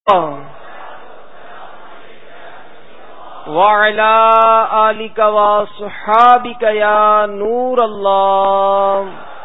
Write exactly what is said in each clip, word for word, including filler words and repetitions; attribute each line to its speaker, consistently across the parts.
Speaker 1: وعلى آلك وصحابك يا نور اللہ.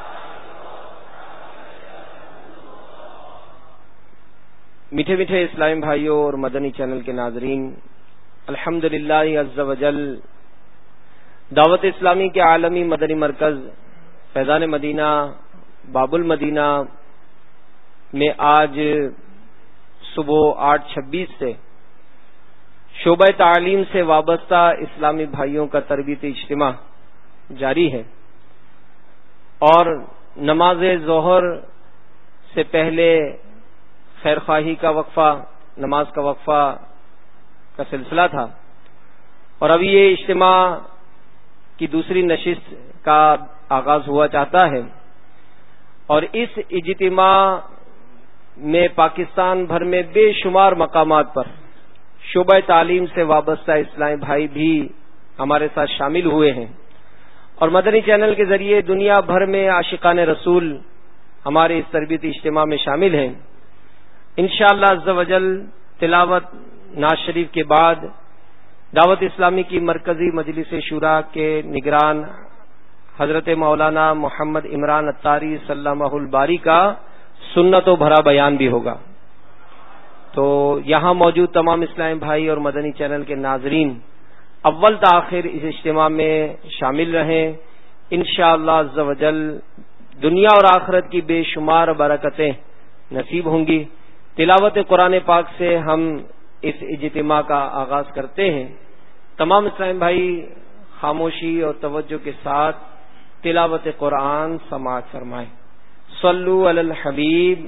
Speaker 1: میٹھے میٹھے اسلامی بھائیوں اور مدنی چینل کے ناظرین، الحمدللہ عز وجل دعوت اسلامی کے عالمی مدنی مرکز فیضان مدینہ باب المدینہ میں آج صبح آٹھ چھبیس سے شعبہ تعلیم سے وابستہ اسلامی بھائیوں کا تربیتی اجتماع جاری ہے، اور نماز ظہر سے پہلے خیر خواہی کا وقفہ، نماز کا وقفہ کا سلسلہ تھا، اور ابھی یہ اجتماع کی دوسری نشست کا آغاز ہوا چاہتا ہے. اور اس اجتماع میں پاکستان بھر میں بے شمار مقامات پر شعبہ تعلیم سے وابستہ اسلامی بھائی بھی ہمارے ساتھ شامل ہوئے ہیں، اور مدنی چینل کے ذریعے دنیا بھر میں عاشقان رسول ہمارے اس تربیتی اجتماع میں شامل ہیں. انشاءاللہ عز وجل تلاوت نعت شریف کے بعد دعوت اسلامی کی مرکزی مجلس شورا کے نگران حضرت مولانا محمد عمران اتاری سلمہ الباری کا سنت و بھرا بیان بھی ہوگا. تو یہاں موجود تمام اسلامی بھائی اور مدنی چینل کے ناظرین اول تاخیر اس اجتماع میں شامل رہیں. انشاءاللہ عز وجل دنیا اور آخرت کی بے شمار برکتیں نصیب ہوں گی. تلاوت قرآن پاک سے ہم اس اجتماع کا آغاز کرتے ہیں. تمام اسلامی بھائی خاموشی اور توجہ کے ساتھ تلاوت قرآن سماعت فرمائیں. صلو علی الحبیب.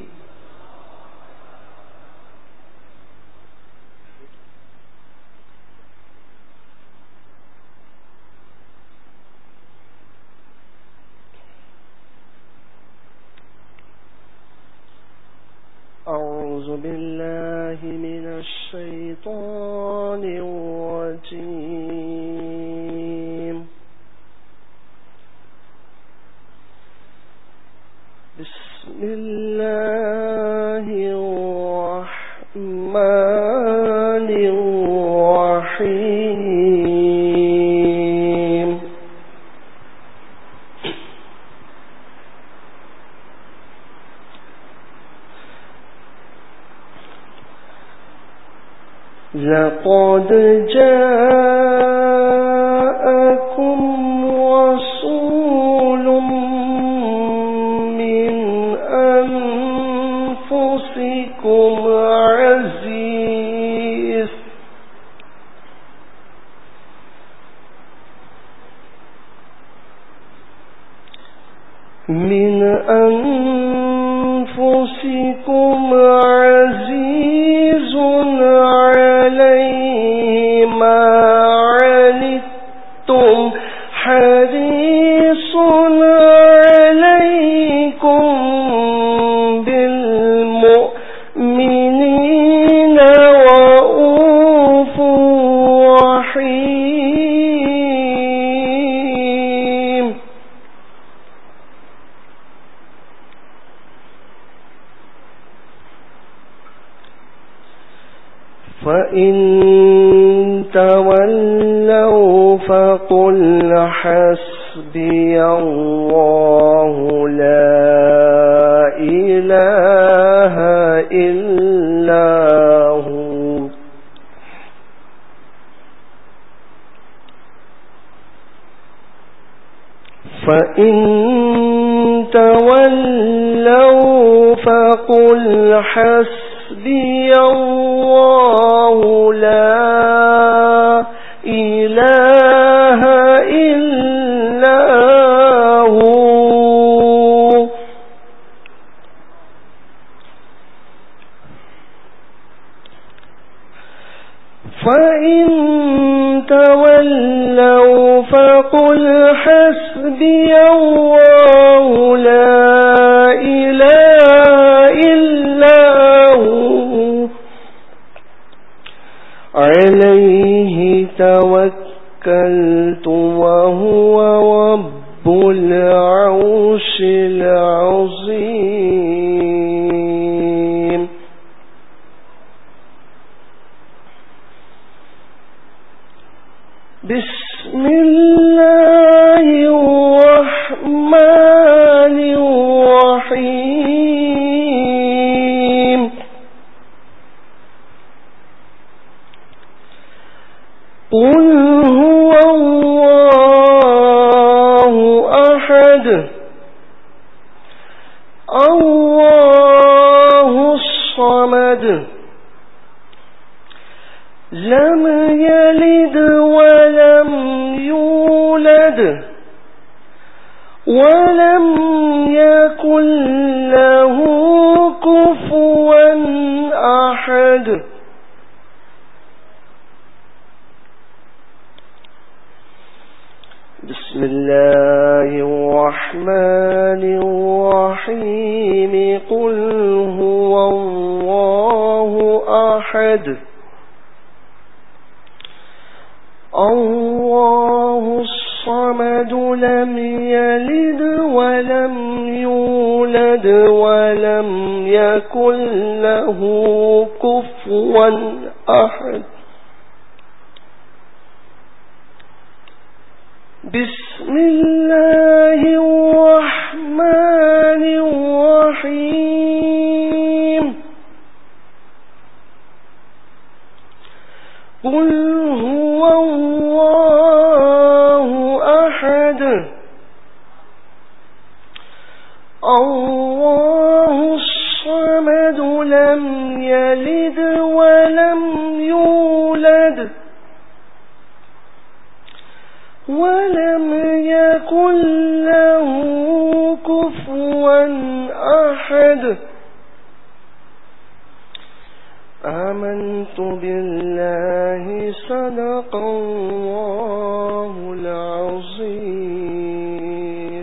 Speaker 2: أعوذ بالله من الشيطان الرجيم. بسم الله الرحمن الرحيم. لقد جاءكم رسول من أنفسكم عزيز من أنفسكم عزيز عليه ما عنتم حريص عليكم بالمؤمنين رءوف رحيم. فإن تولوا فقل حسبي الله لا إله إلا هو فإن تولوا فقل حسبي الله لا إله إلا هو فإن تولوا فقل حسبي الله لا إله إلا هو عليه توكلت وهو رب العرش العظيم. بسم الله الرحمن الرحيم قل هو الله أحد الله الصمد لم يلد ولم يولد ولم يكن له كفوا أحد بسم الله الرحمن الرحيم قل هو الله أحد الله الصمد لم يلد ولم يولد ولم يكن له كفوا أحد بسم الله الرحمن الرحيم قل هو الله أحد الله الصمد لم يلد ولم يولد ولم يكن له كفوا أحد آمنت بالله صدق الله العظيم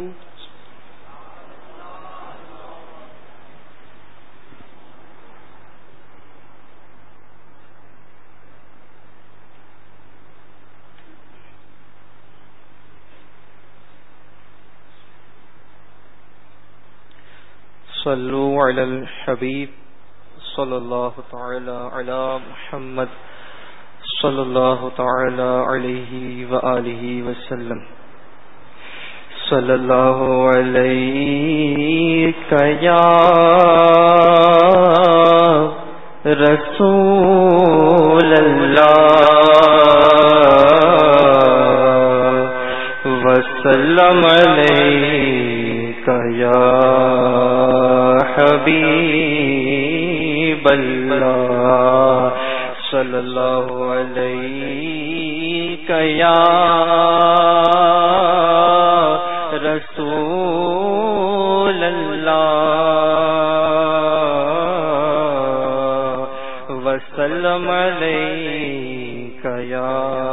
Speaker 3: صلوا علی الحبیب صلی اللہ تعالی علی محمد صلی اللہ تعالی علیہ وآلہ وسلم صلی اللہ علیہ یا رسول اللہ وسلم علیہ یا حبیب اللہ صلی اللہ علیہ یا رسول اللہ وسلم علیہ یا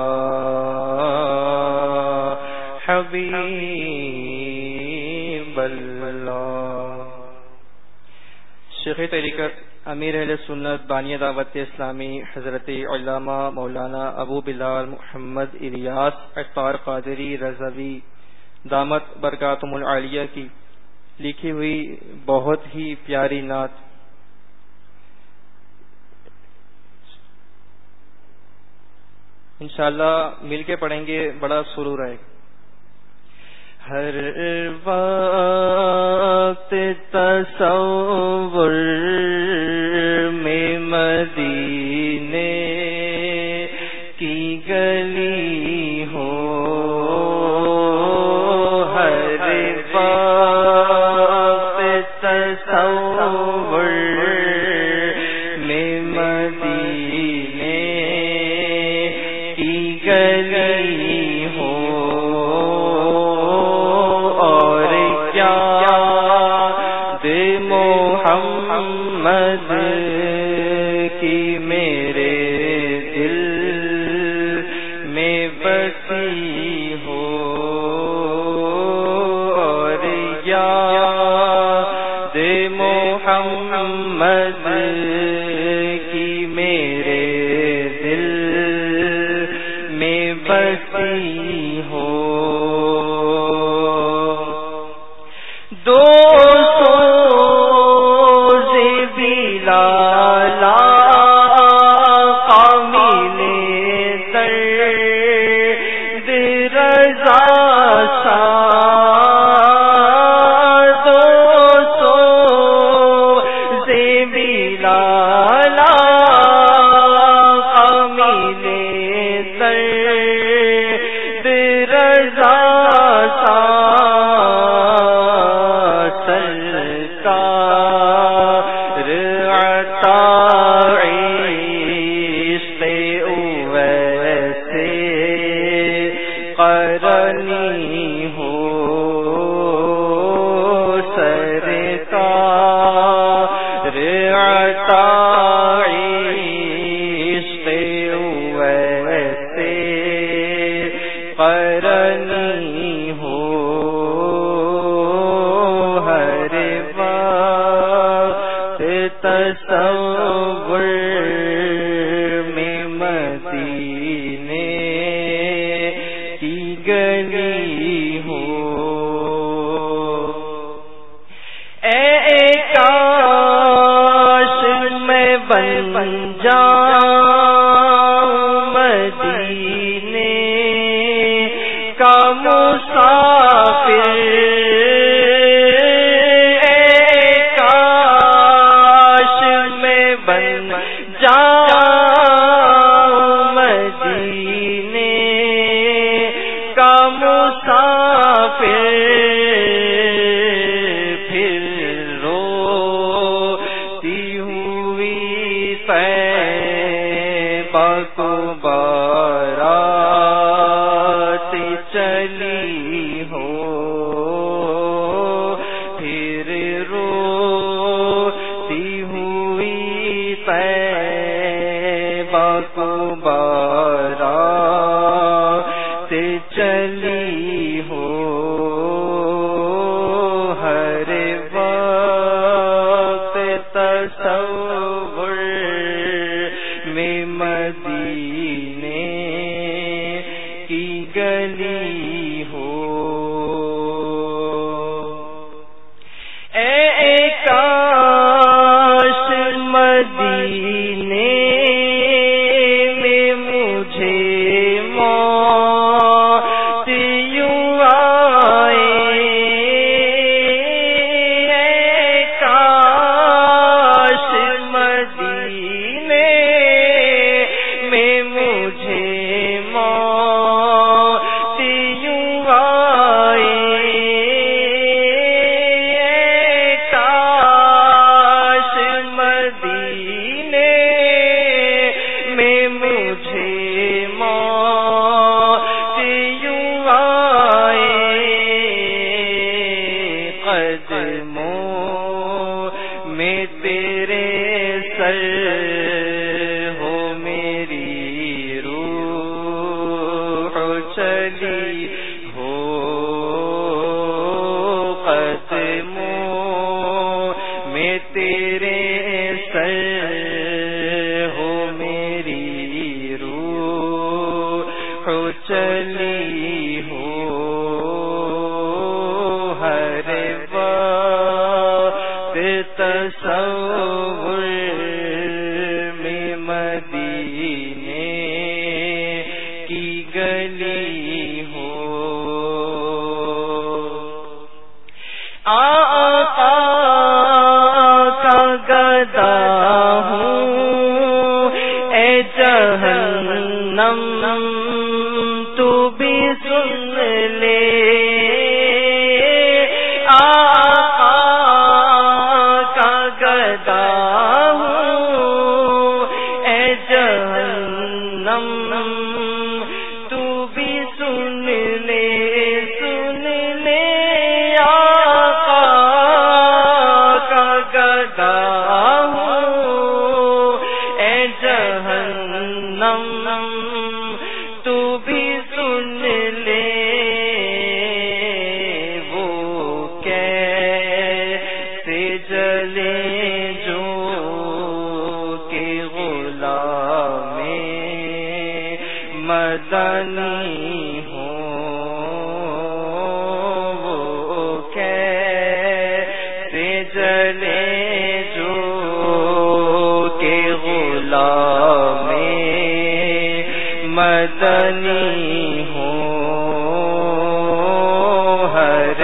Speaker 3: حبیب اللہ۔ شیخ طریقت امیر اہل سنت بانی دعوت اسلامی حضرت علامہ مولانا ابو بلال محمد الیاس اختار قادری رضوی دامت برکاتہم العالیہ کی لکھی ہوئی بہت ہی پیاری نعت انشاءاللہ مل کے پڑھیں گے، بڑا سرور آئے گا۔ ہر وقت تصور میں مدینے کی گلی ہو، ہر وقت تصور میں مدینے کی گلی ہو، محمد کی میرے دل میں بسی ہو، اور یاد محمد کی میرے دل میں بسی ہو۔ دو
Speaker 2: قرنی ہو ہر وقت تصور میں مدینے کی گلی ہو. اے کاش میں بن جاؤں مدینے کا مسافر. اے کاش میں بن جاؤں مدینے کا مسافر. بارات چلی ہو پھر روتی ہوئی طیبہ کو بارات چلی ہو ہر وقت تصور میں مدینے کی گلی ہو. اے کاش مدینے میں مجھے موت یوں آئے. اے کاش مدینے میں مجھے موت یوں آئے. کاش مدینے میں مجھے موت یوں آئے. قدموں میں تیرے سر ہو میری روح چلی ہو. قدموں میں تیرے سر ہو میری روح چلی ہو ہر وقت تصور میں مدینے کی گلی ہو. آقا کا گدا ہوں اے جہنم تو بھی سن لے. آقا کا گدا ہوں اے جہنم تو بھی سن لے. سن لے آقا کا گدا ہوں اے جہنم تو بھی سن لے. وہ کیسے جلے جو کہ غلام مدنی ہوں. وہ کیسے جلے جو کہ غلام مدنی ہوں ہر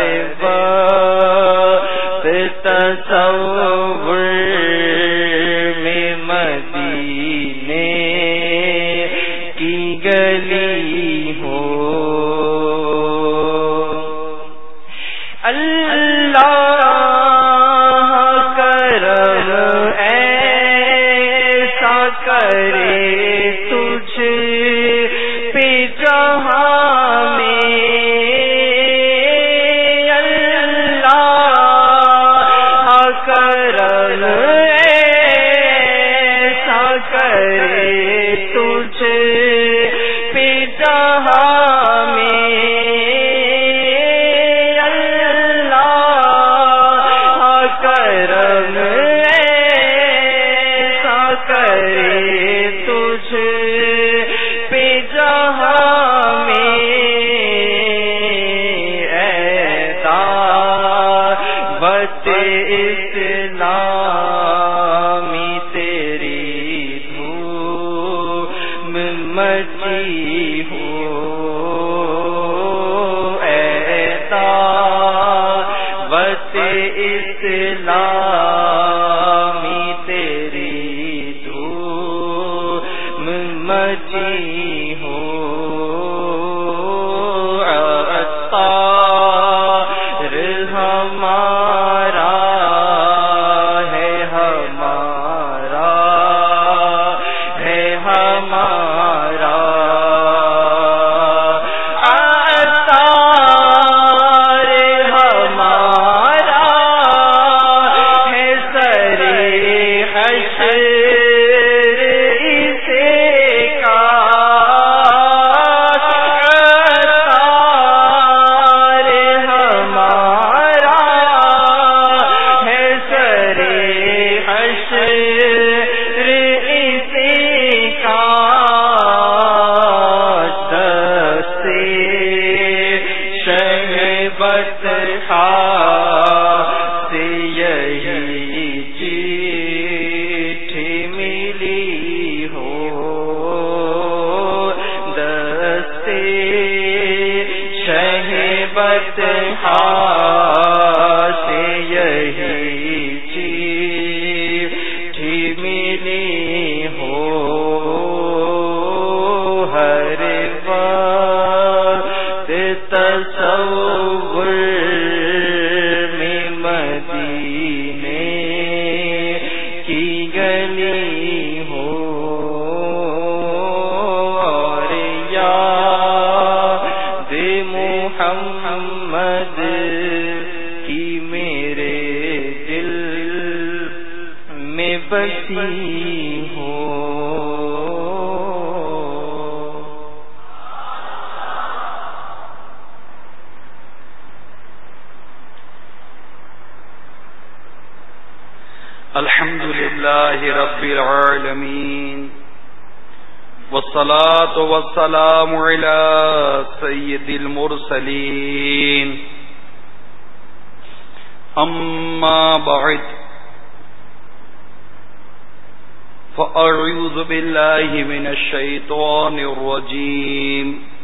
Speaker 2: وقت تصور میں مدینے کی گلی ہو. اللہ کرم ایسا کرے تجھ پہ جہاں میں. اللہ کرم ایسا کرے تجھ پہ جہاں میں. مچی ہو اے دعوت اسلامی تیری دھوم مچی ہو عطار ہمارا ہے ہمارا ہے ہمارا عطار ہمارا ہے سرے حشر اسے کاش عطار ہمارا ہے سرے حشر اسے کاش دستے شہبت سے یہی چیٹھی ملی ہو دستے شہبت سے یہی چیٹھی ملی ہو ہر وقت تصور میں مدینے کی گلی ہو اور یاد محمد کی میرے دل میں بسی ہو.
Speaker 3: الحمد للہ رب العالمین والصلاة والسلام علی سید المرسلین اما بعد فاعوذ باللہ من الشیطان الرجیم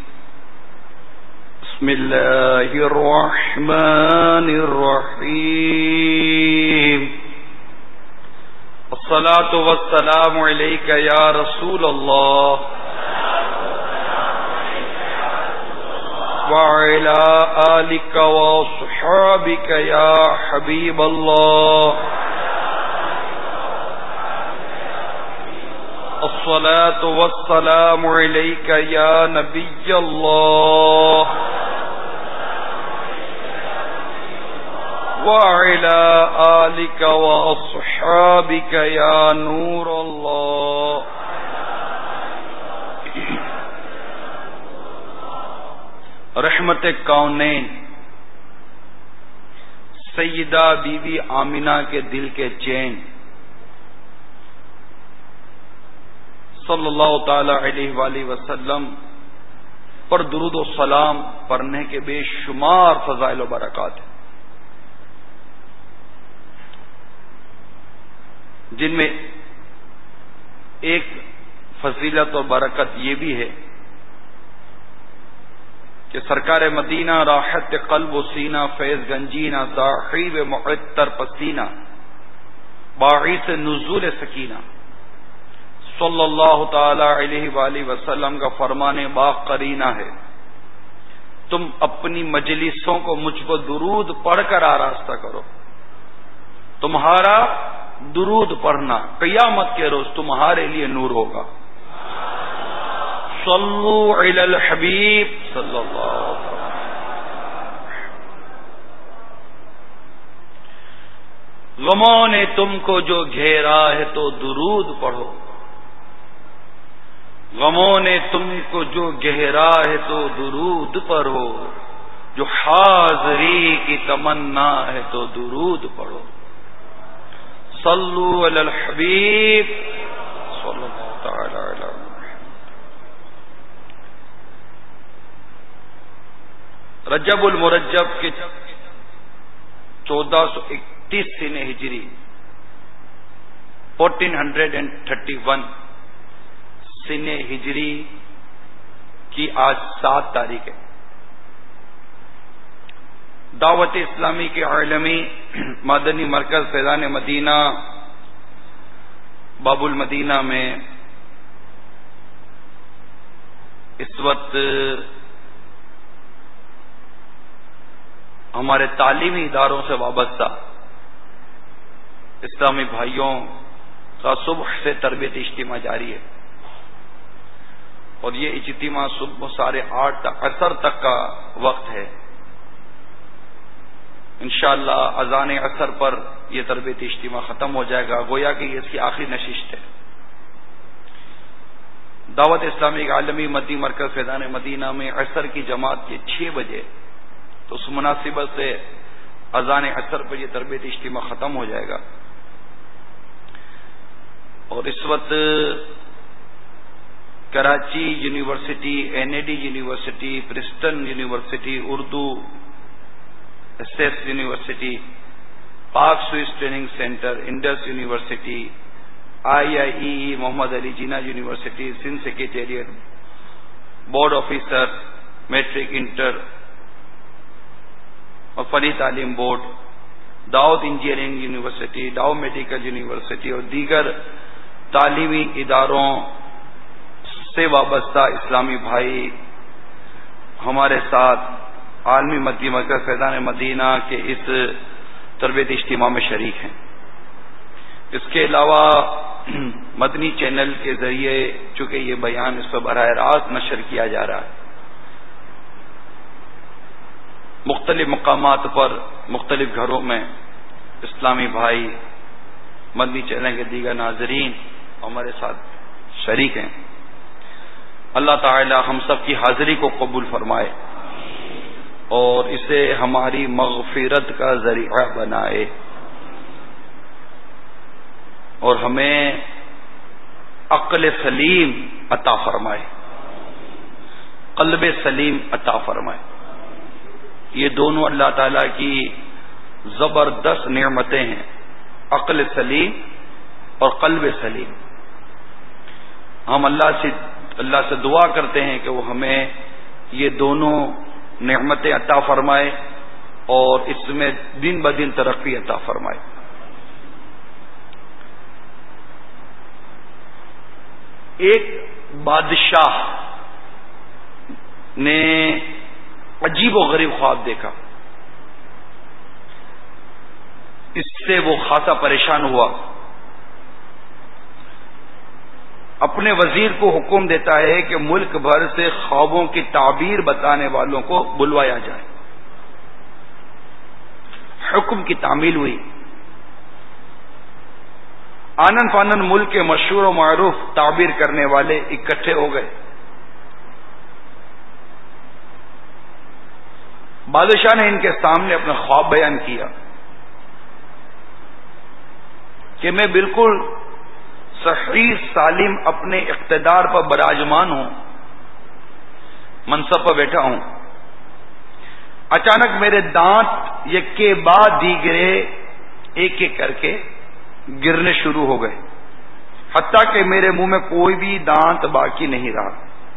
Speaker 3: بسم اللہ الرحمن الرحیم الصلاة والسلام علیک یا رسول اللہ وعلی آلک وصحابک یا حبیب اللہ الصلاة والسلام علیک یا نبی اللہ وعلى آلك وأصحابك يا نور الله. رحمت کونین سیدہ بی بی آمنہ کے دل کے چین صلی اللہ تعالی علیہ وآلہ وسلم پر درود و سلام پڑھنے کے بے شمار فضائل و برکات ہیں، جن میں ایک فضیلت اور برکت یہ بھی ہے کہ سرکار مدینہ راحت قلب و سینہ فیض گنجینہ صاحب معطر پسینہ باعث نزول سکینہ صلی اللہ تعالی علیہ وآلہ وسلم کا فرمان باق قرینہ ہے، تم اپنی مجلسوں کو مجھ کو درود پڑھ کر آراستہ کرو، تمہارا درود پڑھنا قیامت کے روز تمہارے لیے نور ہوگا. صلو علی الحبیب صلی اللہ علیہ وسلم. غموں نے تم کو جو گھیرا ہے تو درود پڑھو، غموں نے تم کو جو گہرا ہے تو درود پڑھو، جو حاضری کی تمنا ہے تو درود پڑھو. صلو علی الحبیب صلی اللہ تعالی علیہ وسلم. رجب المرجب کے چودہ سو اکتیس سن ہجری fourteen hundred and thirty one سن ہجری کی آج سات تاریخ ہے. دعوت اسلامی کے عالمی مدنی مرکز فیضان مدینہ باب المدینہ میں اس وقت ہمارے تعلیمی اداروں سے وابستہ اسلامی بھائیوں کا صبح سے تربیت اجتماع جاری ہے، اور یہ اجتماع صبح ساڑھے آٹھ تک عصر تک کا وقت ہے. انشاءاللہ اذان عصر پر یہ تربیت اجتماع ختم ہو جائے گا، گویا کہ یہ اس کی آخری نشست ہے. دعوت اسلامی کا عالمی مدنی مرکز فیضان مدینہ میں عصر کی جماعت کے چھ بجے، تو اس مناسبت سے اذان عصر پر یہ تربیت اجتماع ختم ہو جائے گا. اور اس وقت Karachi university, N E D university, Preston university, Urdu S university, Pak Swiss training centre, Indus university, I I E Muhammad Ali Jinnah university, Sindh secretariat, board officer, matric inter اور فنی تعلیم board, Dawood engineering university, Dow medical university اور دیگر تعلیمی اداروں سے وابستہ اسلامی بھائی ہمارے ساتھ عالمی مدنی مرکز فیضان مدینہ کے اس تربیت اجتماع میں شریک ہیں. اس کے علاوہ مدنی چینل کے ذریعے چونکہ یہ بیان اس پر براہ راست نشر کیا جا رہا ہے، مختلف مقامات پر مختلف گھروں میں اسلامی بھائی مدنی چینل کے دیگر ناظرین ہمارے ساتھ شریک ہیں. اللہ تعالی ہم سب کی حاضری کو قبول فرمائے اور اسے ہماری مغفرت کا ذریعہ بنائے، اور ہمیں عقل سلیم عطا فرمائے، قلب سلیم عطا فرمائے. یہ دونوں اللہ تعالی کی زبردست نعمتیں ہیں، عقل سلیم اور قلب سلیم. ہم اللہ سے اللہ سے دعا کرتے ہیں کہ وہ ہمیں یہ دونوں نعمتیں عطا فرمائے اور اس میں دن بدن ترقی عطا فرمائے. ایک بادشاہ نے عجیب و غریب خواب دیکھا، اس سے وہ خاصا پریشان ہوا. اپنے وزیر کو حکم دیتا ہے کہ ملک بھر سے خوابوں کی تعبیر بتانے والوں کو بلوایا جائے. حکم کی تعمیل ہوئی. آنن فانن ملک کے مشہور و معروف تعبیر کرنے والے اکٹھے ہو گئے. بادشاہ نے ان کے سامنے اپنا خواب بیان کیا کہ میں بالکل صحیح سالم اپنے اقتدار پر براجمان ہوں، منصب پر بیٹھا ہوں. اچانک میرے دانت یک کے بعد دیگرے ایک ایک کر کے گرنے شروع ہو گئے، حتیٰ کہ میرے منہ میں کوئی بھی دانت باقی نہیں رہا.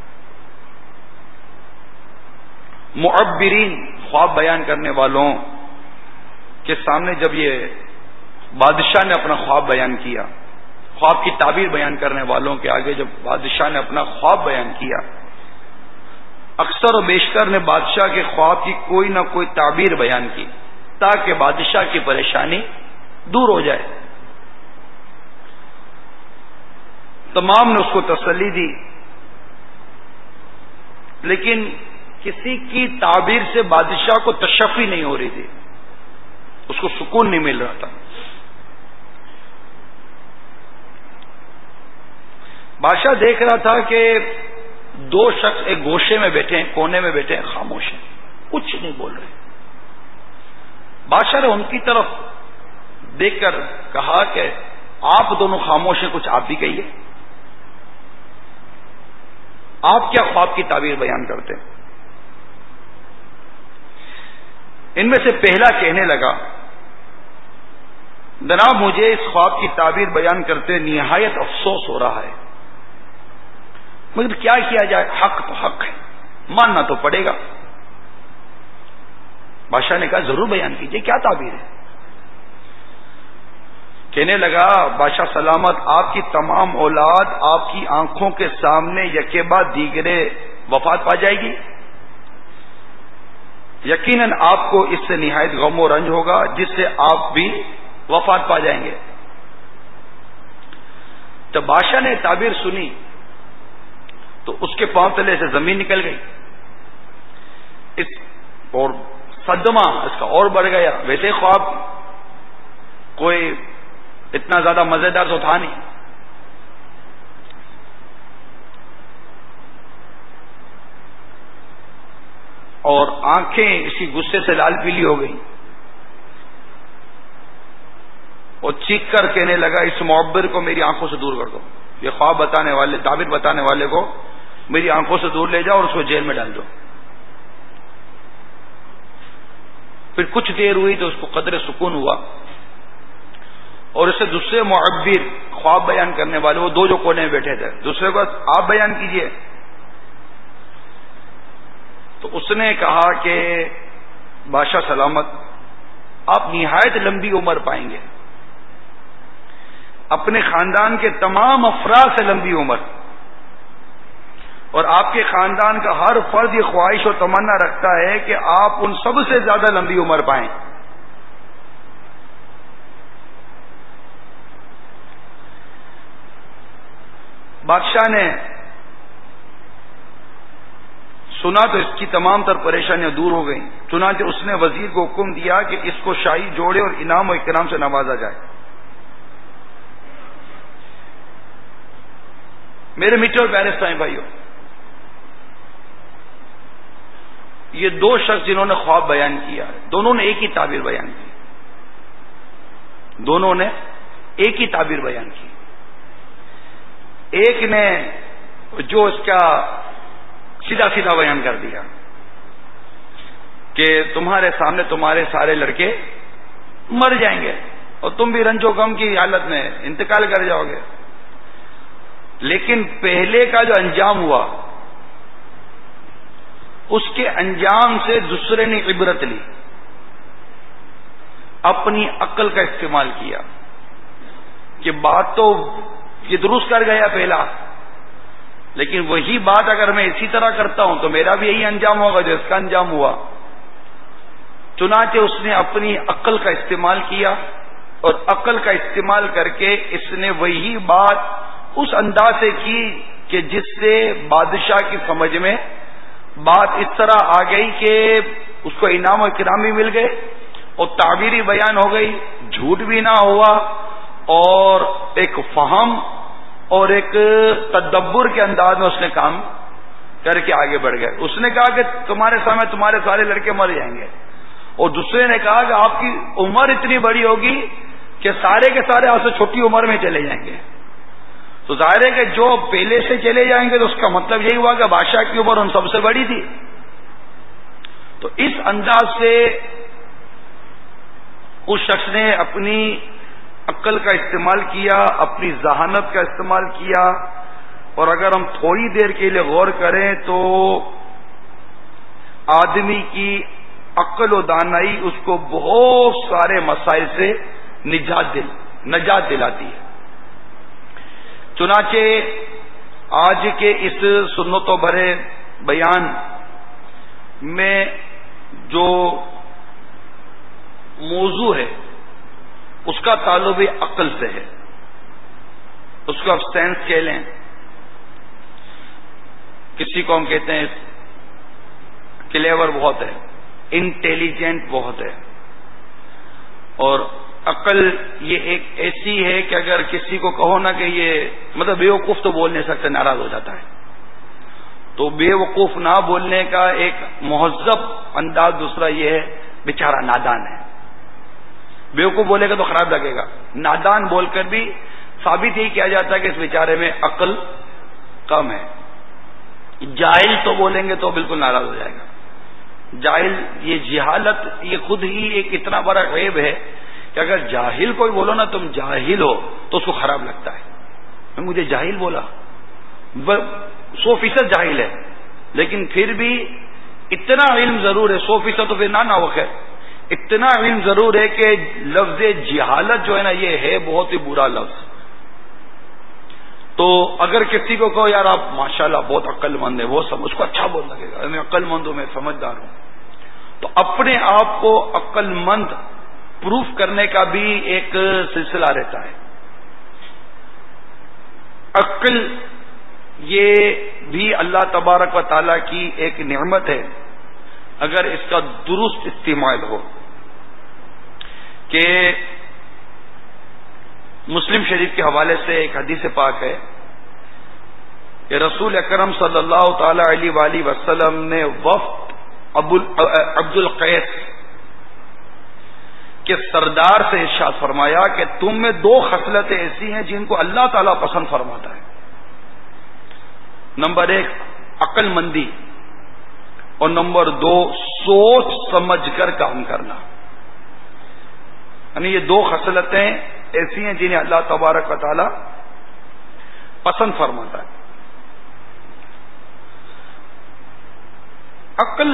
Speaker 3: معبرین خواب بیان کرنے والوں کے سامنے جب یہ بادشاہ نے اپنا خواب بیان کیا، خواب کی تعبیر بیان کرنے والوں کے آگے جب بادشاہ نے اپنا خواب بیان کیا، اکثر و بیشتر نے بادشاہ کے خواب کی کوئی نہ کوئی تعبیر بیان کی تاکہ بادشاہ کی پریشانی دور ہو جائے. تمام نے اس کو تسلی دی، لیکن کسی کی تعبیر سے بادشاہ کو تشفی نہیں ہو رہی تھی، اس کو سکون نہیں مل رہا تھا. بادشاہ دیکھ رہا تھا کہ دو شخص ایک گوشے میں بیٹھے ہیں، کونے میں بیٹھے ہیں، خاموش ہیں، کچھ نہیں بول رہے. بادشاہ نے ان کی طرف دیکھ کر کہا کہ آپ دونوں خاموش ہیں، کچھ آپ بھی کہیے، آپ کیا خواب کی تعبیر بیان کرتے ہیں؟ ان میں سے پہلا کہنے لگا، جناب مجھے اس خواب کی تعبیر بیان کرتے نہایت افسوس ہو رہا ہے. مگر کیا کیا جائے، حق تو حق ہے، ماننا تو پڑے گا۔ بادشاہ نے کہا ضرور بیان کیجئے، کیا تعبیر ہے؟ کہنے لگا بادشاہ سلامت، آپ کی تمام اولاد آپ کی آنکھوں کے سامنے یکے بعد دیگرے وفات پا جائے گی، یقیناً آپ کو اس سے نہایت غم و رنج ہوگا جس سے آپ بھی وفات پا جائیں گے۔ جب بادشاہ نے تعبیر سنی تو اس کے پاؤں تلے سے زمین نکل گئی، اس اور صدمہ اس کا اور بڑھ گیا۔ ویسے خواب کوئی اتنا زیادہ مزیدار تو تھا نہیں، اور آنکھیں اسی غصے سے لال پیلی ہو گئی، اور چیخ کر کہنے لگا اس معبر کو میری آنکھوں سے دور کر دو، یہ خواب بتانے والے تعبیر بتانے والے کو میری آنکھوں سے دور لے جاؤ اور اس کو جیل میں ڈال دو۔ پھر کچھ دیر ہوئی تو اس کو قدر سکون ہوا، اور اسے دوسرے معبر خواب بیان کرنے والے، وہ دو جو کونے میں بیٹھے تھے، دوسرے کو آپ بیان کیجئے۔ تو اس نے کہا کہ بادشاہ سلامت، آپ نہایت لمبی عمر پائیں گے، اپنے خاندان کے تمام افراد سے لمبی عمر، اور آپ کے خاندان کا ہر فرد یہ خواہش و تمنا رکھتا ہے کہ آپ ان سب سے زیادہ لمبی عمر پائیں۔ بادشاہ نے سنا تو اس کی تمام تر پریشانیاں دور ہو گئیں، چنانچہ اس نے وزیر کو حکم دیا کہ اس کو شاہی جوڑے اور انعام و اکرام سے نوازا جائے۔ میرے میٹھے اور پیارے اسلامی بھائیوں، یہ دو شخص جنہوں نے خواب بیان کیا ہے، دونوں نے ایک ہی تعبیر بیان کی، دونوں نے ایک ہی تعبیر بیان کی۔ ایک نے جو اس کا سیدھا سیدھا بیان کر دیا کہ تمہارے سامنے تمہارے سارے لڑکے مر جائیں گے اور تم بھی رنج و غم کی حالت میں انتقال کر جاؤ گے، لیکن پہلے کا جو انجام ہوا اس کے انجام سے دوسرے نے عبرت لی، اپنی عقل کا استعمال کیا کہ بات تو یہ درست کر گیا پہلا، لیکن وہی بات اگر میں اسی طرح کرتا ہوں تو میرا بھی یہی انجام ہوگا جو اس کا انجام ہوا۔ چنانچہ اس نے اپنی عقل کا استعمال کیا، اور عقل کا استعمال کر کے اس نے وہی بات اس انداز سے کی کہ جس سے بادشاہ کی سمجھ میں بات اس طرح آ گئی کہ اس کو انعام و اکرام بھی مل گئے اور تعبیری بیان ہو گئی، جھوٹ بھی نہ ہوا، اور ایک فہم اور ایک تدبر کے انداز میں اس نے کام کر کے آگے بڑھ گئے۔ اس نے کہا کہ تمہارے سامنے تمہارے سارے لڑکے مر جائیں گے، اور دوسرے نے کہا کہ آپ کی عمر اتنی بڑی ہوگی کہ سارے کے سارے آپ سے چھوٹی عمر میں چلے جائیں گے۔ تو ظاہر ہے کہ جو پہلے سے چلے جائیں گے تو اس کا مطلب یہی ہوا کہ بادشاہ کی عمر ان سب سے بڑی تھی۔ تو اس انداز سے اس شخص نے اپنی عقل کا استعمال کیا، اپنی ذہانت کا استعمال کیا، اور اگر ہم تھوڑی دیر کے لیے غور کریں تو آدمی کی عقل و دانائی اس کو بہت سارے مسائل سے نجات دل نجات دلاتی ہے۔ چنانچہ آج کے اس سنت و بھرے بیان میں جو موضوع ہے اس کا تعلق عقل سے ہے، اس کو آپ سینس کہہ لیں، کسی کو ہم کہتے ہیں کلیور بہت ہے، انٹیلیجنٹ بہت ہے، اور عقل یہ ایک ایسی ہے کہ اگر کسی کو کہو نا کہ یہ مطلب بے وقوف تو بول نہیں سکتے، ناراض ہو جاتا ہے۔ تو بے وقوف نہ بولنے کا ایک مہذب انداز دوسرا یہ ہے بیچارہ نادان ہے۔ بے وقوف بولے گا تو خراب لگے گا، نادان بول کر بھی ثابت یہی کیا جاتا ہے کہ اس بیچارے میں عقل کم ہے۔ جاہل تو بولیں گے تو بالکل ناراض ہو جائے گا۔ جاہل، یہ جہالت یہ خود ہی ایک اتنا بڑا عیب ہے کہ اگر جاہل کوئی بولو نا تم جاہل ہو تو اس کو خراب لگتا ہے، مجھے جاہل بولا، سو فیصد جاہل ہے، لیکن پھر بھی اتنا علم ضرور ہے، سو فیصد تو پھر نہ نہ وقت، اتنا علم ضرور ہے کہ لفظ جہالت جو ہے نا یہ ہے بہت ہی برا لفظ. تو اگر کسی کو کہو یار آپ ماشاءاللہ بہت عقل مند ہے، وہ سب اس کو اچھا بول لگے گا، میں عقل مند ہوں، میں سمجھدار ہوں. تو اپنے آپ کو عقل مند پروف کرنے کا بھی ایک سلسلہ رہتا ہے. عقل یہ بھی اللہ تبارک و تعالی کی ایک نعمت ہے اگر اس کا درست استعمال ہو. کہ مسلم شریف کے حوالے سے ایک حدیث پاک ہے کہ رسول اکرم صلی اللہ تعالی علیہ وآلہ وسلم نے وفد عبد القیس کے سردار سے ارشاد فرمایا کہ تم میں دو خصلتیں ایسی ہیں جن کو اللہ تعالیٰ پسند فرماتا ہے. نمبر ایک عقل مندی، اور نمبر دو سوچ سمجھ کر کام کرنا. یعنی یہ دو خصلتیں ایسی ہیں جنہیں اللہ تبارک و تعالی پسند فرماتا ہے. عقل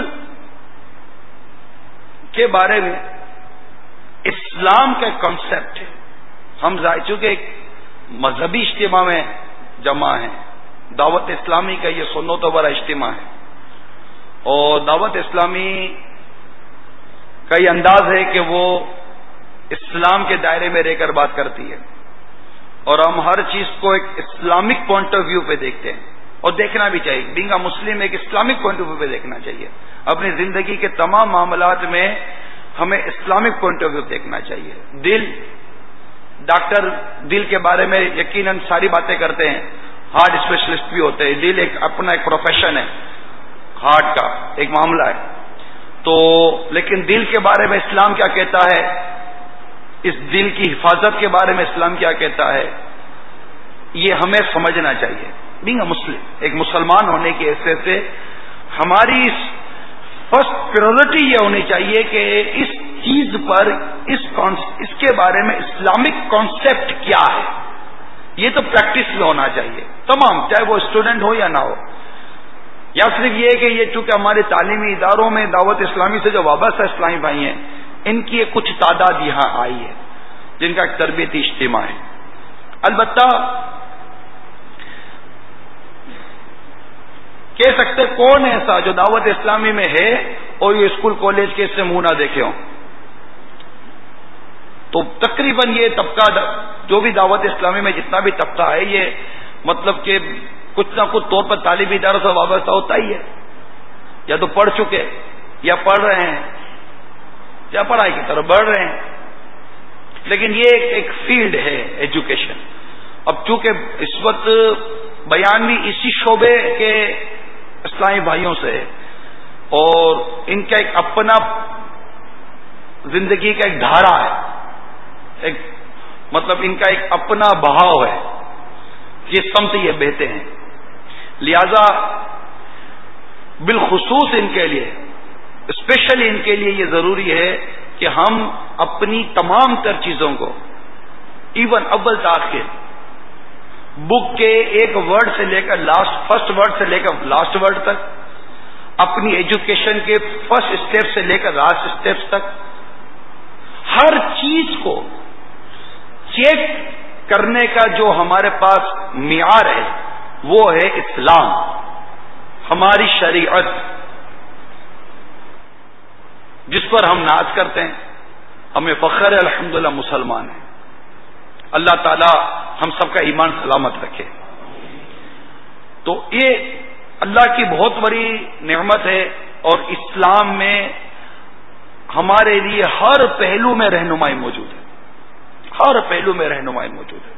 Speaker 3: کے بارے میں اسلام کا کانسیپٹ ہے. ہم چونکہ ایک مذہبی اجتماع میں جمع ہیں، دعوت اسلامی کا یہ سنت و برا اجتماع ہے، اور دعوت اسلامی کا یہ انداز ہے کہ وہ اسلام کے دائرے میں رہ کر بات کرتی ہے، اور ہم ہر چیز کو ایک اسلامک پوائنٹ آف ویو پہ دیکھتے ہیں، اور دیکھنا بھی چاہیے. بینگ اے مسلم ایک اسلامک پوائنٹ آف ویو پہ دیکھنا چاہیے. اپنی زندگی کے تمام معاملات میں ہمیں اسلامک پوائنٹ آف ویو دیکھنا چاہیے. دل، ڈاکٹر دل کے بارے میں یقیناً ساری باتیں کرتے ہیں، ہارٹ اسپیشلسٹ بھی ہوتے ہیں. دل ایک اپنا ایک پروفیشن ہے، ہارٹ کا ایک معاملہ ہے. تو لیکن دل کے بارے میں اسلام کیا کہتا ہے، اس دل کی حفاظت کے بارے میں اسلام کیا کہتا ہے، یہ ہمیں سمجھنا چاہیے. بینگ اے مسلم، ایک مسلمان ہونے کی حیثیت سے ہماری فرسٹ پریورٹی یہ ہونی چاہیے کہ اس چیز پر اس اس کے بارے میں اسلامک کانسیپٹ کیا ہے، یہ تو پریکٹس میں ہونا چاہیے تمام، چاہے وہ اسٹوڈنٹ ہو یا نہ ہو. یا صرف یہ کہ یہ چونکہ ہمارے تعلیمی اداروں میں دعوت اسلامی سے جو وابستہ اسلامی بھائی ہیں ان کی ایک کچھ تعداد یہاں آئی ہے جن کا ایک تربیتی اجتماع ہے. البتہ کہہ سکتے کون ایسا جو دعوت اسلامی میں ہے اور یہ اسکول کالج کے اس سے منہ نہ دیکھے ہوں. تو تقریباً یہ طبقہ جو بھی دعوت اسلامی میں جتنا بھی طبقہ ہے یہ مطلب کہ کچھ نہ کچھ طور پر تعلیمی اداروں سے وابستہ ہوتا ہی ہے، یا تو پڑھ چکے یا پڑھ رہے ہیں یا پڑھائی کی طرف بڑھ رہے ہیں. لیکن یہ ایک, ایک فیلڈ ہے ایجوکیشن. اب چونکہ اس وقت بیان بھی اسی شعبے کے اسلامی بھائیوں سے، اور ان کا ایک اپنا زندگی کا ایک دھارا ہے، ایک مطلب ان کا ایک اپنا بہاؤ ہے، یہ سمت یہ بہتے ہیں. لہذا بالخصوص ان کے لیے، اسپیشلی ان کے لیے یہ ضروری ہے کہ ہم اپنی تمام تر چیزوں کو ایون اول تاخیر بک کے ایک ورڈ سے لے کر لاسٹ فرسٹ ورڈ سے لے کر لاسٹ ورڈ تک، اپنی ایجوکیشن کے فرسٹ اسٹیپ سے لے کر لاسٹ اسٹیپس تک ہر چیز کو چیک کرنے کا جو ہمارے پاس معیار ہے وہ ہے اسلام، ہماری شریعت جس پر ہم ناز کرتے ہیں. ہمیں فخر ہے الحمدللہ مسلمان ہیں. اللہ تعالی ہم سب کا ایمان سلامت رکھے. تو یہ اللہ کی بہت بڑی نعمت ہے، اور اسلام میں ہمارے لیے ہر پہلو میں رہنمائی موجود ہے، ہر پہلو میں رہنمائی موجود ہے.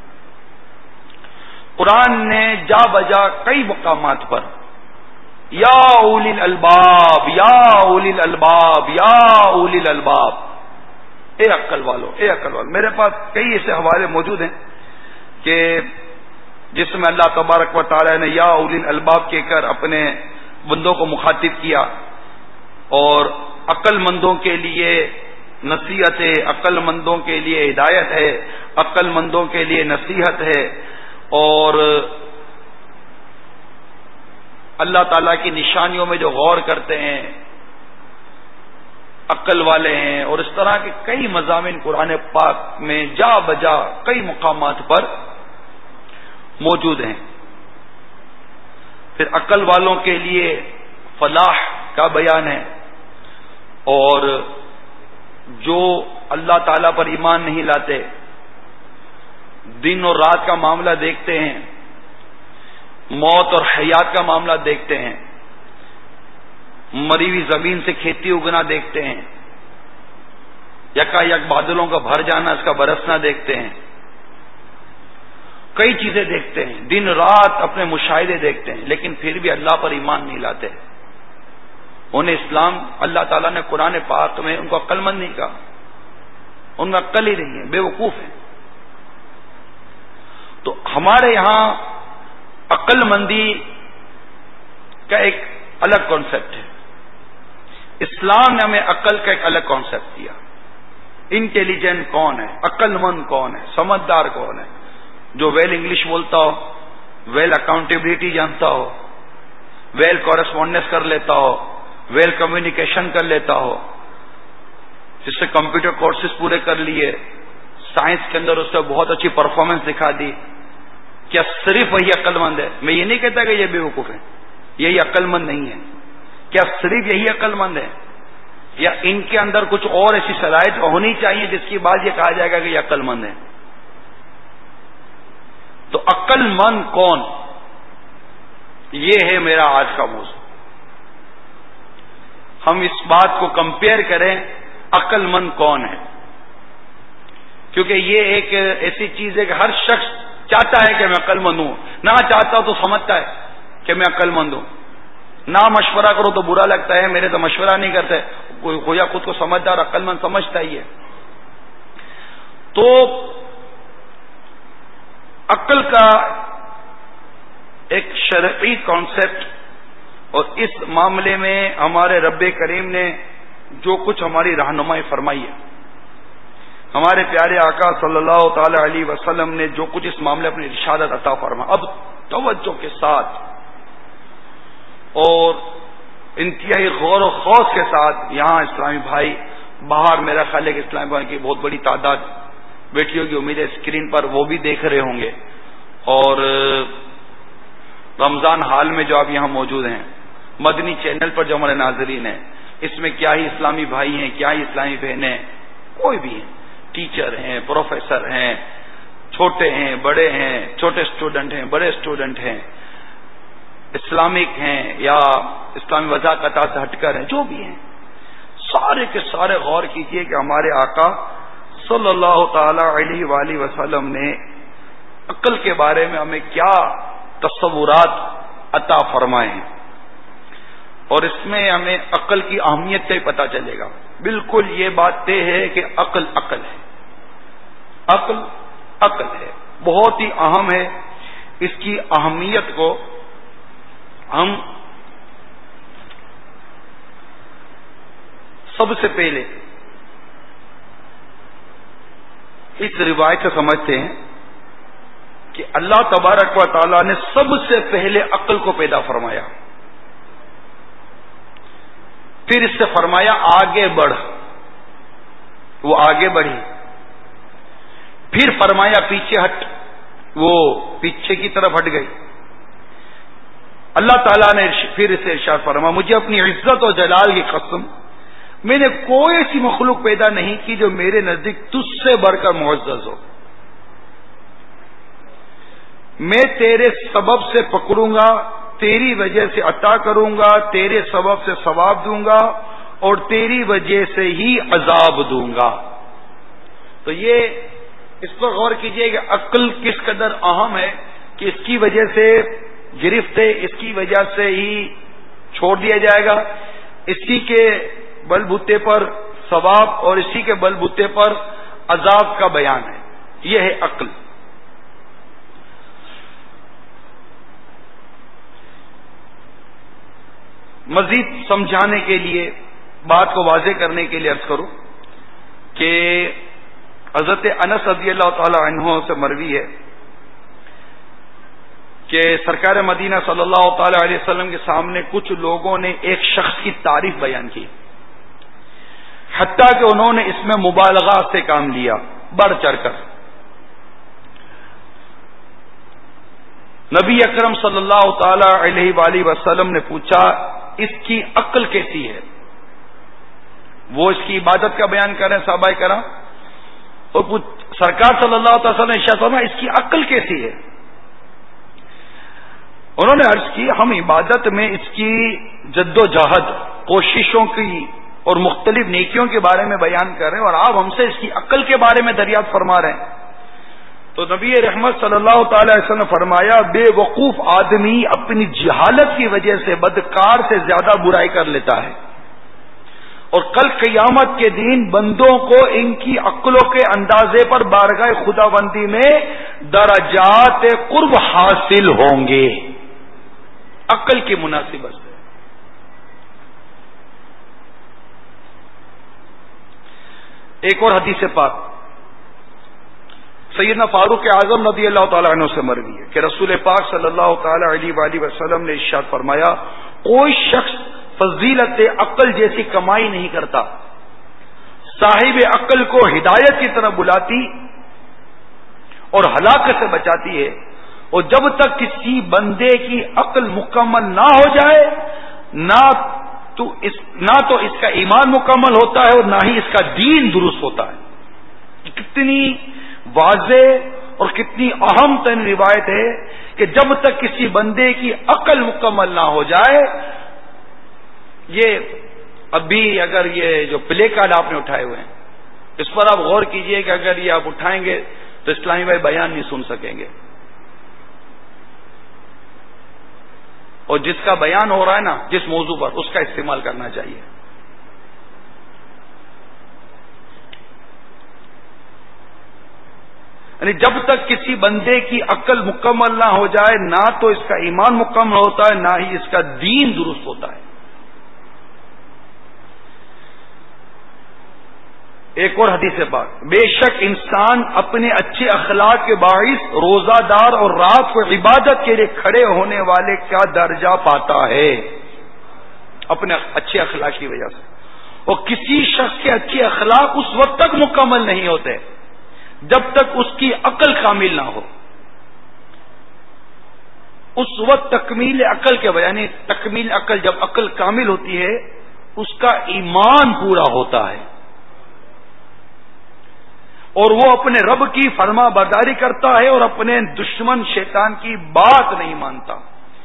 Speaker 3: قرآن نے جا بجا کئی مقامات پر یا اولی الالباب یا اولی الالباب یا اولی الالباب، اے عقل والو اے عقل والو. میرے پاس کئی ایسے حوالے موجود ہیں کہ جس میں اللہ تبارک و تعالی نے یا اولی الالباب کہہ کر اپنے بندوں کو مخاطب کیا، اور عقل مندوں کے لیے نصیحت ہے، عقل مندوں کے لیے ہدایت ہے، عقل مندوں کے لیے نصیحت ہے، اور اللہ تعالیٰ کی نشانیوں میں جو غور کرتے ہیں عقل والے ہیں، اور اس طرح کے کئی مضامین قرآن پاک میں جا بجا کئی مقامات پر موجود ہیں۔ پھر عقل والوں کے لیے فلاح کا بیان ہے، اور جو اللہ تعالیٰ پر ایمان نہیں لاتے، دن اور رات کا معاملہ دیکھتے ہیں، موت اور حیات کا معاملہ دیکھتے ہیں، مری ہوئی زمین سے کھیتی اگنا دیکھتے ہیں، یکا یک بادلوں کا بھر جانا، اس کا برسنا دیکھتے ہیں، کئی چیزیں دیکھتے ہیں، دن رات اپنے مشاہدے دیکھتے ہیں، لیکن پھر بھی اللہ پر ایمان نہیں لاتے۔ انہیں اسلام اللہ تعالیٰ نے قرآن پاک میں ان کو عقل مند نہیں کہا، ان میں عقل ہی نہیں ہے، بے وقوف ہیں۔ تو ہمارے یہاں عقل مندی کا ایک الگ کانسیپٹ ہے، اسلام نے ہمیں عقل کا ایک الگ کانسیپٹ دیا۔ انٹیلیجنٹ کون ہے، عقل مند کون ہے، سمجھدار کون ہے؟ جو ویل انگلش بولتا ہو، ویل اکاؤنٹیبلٹی جانتا ہو، ویل کورسپونڈنس کر لیتا ہو، ویل کمیونیکیشن کر لیتا ہو، جس سے کمپیوٹر کورسز پورے کر لیے، سائنس کے اندر اس سے بہت اچھی پرفارمنس دکھا دی، کیا صرف وہی عقل مند ہے؟ میں یہ نہیں کہتا کہ یہ بے وقوف ہے، یہی عقل مند نہیں ہے۔ کیا صرف یہی عقل مند ہے، یا ان کے اندر کچھ اور ایسی صلاحیت ہونی چاہیے جس کی بات یہ کہا جائے گا کہ یہ عقل مند ہے؟ تو عقل مند کون، یہ ہے میرا آج کا موضوع۔ ہم اس بات کو کمپیئر کریں عقل مند کون ہے، کیونکہ یہ ایک ایسی چیز ہے کہ ہر شخص چاہتا ہے کہ میں عقل مند ہوں، نہ چاہتا تو سمجھتا ہے کہ میں عقل مند ہوں، نہ مشورہ کرو تو برا لگتا ہے، میرے تو مشورہ نہیں کرتے، کوئی خود کو سمجھدار عقل مند سمجھتا ہی ہے۔ تو عقل کا ایک شرعی کانسیپٹ، اور اس معاملے میں ہمارے رب کریم نے جو کچھ ہماری رہنمائی فرمائی ہے، ہمارے پیارے آقا صلی اللہ تعالی علیہ وسلم نے جو کچھ اس معاملے اپنی ارشادات عطا فرما، اب توجہ کے ساتھ اور انتہائی غور و خوض کے ساتھ یہاں اسلامی بھائی باہر، میرا خیال ہے کہ اسلامی بھائی کی بہت بڑی تعداد بیٹھی ہوگی، امید ہے اسکرین پر وہ بھی دیکھ رہے ہوں گے، اور رمضان حال میں جو آپ یہاں موجود ہیں، مدنی چینل پر جو ہمارے ناظرین ہیں، اس میں کیا ہی اسلامی بھائی ہیں، کیا ہی اسلامی بہنیں، کوئی بھی ہیں، ٹیچر ہیں، پروفیسر ہیں، چھوٹے ہیں، بڑے ہیں، چھوٹے اسٹوڈنٹ ہیں، بڑے اسٹوڈنٹ ہیں، اسلامک ہیں یا اسلامی وضاحت سے ہٹ کر ہیں، جو بھی ہیں، سارے کے سارے غور کیجئے کہ ہمارے آقا صلی اللہ تعالی علیہ وآلہ وسلم نے عقل کے بارے میں ہمیں کیا تصورات عطا فرمائے ہیں، اور اس میں ہمیں عقل کی اہمیت کا ہی پتہ چلے گا۔ بالکل یہ بات طے ہے کہ عقل عقل ہے، عقل عقل ہے، بہت ہی اہم ہے۔ اس کی اہمیت کو ہم سب سے پہلے اس روایت سے سمجھتے ہیں کہ اللہ تبارک و تعالی نے سب سے پہلے عقل کو پیدا فرمایا، پھر اس سے فرمایا آگے بڑھ، وہ آگے بڑھی، پھر فرمایا پیچھے ہٹ، وہ پیچھے کی طرف ہٹ گئی۔ اللہ تعالیٰ نے پھر اسے ارشاد فرمایا مجھے اپنی عزت اور جلال کی قسم، میں نے کوئی ایسی مخلوق پیدا نہیں کی جو میرے نزدیک تجھ سے بڑھ کر معزز ہو، میں تیرے سبب سے پکڑوں گا، تیری وجہ سے عطا کروں گا، تیرے سبب سے ثواب دوں گا، اور تیری وجہ سے ہی عذاب دوں گا۔ تو یہ اس پر غور کیجئے کہ عقل کس قدر اہم ہے کہ اس کی وجہ سے گرفت ہے، اس کی وجہ سے ہی چھوڑ دیا جائے گا، اسی کے بل بوتے پر ثواب اور اسی کے بل بوتے پر عذاب کا بیان ہے۔ یہ ہے عقل۔ مزید سمجھانے کے لیے، بات کو واضح کرنے کے لیے عرض کروں کہ حضرت انس رضی اللہ تعالی عنہ سے مروی ہے کہ کہ سرکار مدینہ صلی اللہ تعالی علیہ وسلم کے سامنے کچھ لوگوں نے ایک شخص کی تعریف بیان کی، حتیٰ کہ انہوں نے اس میں مبالغہ سے کام لیا، بڑھ چڑھ کر۔ نبی اکرم صلی اللہ تعالی علیہ وآلہ وسلم نے پوچھا اس کی عقل کیسی ہے؟ وہ اس کی عبادت کا بیان کر رہے ہیں صحابہ کرام، اور سرکار صلی اللہ تعالی وسلم نے ارشاد فرمایا اس کی عقل کیسی ہے؟ انہوں نے عرض کی ہم عبادت میں اس کی جد و جہد، کوششوں کی اور مختلف نیکیوں کے بارے میں بیان کر رہے ہیں، اور آپ ہم سے اس کی عقل کے بارے میں دریافت فرما رہے ہیں۔ تو نبی رحمت صلی اللہ تعالی علیہ وسلم نے فرمایا بے وقوف آدمی اپنی جہالت کی وجہ سے بدکار سے زیادہ برائی کر لیتا ہے، اور کل قیامت کے دن بندوں کو ان کی عقلوں کے اندازے پر بارگاہ خداوندی میں درجات قرب حاصل ہوں گے، عقل کی مناسبت سے۔ ایک اور حدیث پاک سیدنا فاروق اعظم رضی اللہ تعالی عنہ سے مروی ہے کہ رسول پاک صلی اللہ تعالی علیہ وآلہ وسلم نے ارشاد فرمایا کوئی شخص فضیلت عقل جیسی کمائی نہیں کرتا، صاحب عقل کو ہدایت کی طرف بلاتی اور ہلاکت سے بچاتی ہے، اور جب تک کسی بندے کی عقل مکمل نہ ہو جائے نہ تو اس نہ تو اس کا ایمان مکمل ہوتا ہے اور نہ ہی اس کا دین درست ہوتا ہے۔ کتنی واضح اور کتنی اہم ترین روایت ہے کہ جب تک کسی بندے کی عقل مکمل نہ ہو جائے، یہ ابھی اگر یہ جو پلے کارڈ آپ نے اٹھائے ہوئے ہیں اس پر آپ غور کیجئے کہ اگر یہ آپ اٹھائیں گے تو اسلامی بھائی بیان نہیں سن سکیں گے، اور جس کا بیان ہو رہا ہے نا جس موضوع پر اس کا استعمال کرنا چاہیے۔ یعنی جب تک کسی بندے کی عقل مکمل نہ ہو جائے نہ تو اس کا ایمان مکمل ہوتا ہے نہ ہی اس کا دین درست ہوتا ہے۔ ایک اور حدیث پاک بے شک انسان اپنے اچھے اخلاق کے باعث روزہ دار اور رات کو عبادت کے لیے کھڑے ہونے والے کا درجہ پاتا ہے، اپنے اچھے اخلاق کی وجہ سے۔ اور کسی شخص کے اچھے اخلاق اس وقت تک مکمل نہیں ہوتے جب تک اس کی عقل کامل نہ ہو۔ اس وقت تکمیل عقل کے یعنی تکمیل عقل جب عقل کامل ہوتی ہے اس کا ایمان پورا ہوتا ہے اور وہ اپنے رب کی فرما برداری کرتا ہے اور اپنے دشمن شیطان کی بات نہیں مانتا۔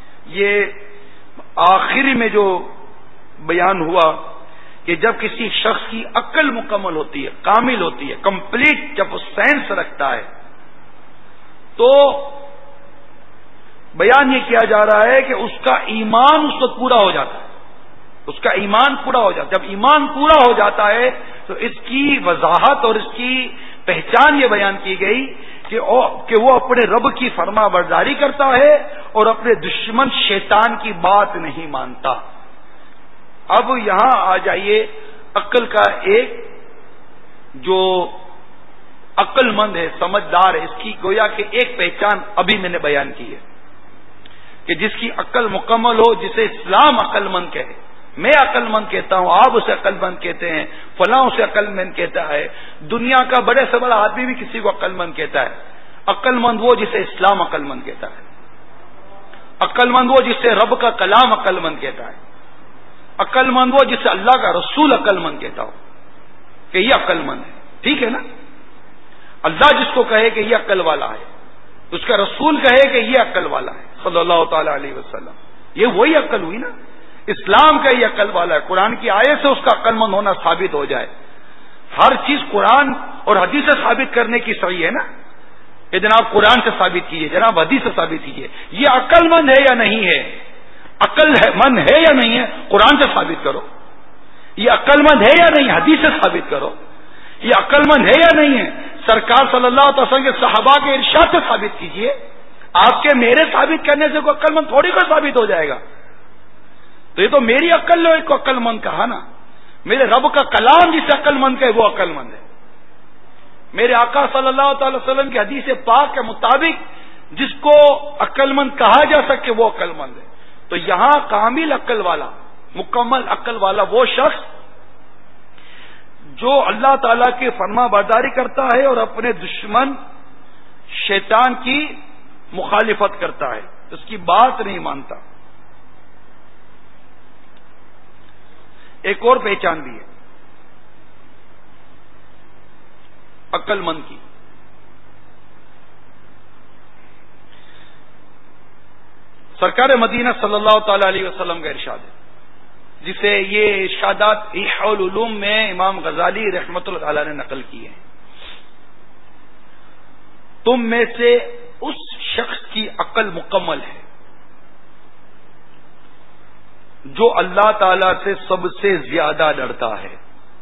Speaker 3: یہ آخری میں جو بیان ہوا کہ جب کسی شخص کی عقل مکمل ہوتی ہے، کامل ہوتی ہے، کمپلیٹ جب وہ سینس رکھتا ہے، تو بیان یہ کیا جا رہا ہے کہ اس کا ایمان اس وقت پورا ہو جاتا ہے، اس کا ایمان پورا ہو جاتا ہے۔ جب ایمان پورا ہو جاتا ہے تو اس کی وضاحت اور اس کی پہچان یہ بیان کی گئی کہ وہ اپنے رب کی فرما برداری کرتا ہے اور اپنے دشمن شیطان کی بات نہیں مانتا۔ اب یہاں آ جائیے عقل کا ایک جو عقل مند ہے، سمجھدار ہے، اس کی گویا کہ ایک پہچان ابھی میں نے بیان کی ہے کہ جس کی عقل مکمل ہو، جسے اسلام عقل مند کہے۔ میں عقل مند کہتا ہوں، آپ اسے عقل مند کہتے ہیں، فلاں اسے عقل مند کہتا ہے، دنیا کا بڑے سے بڑا آدمی بھی کسی کو عقل مند کہتا ہے۔ عقل مند وہ جسے اسلام عقل مند کہتا ہے، عقل مند وہ جسے رب کا کلام عقل مند کہتا ہے، عقل مند وہ جسے اللہ کا رسول عقل مند کہتا ہو کہ یہ عقل مند ہے۔ ٹھیک ہے نا؟ اللہ جس کو کہے کہ یہ عقل والا ہے، اس کا رسول کہے کہ یہ عقل والا ہے صلی اللہ تعالی علیہ وسلم، یہ وہی عقل ہوئی نا۔ اسلام کا یہ عقل والا ہے، قرآن کی آیت سے اس کا عقل مند ہونا ثابت ہو جائے۔ ہر چیز قرآن اور حدیث سے ثابت کرنے کی صحیح ہے نا کہ جناب قرآن سے ثابت کیجیے، جناب حدیث سے ثابت کیجیے، یہ عقل مند ہے یا نہیں ہے، عقل مند ہے یا نہیں ہے قرآن سے ثابت کرو، یہ عقل مند ہے یا نہیں حدیث سے ثابت کرو، یہ عقل مند ہے یا نہیں ہے سرکار صلی اللہ علیہ وسلم کے صحابہ کے ارشاد سے ثابت کیجیے۔ آپ کے میرے ثابت کرنے سے کوئی عقل مند تھوڑی کو ثابت ہو جائے گا۔ تو یہ تو میری عقل نے کو عقل مند کہا نا، میرے رب کا کلام جسے عقل مند کہے وہ عقل مند ہے۔ میرے آقا صلی اللہ تعالی وسلم کی حدیث پاک کے مطابق جس کو عقل مند کہا جا سکے وہ عقل مند ہے. تو یہاں کامل عقل والا، مکمل عقل والا وہ شخص جو اللہ تعالی کی فرما برداری کرتا ہے اور اپنے دشمن شیطان کی مخالفت کرتا ہے، اس کی بات نہیں مانتا. ایک اور پہچان بھی ہے عقل مند کی. سرکار مدینہ صلی اللہ تعالی علیہ وسلم کا ارشاد ہے، جسے یہ ارشادات احیاء العلوم میں امام غزالی رحمۃ اللہ تعالی نے نقل کیے ہیں. تم میں سے اس شخص کی عقل مکمل ہے جو اللہ تعالی سے سب سے زیادہ ڈرتا ہے،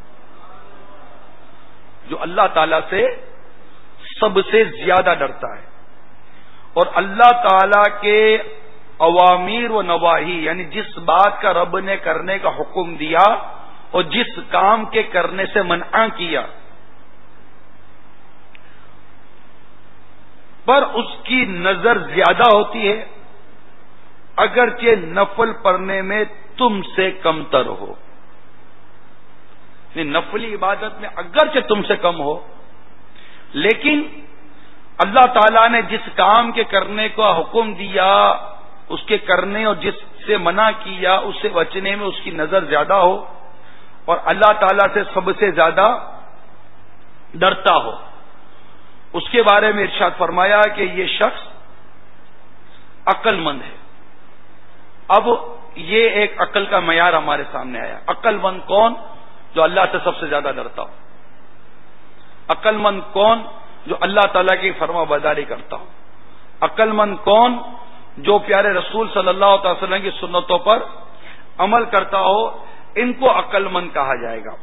Speaker 3: جو اللہ تعالی سے سب سے زیادہ ڈرتا ہے اور اللہ تعالی کے اوامیر و نواہی، یعنی جس بات کا رب نے کرنے کا حکم دیا اور جس کام کے کرنے سے منع کیا پر اس کی نظر زیادہ ہوتی ہے، اگرچہ نفل پڑھنے میں تم سے کمتر ہو. نفلی عبادت میں اگرچہ تم سے کم ہو، لیکن اللہ تعالیٰ نے جس کام کے کرنے کا حکم دیا اس کے کرنے اور جس سے منع کیا اس سے بچنے میں اس کی نظر زیادہ ہو اور اللہ تعالیٰ سے سب سے زیادہ ڈرتا ہو. اس کے بارے میں ارشاد فرمایا کہ یہ شخص عقل مند ہے. اب یہ ایک عقل کا معیار ہمارے سامنے آیا. عقل مند کون؟ جو اللہ سے سب سے زیادہ ڈرتا ہو. عقل مند کون؟ جو اللہ تعالیٰ کی فرما برداری کرتا ہو. عقل مند کون؟ جو پیارے رسول صلی اللہ تعالی وسلم کی سنتوں پر عمل کرتا ہو. ان کو عقل مند کہا جائے گا.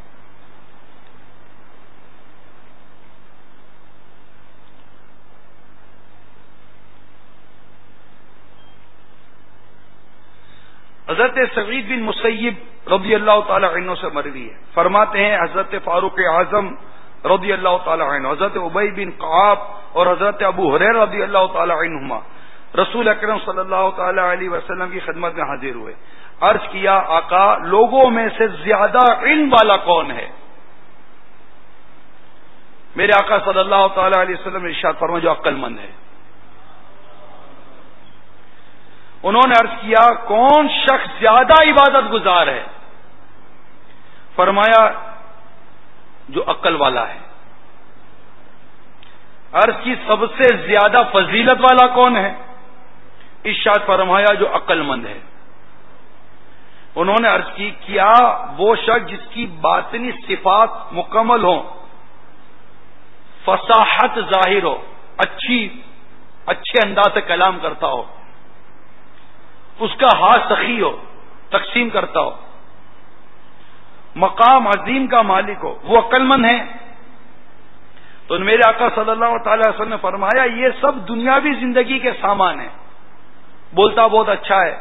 Speaker 3: حضرت سعید بن مسیب رضی اللہ تعالی عنہ سے مروی ہے، فرماتے ہیں حضرت فاروق اعظم رضی اللہ تعالی عنہ، حضرت ابی بن قعاب اور حضرت ابو ہریرہ رضی اللہ تعالی عنہما رسول اکرم صلی اللہ تعالی علیہ وسلم کی خدمت میں حاضر ہوئے. عرض کیا آقا لوگوں میں سے زیادہ علم والا کون ہے؟ میرے آقا صلی اللہ تعالی علیہ وسلم نے ارشاد فرمایا جو عقل مند ہے. انہوں نے عرض کیا کون شخص زیادہ عبادت گزار ہے؟ فرمایا جو عقل والا ہے. عرض کی سب سے زیادہ فضیلت والا کون ہے؟ ارشاد فرمایا جو عقل مند ہے. انہوں نے عرض کی کیا وہ شخص جس کی باطنی صفات مکمل ہوں، فصاحت ظاہر ہو، اچھی اچھے انداز سے کلام کرتا ہو، اس کا ہاتھ سخی ہو، تقسیم کرتا ہو، مقام عظیم کا مالک ہو، وہ عقل مند ہے؟ تو میرے آقا صلی اللہ تعالی وسلم نے فرمایا یہ سب دنیاوی زندگی کے سامان ہیں. بولتا بہت اچھا ہے،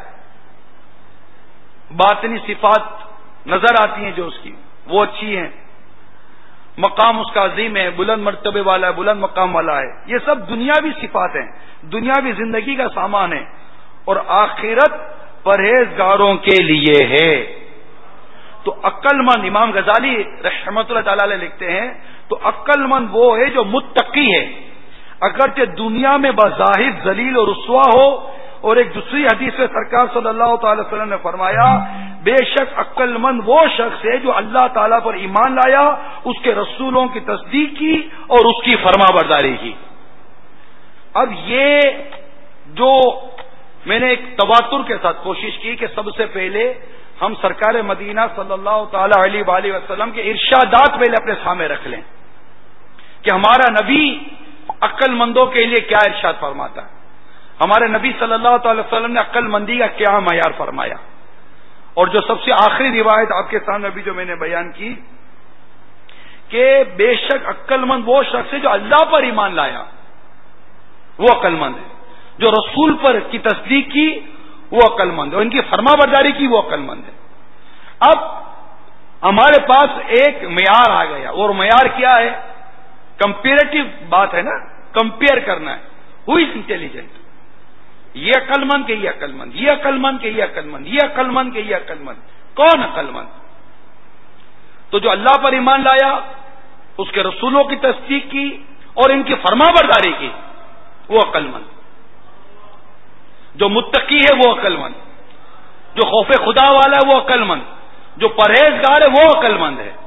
Speaker 3: باطنی صفات نظر آتی ہیں جو اس کی وہ اچھی ہیں، مقام اس کا عظیم ہے، بلند مرتبے والا ہے، بلند مقام والا ہے. یہ سب دنیاوی صفات ہیں، دنیاوی زندگی کا سامان ہے اور آخرت پرہیزگاروں کے لیے ہے. تو عقل مند، امام غزالی رحمۃ اللہ تعالی علیہ لکھتے ہیں تو عقل مند وہ ہے جو متقی ہے، اگرچہ دنیا میں بظاہر ذلیل اور رسوا ہو. اور ایک دوسری حدیث میں سرکار صلی اللہ تعالی وسلم نے فرمایا بے شک عقل مند وہ شخص ہے جو اللہ تعالیٰ پر ایمان لایا، اس کے رسولوں کی تصدیق کی اور اس کی فرما برداری کی. اب یہ جو میں نے ایک تواتر کے ساتھ کوشش کی کہ سب سے پہلے ہم سرکار مدینہ صلی اللہ تعالی علیہ وآلہ وسلم کے ارشادات پہلے اپنے سامنے رکھ لیں کہ ہمارا نبی عقل مندوں کے لیے کیا ارشاد فرماتا ہے. ہمارے نبی صلی اللہ تعالی وسلم نے عقل مندی کا کیا معیار فرمایا. اور جو سب سے آخری روایت آپ کے سامنے ابھی جو میں نے بیان کی کہ بے شک عقل مند وہ شخص ہے جو اللہ پر ایمان لایا، وہ عقل مند ہے. جو رسول پر کی تصدیق کی وہ عقل مند ہے، اور ان کی فرما برداری کی وہ عقل مند ہے. اب ہمارے پاس ایک معیار آ گیا، اور معیار کیا ہے؟ کمپیریٹو بات ہے نا، کمپیئر کرنا ہے. Who is intelligent? یہ عقل مند کہ یہ عقل مند، یہ عقل مند کہ یہ عقل مند، یہ عقل مند کہ یہ عقل مند؟ کون عقل مند؟ تو جو اللہ پر ایمان لایا، اس کے رسولوں کی تصدیق کی اور ان کی فرما برداری کی، وہ عقل مند۔ جو متقی ہے وہ عقل مند، جو خوف خدا والا ہے وہ عقل مند، جو پرہیزگار ہے وہ عقل مند ہے۔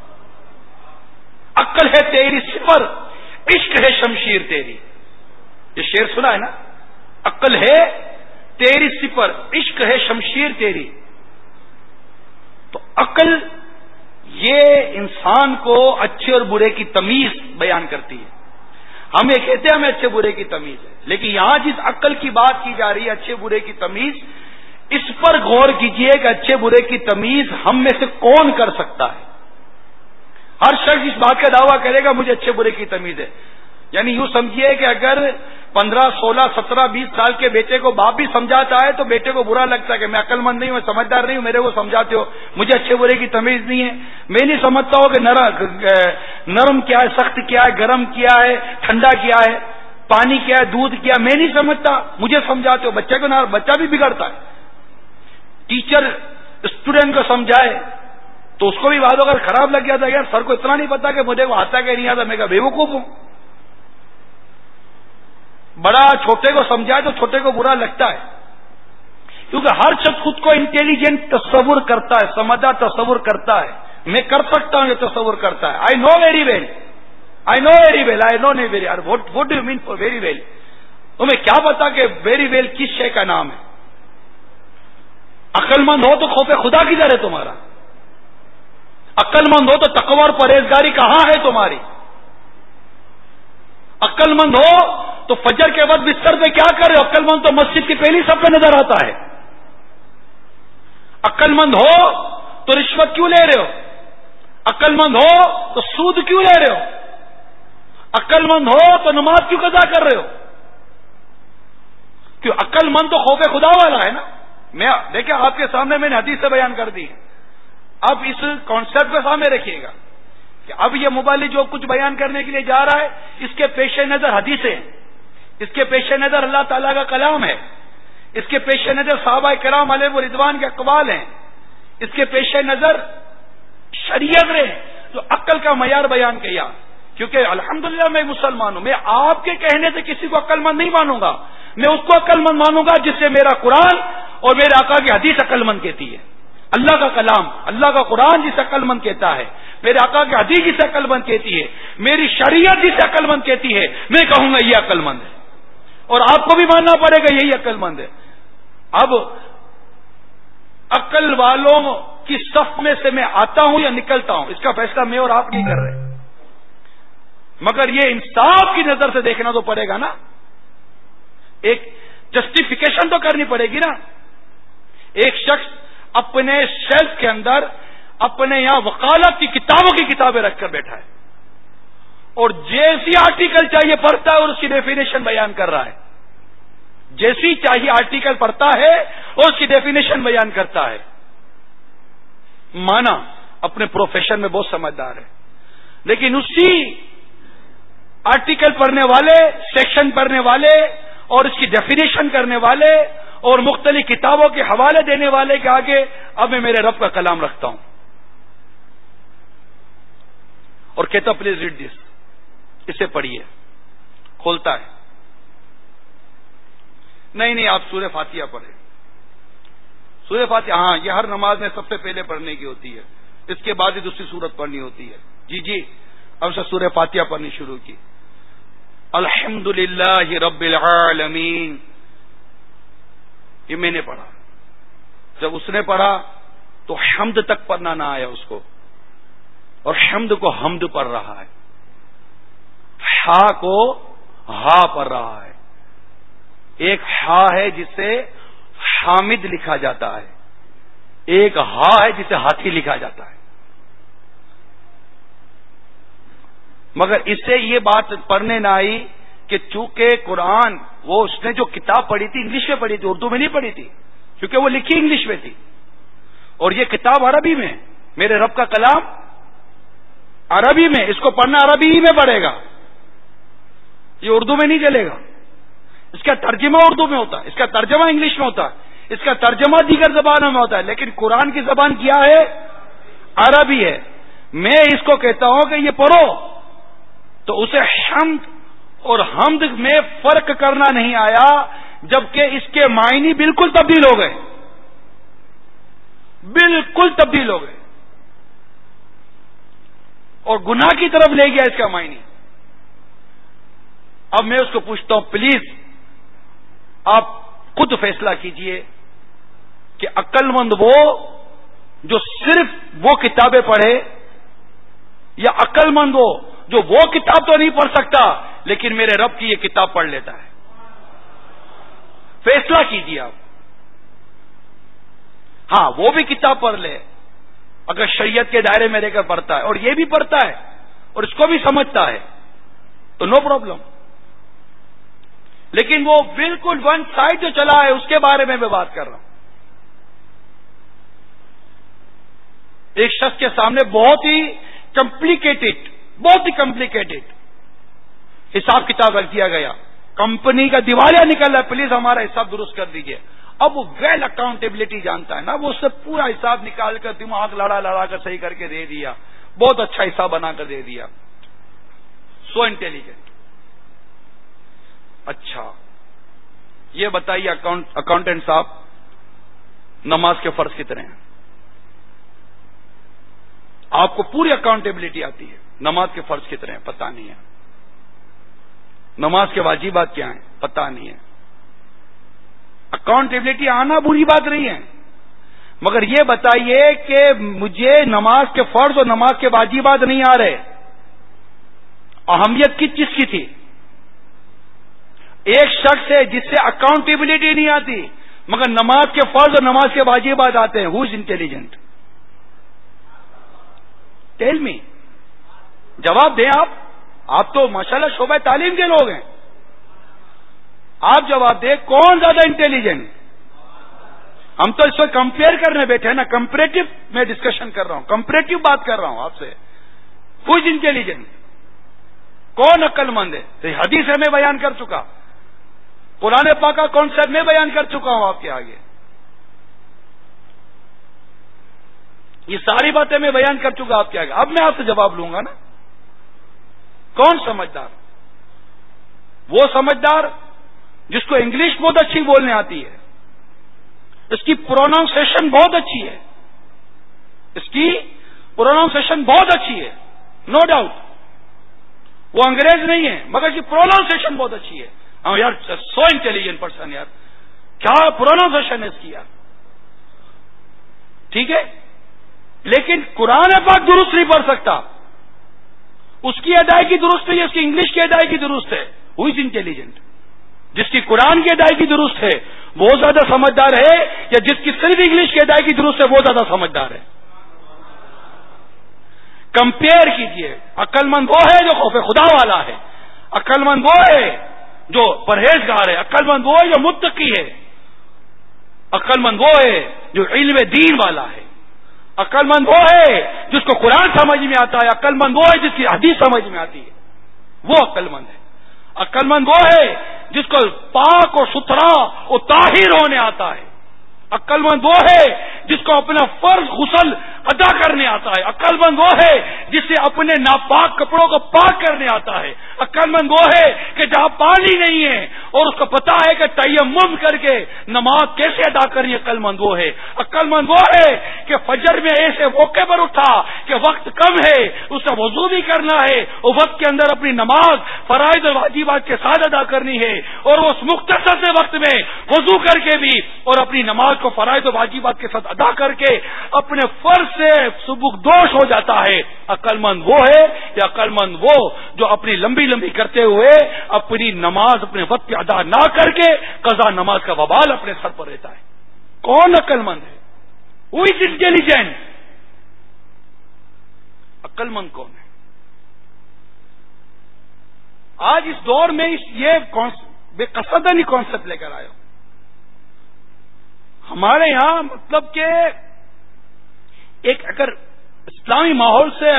Speaker 3: عقل ہے تیری صفر، عشق ہے شمشیر تیری۔ یہ شعر سنا ہے نا؟ عقل ہے تیری صفر، عشق ہے شمشیر تیری۔ تو عقل یہ انسان کو اچھے اور برے کی تمیز بیان کرتی ہے۔ ہم یہ کہتے ہیں ہمیں اچھے برے کی تمیز ہے، لیکن یہاں جس عقل کی بات کی جا رہی ہے اچھے برے کی تمیز، اس پر غور کیجئے کہ اچھے برے کی تمیز ہم میں سے کون کر سکتا ہے؟ ہر شخص اس بات کا دعویٰ کرے گا مجھے اچھے برے کی تمیز ہے۔ یعنی یوں سمجھیے کہ اگر پندرہ سولہ سترہ بیس سال کے بیٹے کو باپ بھی سمجھاتا ہے تو بیٹے کو برا لگتا ہے کہ میں عقل مند نہیں ہوں، میں سمجھدار نہیں ہوں، میرے کو سمجھاتے ہو، مجھے اچھے برے کی تمیز نہیں ہے۔ میں نہیں سمجھتا ہوں کہ نرم کیا ہے، سخت کیا ہے، گرم کیا ہے، ٹھنڈا کیا ہے، پانی کیا ہے، دودھ کیا ہے، میں نہیں سمجھتا، مجھے سمجھاتے ہو۔ بچے کو نہ بچہ بھی بگڑتا ہے۔ ٹیچر اسٹوڈنٹ کو سمجھائے تو اس کو بھی بات اگر خراب لگ گیا تھا، یار سر کو اتنا نہیں پتا کہ مجھے وہ آتا کہ نہیں آتا، میں کہا بے وقوف ہوں۔ بڑا چھوٹے کو سمجھائے تو چھوٹے کو برا لگتا ہے، کیونکہ ہر شخص خود کو انٹیلیجنٹ تصور کرتا ہے، سمجھدار تصور کرتا ہے، میں کر سکتا ہوں یہ تصور کرتا ہے۔ I know very well, I know very well, I know نہیں very what do you mean for very well? تمہیں کیا پتا کہ ویری ویل کس شے کا نام ہے؟ عقل مند ہو تو خوف خدا کدھر ہے تمہارا؟ عقل مند ہو تو تقوی اور پرہیزگاری کہاں ہے تمہاری؟ عقل مند ہو تو فجر کے وقت بستر پہ کیا کر رہے ہو؟ عقل مند تو مسجد کی پہلی صف پہ نظر آتا ہے۔ عقل مند ہو تو رشوت کیوں لے رہے ہو؟ عقل مند ہو تو سود کیوں لے رہے ہو؟ عقل مند ہو تو نماز کیوں قضا کر رہے ہو؟ کیوں؟ عقل مند تو خوف خدا والا ہے نا۔ میں دیکھیں آپ کے سامنے میں نے حدیث سے بیان کر دی ہے، اب اس کانسیپٹ کو سامنے رکھیے گا کہ اب یہ مبلغ جو کچھ بیان کرنے کے لیے جا رہا ہے اس کے پیش نظر حدیثیں ہیں، اس کے پیش نظر اللہ تعالیٰ کا کلام ہے، اس کے پیش نظر صحابہ کرام علیہ رضوان کے اقوال ہیں، اس کے پیش نظر شریعت ہے جو عقل کا معیار بیان کیا۔ کیونکہ الحمدللہ میں مسلمان ہوں، میں آپ کے کہنے سے کسی کو عقل مند نہیں مانوں گا، میں اس کو عقل مند مانوں گا جس سے میرا قرآن اور میرے آقا کی حدیث عقل مند کہتی ہے۔ اللہ کا کلام، اللہ کا قرآن جسے عقل مند کہتا ہے، میرے آقا کی حدیث جسے عقل مند کہتی ہے، میری شریعت جسے عقل مند کہتی ہے، میں کہوں گا یہ عقل مند ہے، اور آپ کو بھی ماننا پڑے گا یہی عقل مند ہے۔ اب عقل والوں کی صف میں سے میں آتا ہوں یا نکلتا ہوں، اس کا فیصلہ میں اور آپ نہیں کر رہے، مگر یہ انصاف کی نظر سے دیکھنا تو پڑے گا نا، ایک جسٹیفیکیشن تو کرنی پڑے گی نا۔ ایک شخص اپنے شیلف کے اندر اپنے یہاں وکالت کی کتابوں کی کتابیں رکھ کر بیٹھا ہے، اور جیسی آرٹیکل چاہیے پڑھتا ہے اور اس کی ڈیفینیشن بیان کر رہا ہے، جیسی چاہیے آرٹیکل پڑھتا ہے اور اس کی ڈیفینیشن بیان کرتا ہے۔ مانا اپنے پروفیشن میں بہت سمجھدار ہے، لیکن اسی آرٹیکل پڑھنے والے، سیکشن پڑھنے والے اور اس کی ڈیفینیشن کرنے والے اور مختلف کتابوں کے حوالے دینے والے کے آگے اب میں میرے رب کا کلام رکھتا ہوں اور کہتا پلیز ریڈ دس، اسے پڑھیے، کھولتا ہے، نہیں نہیں آپ سورہ فاتحہ پڑھیں، سورہ فاتحہ ہاں یہ ہر نماز میں سب سے پہلے پڑھنے کی ہوتی ہے، اس کے بعد ہی دوسری سورت پڑھنی ہوتی ہے، جی جی اب سے سورہ فاتحہ پڑھنی شروع کی، الحمد للہ رب العالمین، یہ میں نے پڑھا، جب اس نے پڑھا تو حمد تک پڑھنا نہ آیا اس کو، اور حمد کو حمد پڑھ رہا ہے، ہا کو ہا پڑھ رہا ہے، ایک ہا ہے جسے حامد لکھا جاتا ہے، ایک ہا ہے جسے ہاتھی لکھا جاتا ہے، مگر اس سے یہ بات پڑھنے نہ آئی کہ چونکہ قرآن وہ اس نے جو کتاب پڑھی تھی انگلش میں پڑھی تھی، اردو میں نہیں پڑھی تھی، کیونکہ وہ لکھی انگلش میں تھی، اور یہ کتاب عربی میں، میرے رب کا کلام عربی میں، اس کو پڑھنا عربی ہی میں پڑے گا، یہ اردو میں نہیں چلے گا۔ اس کا ترجمہ اردو میں ہوتا ہے، اس کا ترجمہ انگلش میں ہوتا ہے، اس کا ترجمہ دیگر زبانوں میں ہوتا ہے، لیکن قرآن کی زبان کیا ہے؟ عربی ہے۔ میں اس کو کہتا ہوں کہ یہ پڑھو تو اسے حمد اور حمد میں فرق کرنا نہیں آیا، جبکہ اس کے معنی بالکل تبدیل ہو گئے، بالکل تبدیل ہو گئے، اور گناہ کی طرف لے گیا اس کا معنی۔ اب میں اس کو پوچھتا ہوں، پلیز آپ خود فیصلہ کیجئے کہ عقل مند وہ جو صرف وہ کتابیں پڑھے، یا عقل مند وہ جو وہ کتاب تو نہیں پڑھ سکتا لیکن میرے رب کی یہ کتاب پڑھ لیتا ہے؟ فیصلہ کیجیے آپ۔ ہاں، وہ بھی کتاب پڑھ لے اگر شریعت کے دائرے میں رہ کر پڑھتا ہے، اور یہ بھی پڑھتا ہے اور اس کو بھی سمجھتا ہے تو نو پرابلم، لیکن وہ بالکل ون سائڈ جو چلا ہے اس کے بارے میں میں بات کر رہا ہوں۔ ایک شخص کے سامنے بہت ہی کمپلیکیٹڈ بہت ہی کمپلیکیٹڈ حساب کتاب رکھ دیا گیا، کمپنی کا دیوالیہ نکل رہا ہے، پلیز ہمارا حساب درست کر دیجئے۔ اب وہ ویل اکاؤنٹیبلٹی جانتا ہے نا، وہ اس سے پورا حساب نکال کر دماغ لڑا لڑا کر صحیح کر کے دے دیا، بہت اچھا حساب بنا کر دے دیا، سو انٹیلیجنٹ۔ اچھا یہ بتائیے اکاؤنٹنٹ صاحب، نماز کے فرض کتنے ہیں؟ آپ کو پوری اکاؤنٹیبلٹی آتی ہے، نماز کے فرض کتنے ہیں پتہ نہیں ہے، نماز کے واجبات کیا ہیں پتہ نہیں ہے۔ اکاؤنٹیبلٹی آنا بری بات نہیں ہے، مگر یہ بتائیے کہ مجھے نماز کے فرض اور نماز کے واجبات نہیں آ رہے، اہمیت کس چیز کی تھی؟ ایک شخص ہے جس سے اکاؤنٹیبلٹی نہیں آتی مگر نماز کے فرض اور نماز کے واجبات آتے ہیں، ہو از انٹیلیجنٹ؟ ٹیل می، جواب دیں آپ آپ تو ماشاءاللہ شعبہ تعلیم کے لوگ ہیں، آپ جواب دیں کون زیادہ انٹیلیجنٹ؟ ہم تو اس وقت کمپیئر کرنے بیٹھے ہیں نا، کمپیریٹو میں ڈسکشن کر رہا ہوں، کمپیریٹو بات کر رہا ہوں آپ سے۔ Who is intelligent? کون عقل مند ہے؟ تو حدیث ہے میں بیان کر چکا، قرآن پاک کا کانسیپٹ میں بیان کر چکا ہوں آپ کے آگے، یہ ساری باتیں میں بیان کر چکا آپ کے آگے۔ اب میں آپ سے جواب لوں گا نا، کون سمجھدار؟ وہ سمجھدار جس کو انگلش بہت اچھی بولنے آتی ہے، اس کی پروناؤنسیشن بہت اچھی ہے، اس کی پروناؤنسیشن بہت اچھی ہے، نو ڈاؤٹ، وہ انگریز نہیں ہے مگر اس کی پروناؤنسیشن بہت اچھی ہے۔ ہاں یار، سو انٹیلیجنٹ پرسن یار، کیا پروناؤنسیشن ہے اس کی یار، ٹھیک ہے، لیکن قرآن پاک درست نہیں پڑھ سکتا، اس کی ادائیگی درست ہے، اس کی انگلش کی ادائیگی درست ہے، ہو از انٹیلیجنٹ؟ جس کی قرآن کی ادائیگی درست ہے وہ زیادہ سمجھدار ہے، یا جس کی صرف انگلش کی ادائیگی درست ہے وہ زیادہ سمجھدار ہے؟ کمپیئر کیجئے، عقل مند وہ ہے جو خوف خدا والا ہے، عقل مند وہ ہے جو پرہیزگار ہے، عقل مند وہ ہے جو متقی ہے، عقل مند وہ ہے جو علم دین والا ہے، عقل مند وہ ہے جس کو قرآن سمجھ میں آتا ہے، عقل مند وہ ہے جس کی حدیث سمجھ میں آتی ہے، وہ عقل مند ہے۔ عقل مند وہ ہے جس کو پاک اور ستھرا اور طاہر ہونے آتا ہے، عقل مند وہ ہے جس کو اپنا فرض غسل ادا کرنے آتا ہے، عقل مند وہ ہے جسے اپنے ناپاک کپڑوں کو پاک کرنے آتا ہے، عقل مند وہ ہے کہ جہاں پانی نہیں ہے اور اس کو پتا ہے کہ تیمم کر کے نماز کیسے ادا کرنی، عقل مند وہ ہے۔ عقل مند وہ ہے کہ فجر میں ایسے موقع پر اٹھا کہ وقت کم ہے، اس کا وضو بھی کرنا ہے اور وقت کے اندر اپنی نماز فرائض اور واجبات کے ساتھ ادا کرنی ہے، اور اس مختصر سے وقت میں وضو کر کے بھی اور اپنی نماز کو فرائض و واجبات کے ساتھ ادا کر کے اپنے فرض سے سبکدوش ہو جاتا ہے۔ عقل مند وہ ہے یا عقل مند وہ جو اپنی لمبی لمبی کرتے ہوئے اپنی نماز اپنے وقت پہ ادا نہ کر کے قضا نماز کا وبال اپنے سر پر رہتا ہے؟ کون عقل مند ہے؟ Who is intelligent? عقل مند کون ہے؟ آج اس دور میں اس یہ بے قصدن کانسیپٹ لے کر آئے ہو ہمارے یہاں، مطلب کہ ایک اگر اسلامی ماحول سے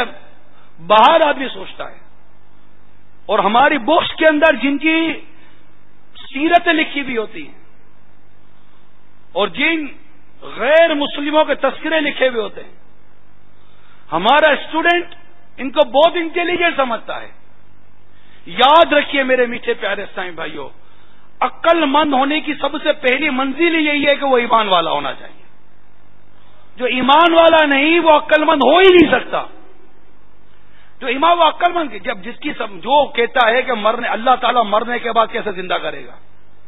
Speaker 3: باہر آدمی سوچتا ہے، اور ہماری بکس کے اندر جن کی سیرتیں لکھی بھی ہوتی ہیں اور جن غیر مسلموں کے تذکرے لکھے ہوئے ہوتے ہیں. ہمارا اسٹوڈنٹ ان کو بہت انٹیلیجنٹ سمجھتا ہے. یاد رکھیے میرے میٹھے پیارے اسلامی بھائیوں، عقل مند ہونے کی سب سے پہلی منزل یہی ہے کہ وہ ایمان والا ہونا چاہیے. جو ایمان والا نہیں وہ عقل مند ہو ہی نہیں سکتا. جو ایمان وہ عقل مند جب جس کی سب جو کہتا ہے کہ مرنے اللہ تعالیٰ مرنے کے بعد کیسے زندہ کرے گا،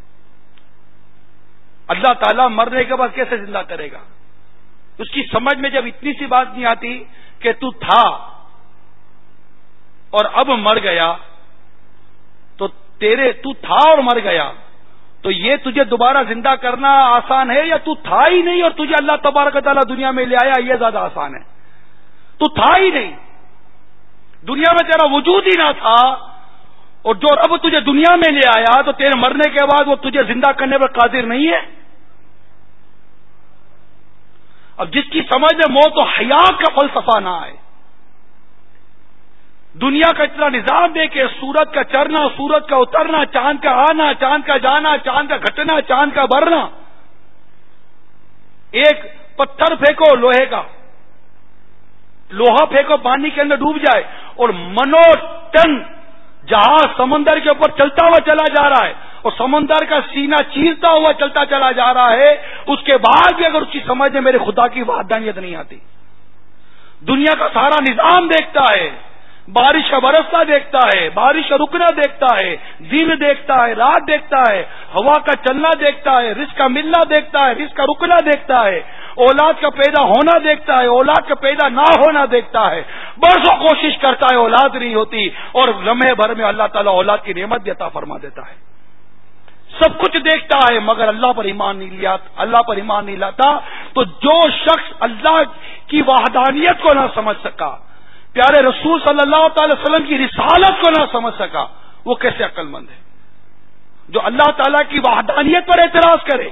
Speaker 3: اللہ تعالیٰ مرنے کے بعد کیسے زندہ کرے گا، اس کی سمجھ میں جب اتنی سی بات نہیں آتی کہ تو تھا اور اب مر گیا، تو تیرے تو تھا اور مر گیا تو یہ تجھے دوبارہ زندہ کرنا آسان ہے، یا تو تھا ہی نہیں اور تجھے اللہ تبارک و تعالیٰ دنیا میں لے آیا، یہ زیادہ آسان ہے. تو تھا ہی نہیں، دنیا میں تیرا وجود ہی نہ تھا، اور جو اب تجھے دنیا میں لے آیا تو تیرے مرنے کے بعد وہ تجھے زندہ کرنے پر قادر نہیں ہے. اب جس کی سمجھ میں موت و حیات کا فلسفہ نہ آئے، دنیا کا اتنا نظام دے کے سورج کا چڑھنا، سورج کا اترنا، چاند کا آنا، چاند کا جانا، چاند کا گھٹنا، چاند کا بڑھنا، ایک پتھر پھینکو لوہے کا، لوہا پھینکو پانی کے اندر ڈوب جائے، اور منو ٹن جہاز سمندر کے اوپر چلتا ہوا چلا جا رہا ہے اور سمندر کا سینہ چیرتا ہوا چلتا چلا جا رہا ہے، اس کے بعد بھی اگر اس کی سمجھ میں میرے خدا کی وحدانیت نہیں آتی. دنیا کا سارا نظام دیکھتا ہے، بارش کا برسنا دیکھتا ہے، بارش کا رکنا دیکھتا ہے، دن دیکھتا ہے، رات دیکھتا ہے، ہوا کا چلنا دیکھتا ہے، رزق کا ملنا دیکھتا ہے، رزق کا رکنا دیکھتا ہے، اولاد کا پیدا ہونا دیکھتا ہے، اولاد کا پیدا نہ ہونا دیکھتا ہے، برسوں کوشش کرتا ہے اولاد نہیں ہوتی، اور لمحے بھر میں اللہ تعالیٰ اولاد کی نعمت عطا فرما دیتا ہے. سب کچھ دیکھتا ہے مگر اللہ پر ایمان نہیں لیا اللہ پر ایمان نہیں لاتا. تو جو شخص اللہ کی وحدانیت کو نہ سمجھ سکا، پیارے رسول صلی اللہ تعالی وسلم کی رسالت کو نہ سمجھ سکا، وہ کیسے عقل مند ہے؟ جو اللہ تعالیٰ کی وحدانیت پر اعتراض کرے،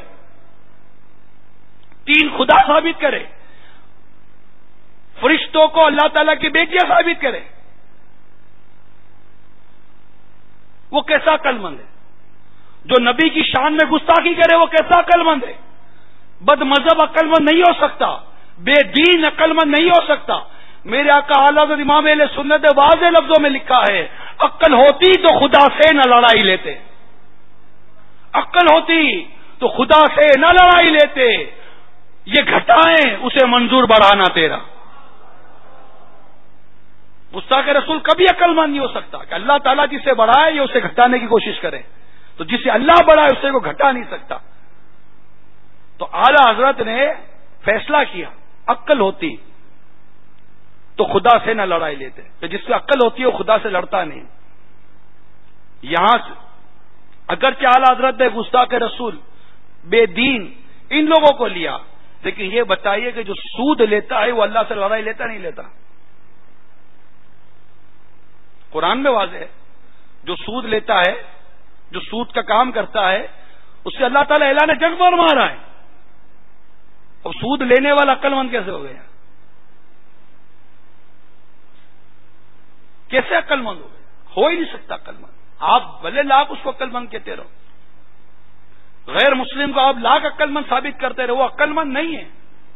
Speaker 3: تین خدا ثابت کرے، فرشتوں کو اللہ تعالیٰ کی بیٹیاں ثابت کرے، وہ کیسا عقل مند ہے؟ جو نبی کی شان میں گستاخی کرے وہ کیسا عقل مند ہے؟ بد مذہب عقل مند نہیں ہو سکتا، بے دین عقل مند نہیں ہو سکتا. میرے آقا اعلی حضرت امام اہل سنت نے واضح لفظوں میں لکھا ہے، عقل ہوتی تو خدا سے نہ لڑائی لیتے، عقل ہوتی تو خدا سے نہ لڑائی لیتے، یہ گھٹائیں اسے منظور بڑھانا تیرا. گستاخ رسول کبھی عقل مند نہیں ہو سکتا کہ اللہ تعالیٰ جسے بڑھائے یہ اسے گھٹانے کی کوشش کرے، تو جسے اللہ بڑھائے اسے کو گھٹا نہیں سکتا. تو اعلی حضرت نے فیصلہ کیا، عقل ہوتی تو خدا سے نہ لڑائی لیتے، تو جس سے عقل ہوتی ہے وہ خدا سے لڑتا نہیں. یہاں سے اگرچہ اعلی حضرت نے گستاخ رسول، بے دین ان لوگوں کو لیا، لیکن یہ بتائیے کہ جو سود لیتا ہے وہ اللہ سے لڑائی لیتا نہیں لیتا؟ قرآن میں واضح ہے، جو سود لیتا ہے، جو سود کا کام کرتا ہے، اس سے اللہ تعالیٰ اعلان جنگ فرما رہا ہے. اب سود لینے والا عقل مند کیسے ہو گیا؟ کیسے عقل مند ہو گیا؟ ہو ہی نہیں سکتا عقل مند. آپ بھلے لاکھ اس کو عقل مند کہتے رہو، غیر مسلم کو آپ لاکھ عقل مند ثابت کرتے رہو، وہ عقل مند نہیں ہے.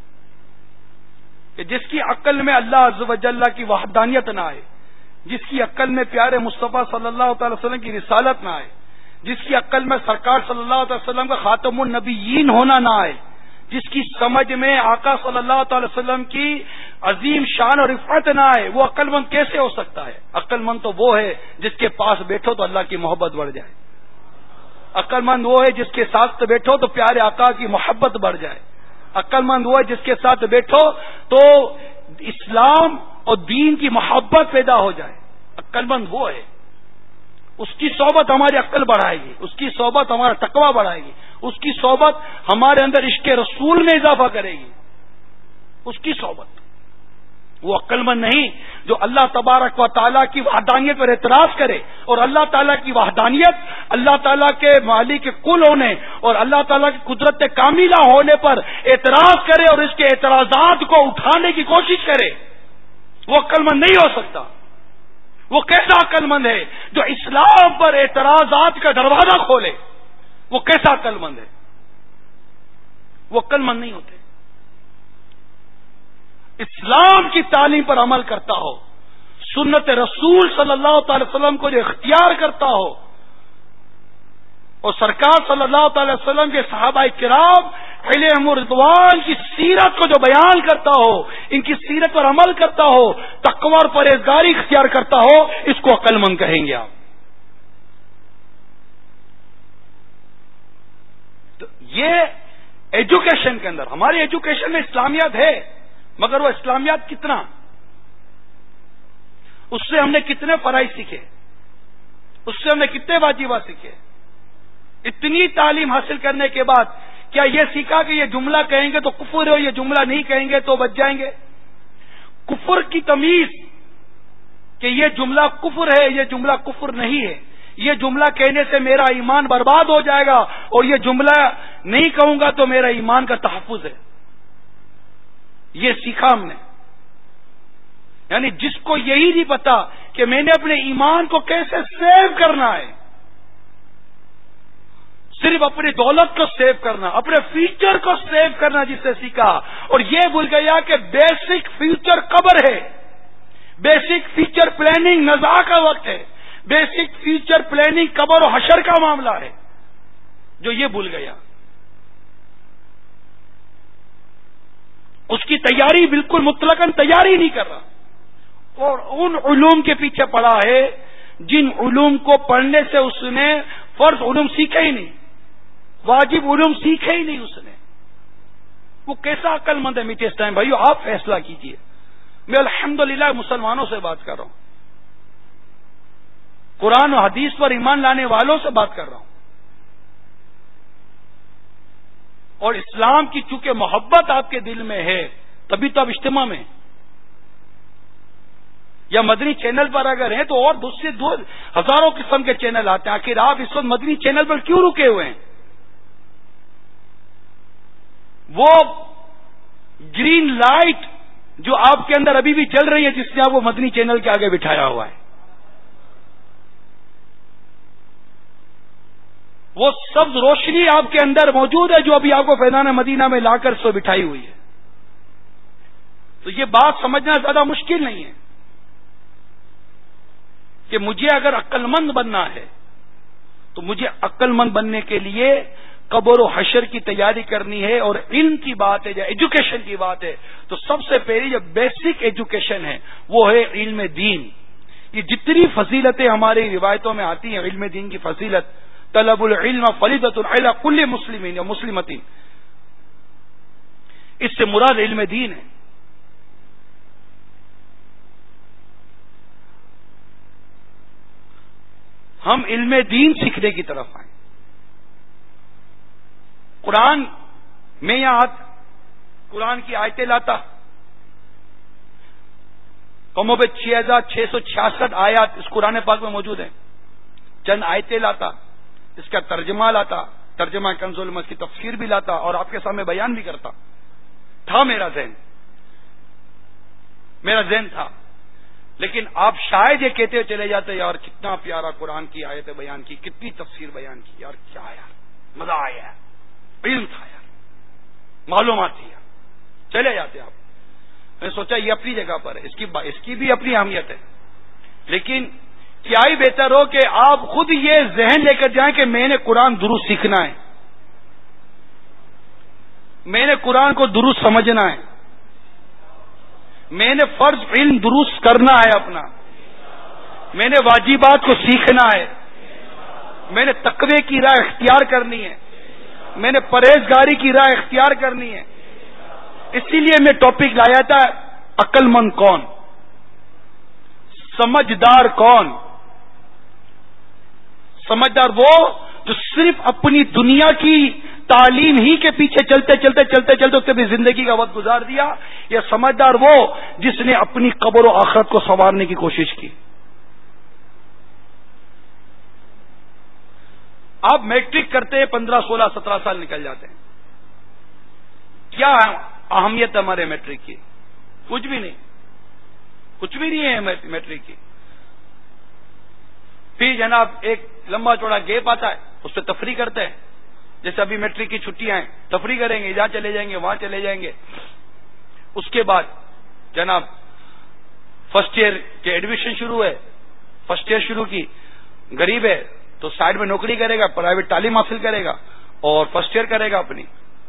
Speaker 3: کہ جس کی عقل میں اللہ عز و جل کی وحدانیت نہ آئے، جس کی عقل میں پیارے مصطفیٰ صلی اللہ تعالی وسلم کی رسالت نہ آئے، جس کی عقل میں سرکار صلی اللہ تعالی وسلم کا خاتم النبیین ہونا نہ آئے، جس کی سمجھ میں آقا صلی اللہ تعالی وسلم کی عظیم شان اور رفعت نہ آئے، وہ عقل مند کیسے ہو سکتا ہے؟ عقل مند تو وہ ہے جس کے پاس بیٹھو تو اللہ کی محبت بڑھ جائے. عقل مند وہ ہے جس کے ساتھ بیٹھو تو پیارے آقا کی محبت بڑھ جائے. عقل مند وہ ہے جس کے ساتھ بیٹھو تو اسلام اور دین کی محبت پیدا ہو جائے. عقل مند وہ ہے، اس کی صحبت ہماری عقل بڑھائے گی، اس کی صحبت ہمارا تقوی بڑھائے گی، اس کی صحبت ہمارے اندر عشق رسول میں اضافہ کرے گی. اس کی صحبت. وہ عقل مند نہیں جو اللہ تبارک و تعالیٰ کی وحدانیت پر اعتراض کرے، اور اللہ تعالیٰ کی وحدانیت، اللہ تعالیٰ کے مالک کل ہونے اور اللہ تعالیٰ کی قدرت کاملہ ہونے پر اعتراض کرے اور اس کے اعتراضات کو اٹھانے کی کوشش کرے. وہ عقل مند نہیں ہو سکتا. وہ کیسا عقل مند ہے جو اسلام پر اعتراضات کا دروازہ کھولے، وہ کیسا عقل مند ہے؟ وہ عقل مند نہیں ہوتے. اسلام کی تعلیم پر عمل کرتا ہو، سنت رسول صلی اللہ تعالی وسلم کو جو اختیار کرتا ہو، اور سرکار صلی اللہ تعالی وسلم کے صحابہ کرام علیہم رضوان کی سیرت کو جو بیان کرتا ہو، ان کی سیرت پر عمل کرتا ہو، تقوی اور پرہیزگاری اختیار کرتا ہو، اس کو عقل مند کہیں گے آپ. تو یہ ایجوکیشن کے اندر، ہماری ایجوکیشن میں اسلامیات ہے، مگر وہ اسلامیات کتنا، اس سے ہم نے کتنے فرائض سیکھے، اس سے ہم نے کتنے واجبات سیکھے. اتنی تعلیم حاصل کرنے کے بعد کیا یہ سیکھا کہ یہ جملہ کہیں گے تو کفر ہے، یہ جملہ نہیں کہیں گے تو بچ جائیں گے؟ کفر کی تمیز کہ یہ جملہ کفر ہے، یہ جملہ کفر نہیں ہے، یہ جملہ کہنے سے میرا ایمان برباد ہو جائے گا اور یہ جملہ نہیں کہوں گا تو میرا ایمان کا تحفظ ہے، یہ سیکھا ہم نے. یعنی جس کو یہی نہیں پتا کہ میں نے اپنے ایمان کو کیسے سیو کرنا ہے، صرف اپنی دولت کو سیو کرنا، اپنے فیوچر کو سیو کرنا جس سے سیکھا، اور یہ بھول گیا کہ بیسک فیوچر قبر ہے، بیسک فیوچر پلاننگ نزاع کا وقت ہے، بیسک فیوچر پلاننگ قبر و حشر کا معاملہ ہے، جو یہ بھول گیا. اس کی تیاری بالکل مطلقاً تیاری نہیں کر رہا، اور ان علوم کے پیچھے پڑا ہے جن علوم کو پڑھنے سے اس نے فرض علوم سیکھے ہی نہیں، واجب علوم سیکھے ہی نہیں اس نے. وہ کیسا عقل مند ہے میٹھے اس ٹائم بھائیو؟ آپ فیصلہ کیجئے. میں الحمدللہ مسلمانوں سے بات کر رہا ہوں، قرآن و حدیث پر ایمان لانے والوں سے بات کر رہا ہوں، اور اسلام کی چونکہ محبت آپ کے دل میں ہے تبھی تو آپ اجتماع میں، یا مدنی چینل پر اگر ہیں تو اور دوسرے دو ہزاروں قسم کے چینل آتے ہیں، آخر آپ اس وقت مدنی چینل پر کیوں رکے ہوئے ہیں؟ وہ گرین لائٹ جو آپ کے اندر ابھی بھی چل رہی ہے، جس نے آپ کو مدنی چینل کے آگے بٹھایا ہوا ہے، وہ سبز روشنی آپ کے اندر موجود ہے جو ابھی آپ کو فیضان مدینہ میں لا کر سو بٹھائی ہوئی ہے. تو یہ بات سمجھنا زیادہ مشکل نہیں ہے کہ مجھے اگر عقل مند بننا ہے تو مجھے عقل مند بننے کے لیے قبر و حشر کی تیاری کرنی ہے، اور علم کی بات ہے یا ایجوکیشن کی بات ہے تو سب سے پہلی جو بیسک ایجوکیشن ہے وہ ہے علم دین. یہ جتنی فضیلتیں ہماری روایتوں میں آتی ہیں، علم دین کی فضیلت، طلب العلم فریضۃ علی کل مسلم یا مسلمۃ، اس سے مراد علم دین ہے. ہم علم دین سیکھنے کی طرف آئیں. قرآن میں یہاں قرآن کی آیتیں لاتا، کم و بیش چھ ہزار چھ سو چھیاسٹھ آیات اس قرآن پاک میں موجود ہیں. چند آیتیں لاتا، اس کا ترجمہ لاتا، ترجمہ کنز العلوم کی تفسیر بھی لاتا اور آپ کے سامنے بیان بھی کرتا. تھا میرا ذہن میرا ذہن تھا لیکن آپ شاید یہ کہتے ہوئے چلے جاتے یار کتنا پیارا قرآن کی آیتیں بیان کی، کتنی تفسیر بیان کی، یار کیا یار مزہ آیا، علم تھا یار، معلومات تھی یار، چلے جاتے آپ. میں نے سوچا یہ اپنی جگہ پر ہے، اس کی اس کی بھی اپنی اہمیت ہے، لیکن کیا ہی بہتر ہو کہ آپ خود یہ ذہن لے کر جائیں کہ میں نے قرآن درست سیکھنا ہے، میں نے قرآن کو درست سمجھنا ہے، میں نے فرض علم درست کرنا ہے اپنا، میں نے واجبات کو سیکھنا ہے، میں نے تقوی کی راہ اختیار کرنی ہے، میں نے پرہیزگاری کی راہ اختیار کرنی ہے. اسی لیے میں ٹاپک لایا تھا عقل مند کون، سمجھدار کون. سمجھدار وہ جو صرف اپنی دنیا کی تعلیم ہی کے پیچھے چلتے چلتے چلتے چلتے اس نے بھی زندگی کا وقت گزار دیا، یا سمجھدار وہ جس نے اپنی قبر و آخرت کو سنوارنے کی کوشش کی. آپ میٹرک کرتے ہیں، پندرہ سولہ سترہ سال نکل جاتے ہیں. کیا اہمیت ہمارے میٹرک کی؟ کچھ بھی نہیں، کچھ بھی نہیں ہے میٹرک کی. پھر جناب ایک لمبا چوڑا گیپ آتا ہے، اس پہ تفریح کرتے ہیں، جیسے ابھی میٹرک کی چھٹیاں ہیں، تفریح کریں گے، جہاں چلے جائیں گے وہاں چلے جائیں گے. اس کے بعد جناب فرسٹ ایئر کے ایڈمیشن شروع ہے، فرسٹ ایئر شروع کی، غریب ہے تو سائڈ میں نوکری کرے گا، پرائیویٹ تعلیم حاصل کرے گا اور فرسٹ ایئر کرے گا، اپنی